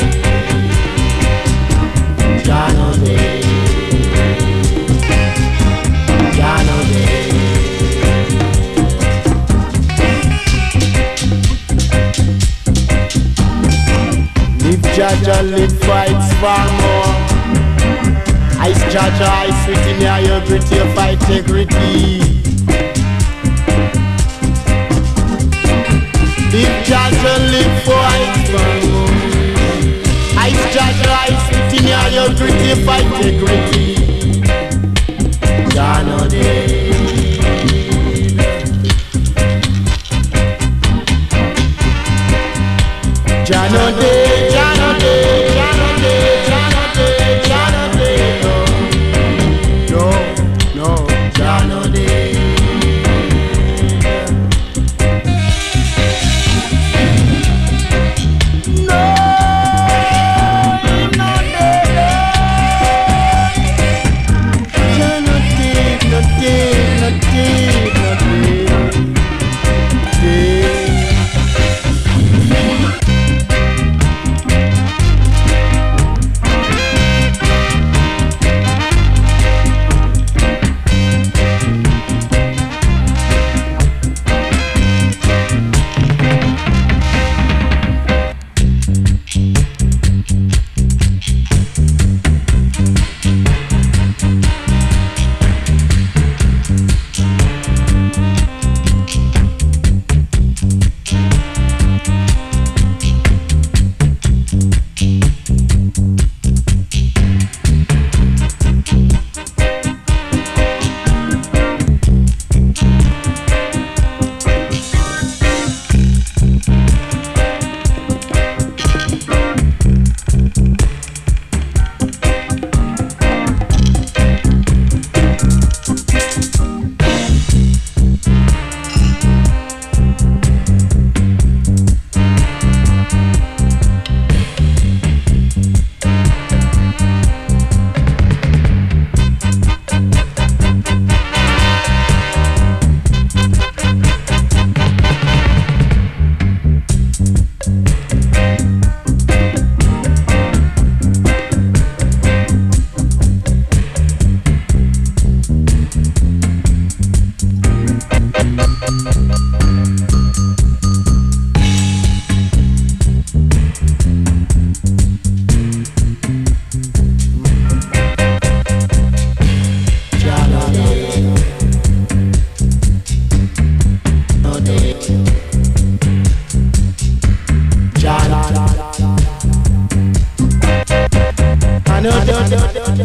Jano day, Jano day. Live Jaja, live fights far more. Ice Jaja, ice written here, your gritty, your fight integrity. Live Jaja, live fight for more. Ice Jaja, ice written here, your gritty, your fight integrity. Jano day, Jano day, Jano day, Jano day, Jano day, Jano day. No, no, Jano day. No, do, do, do, do.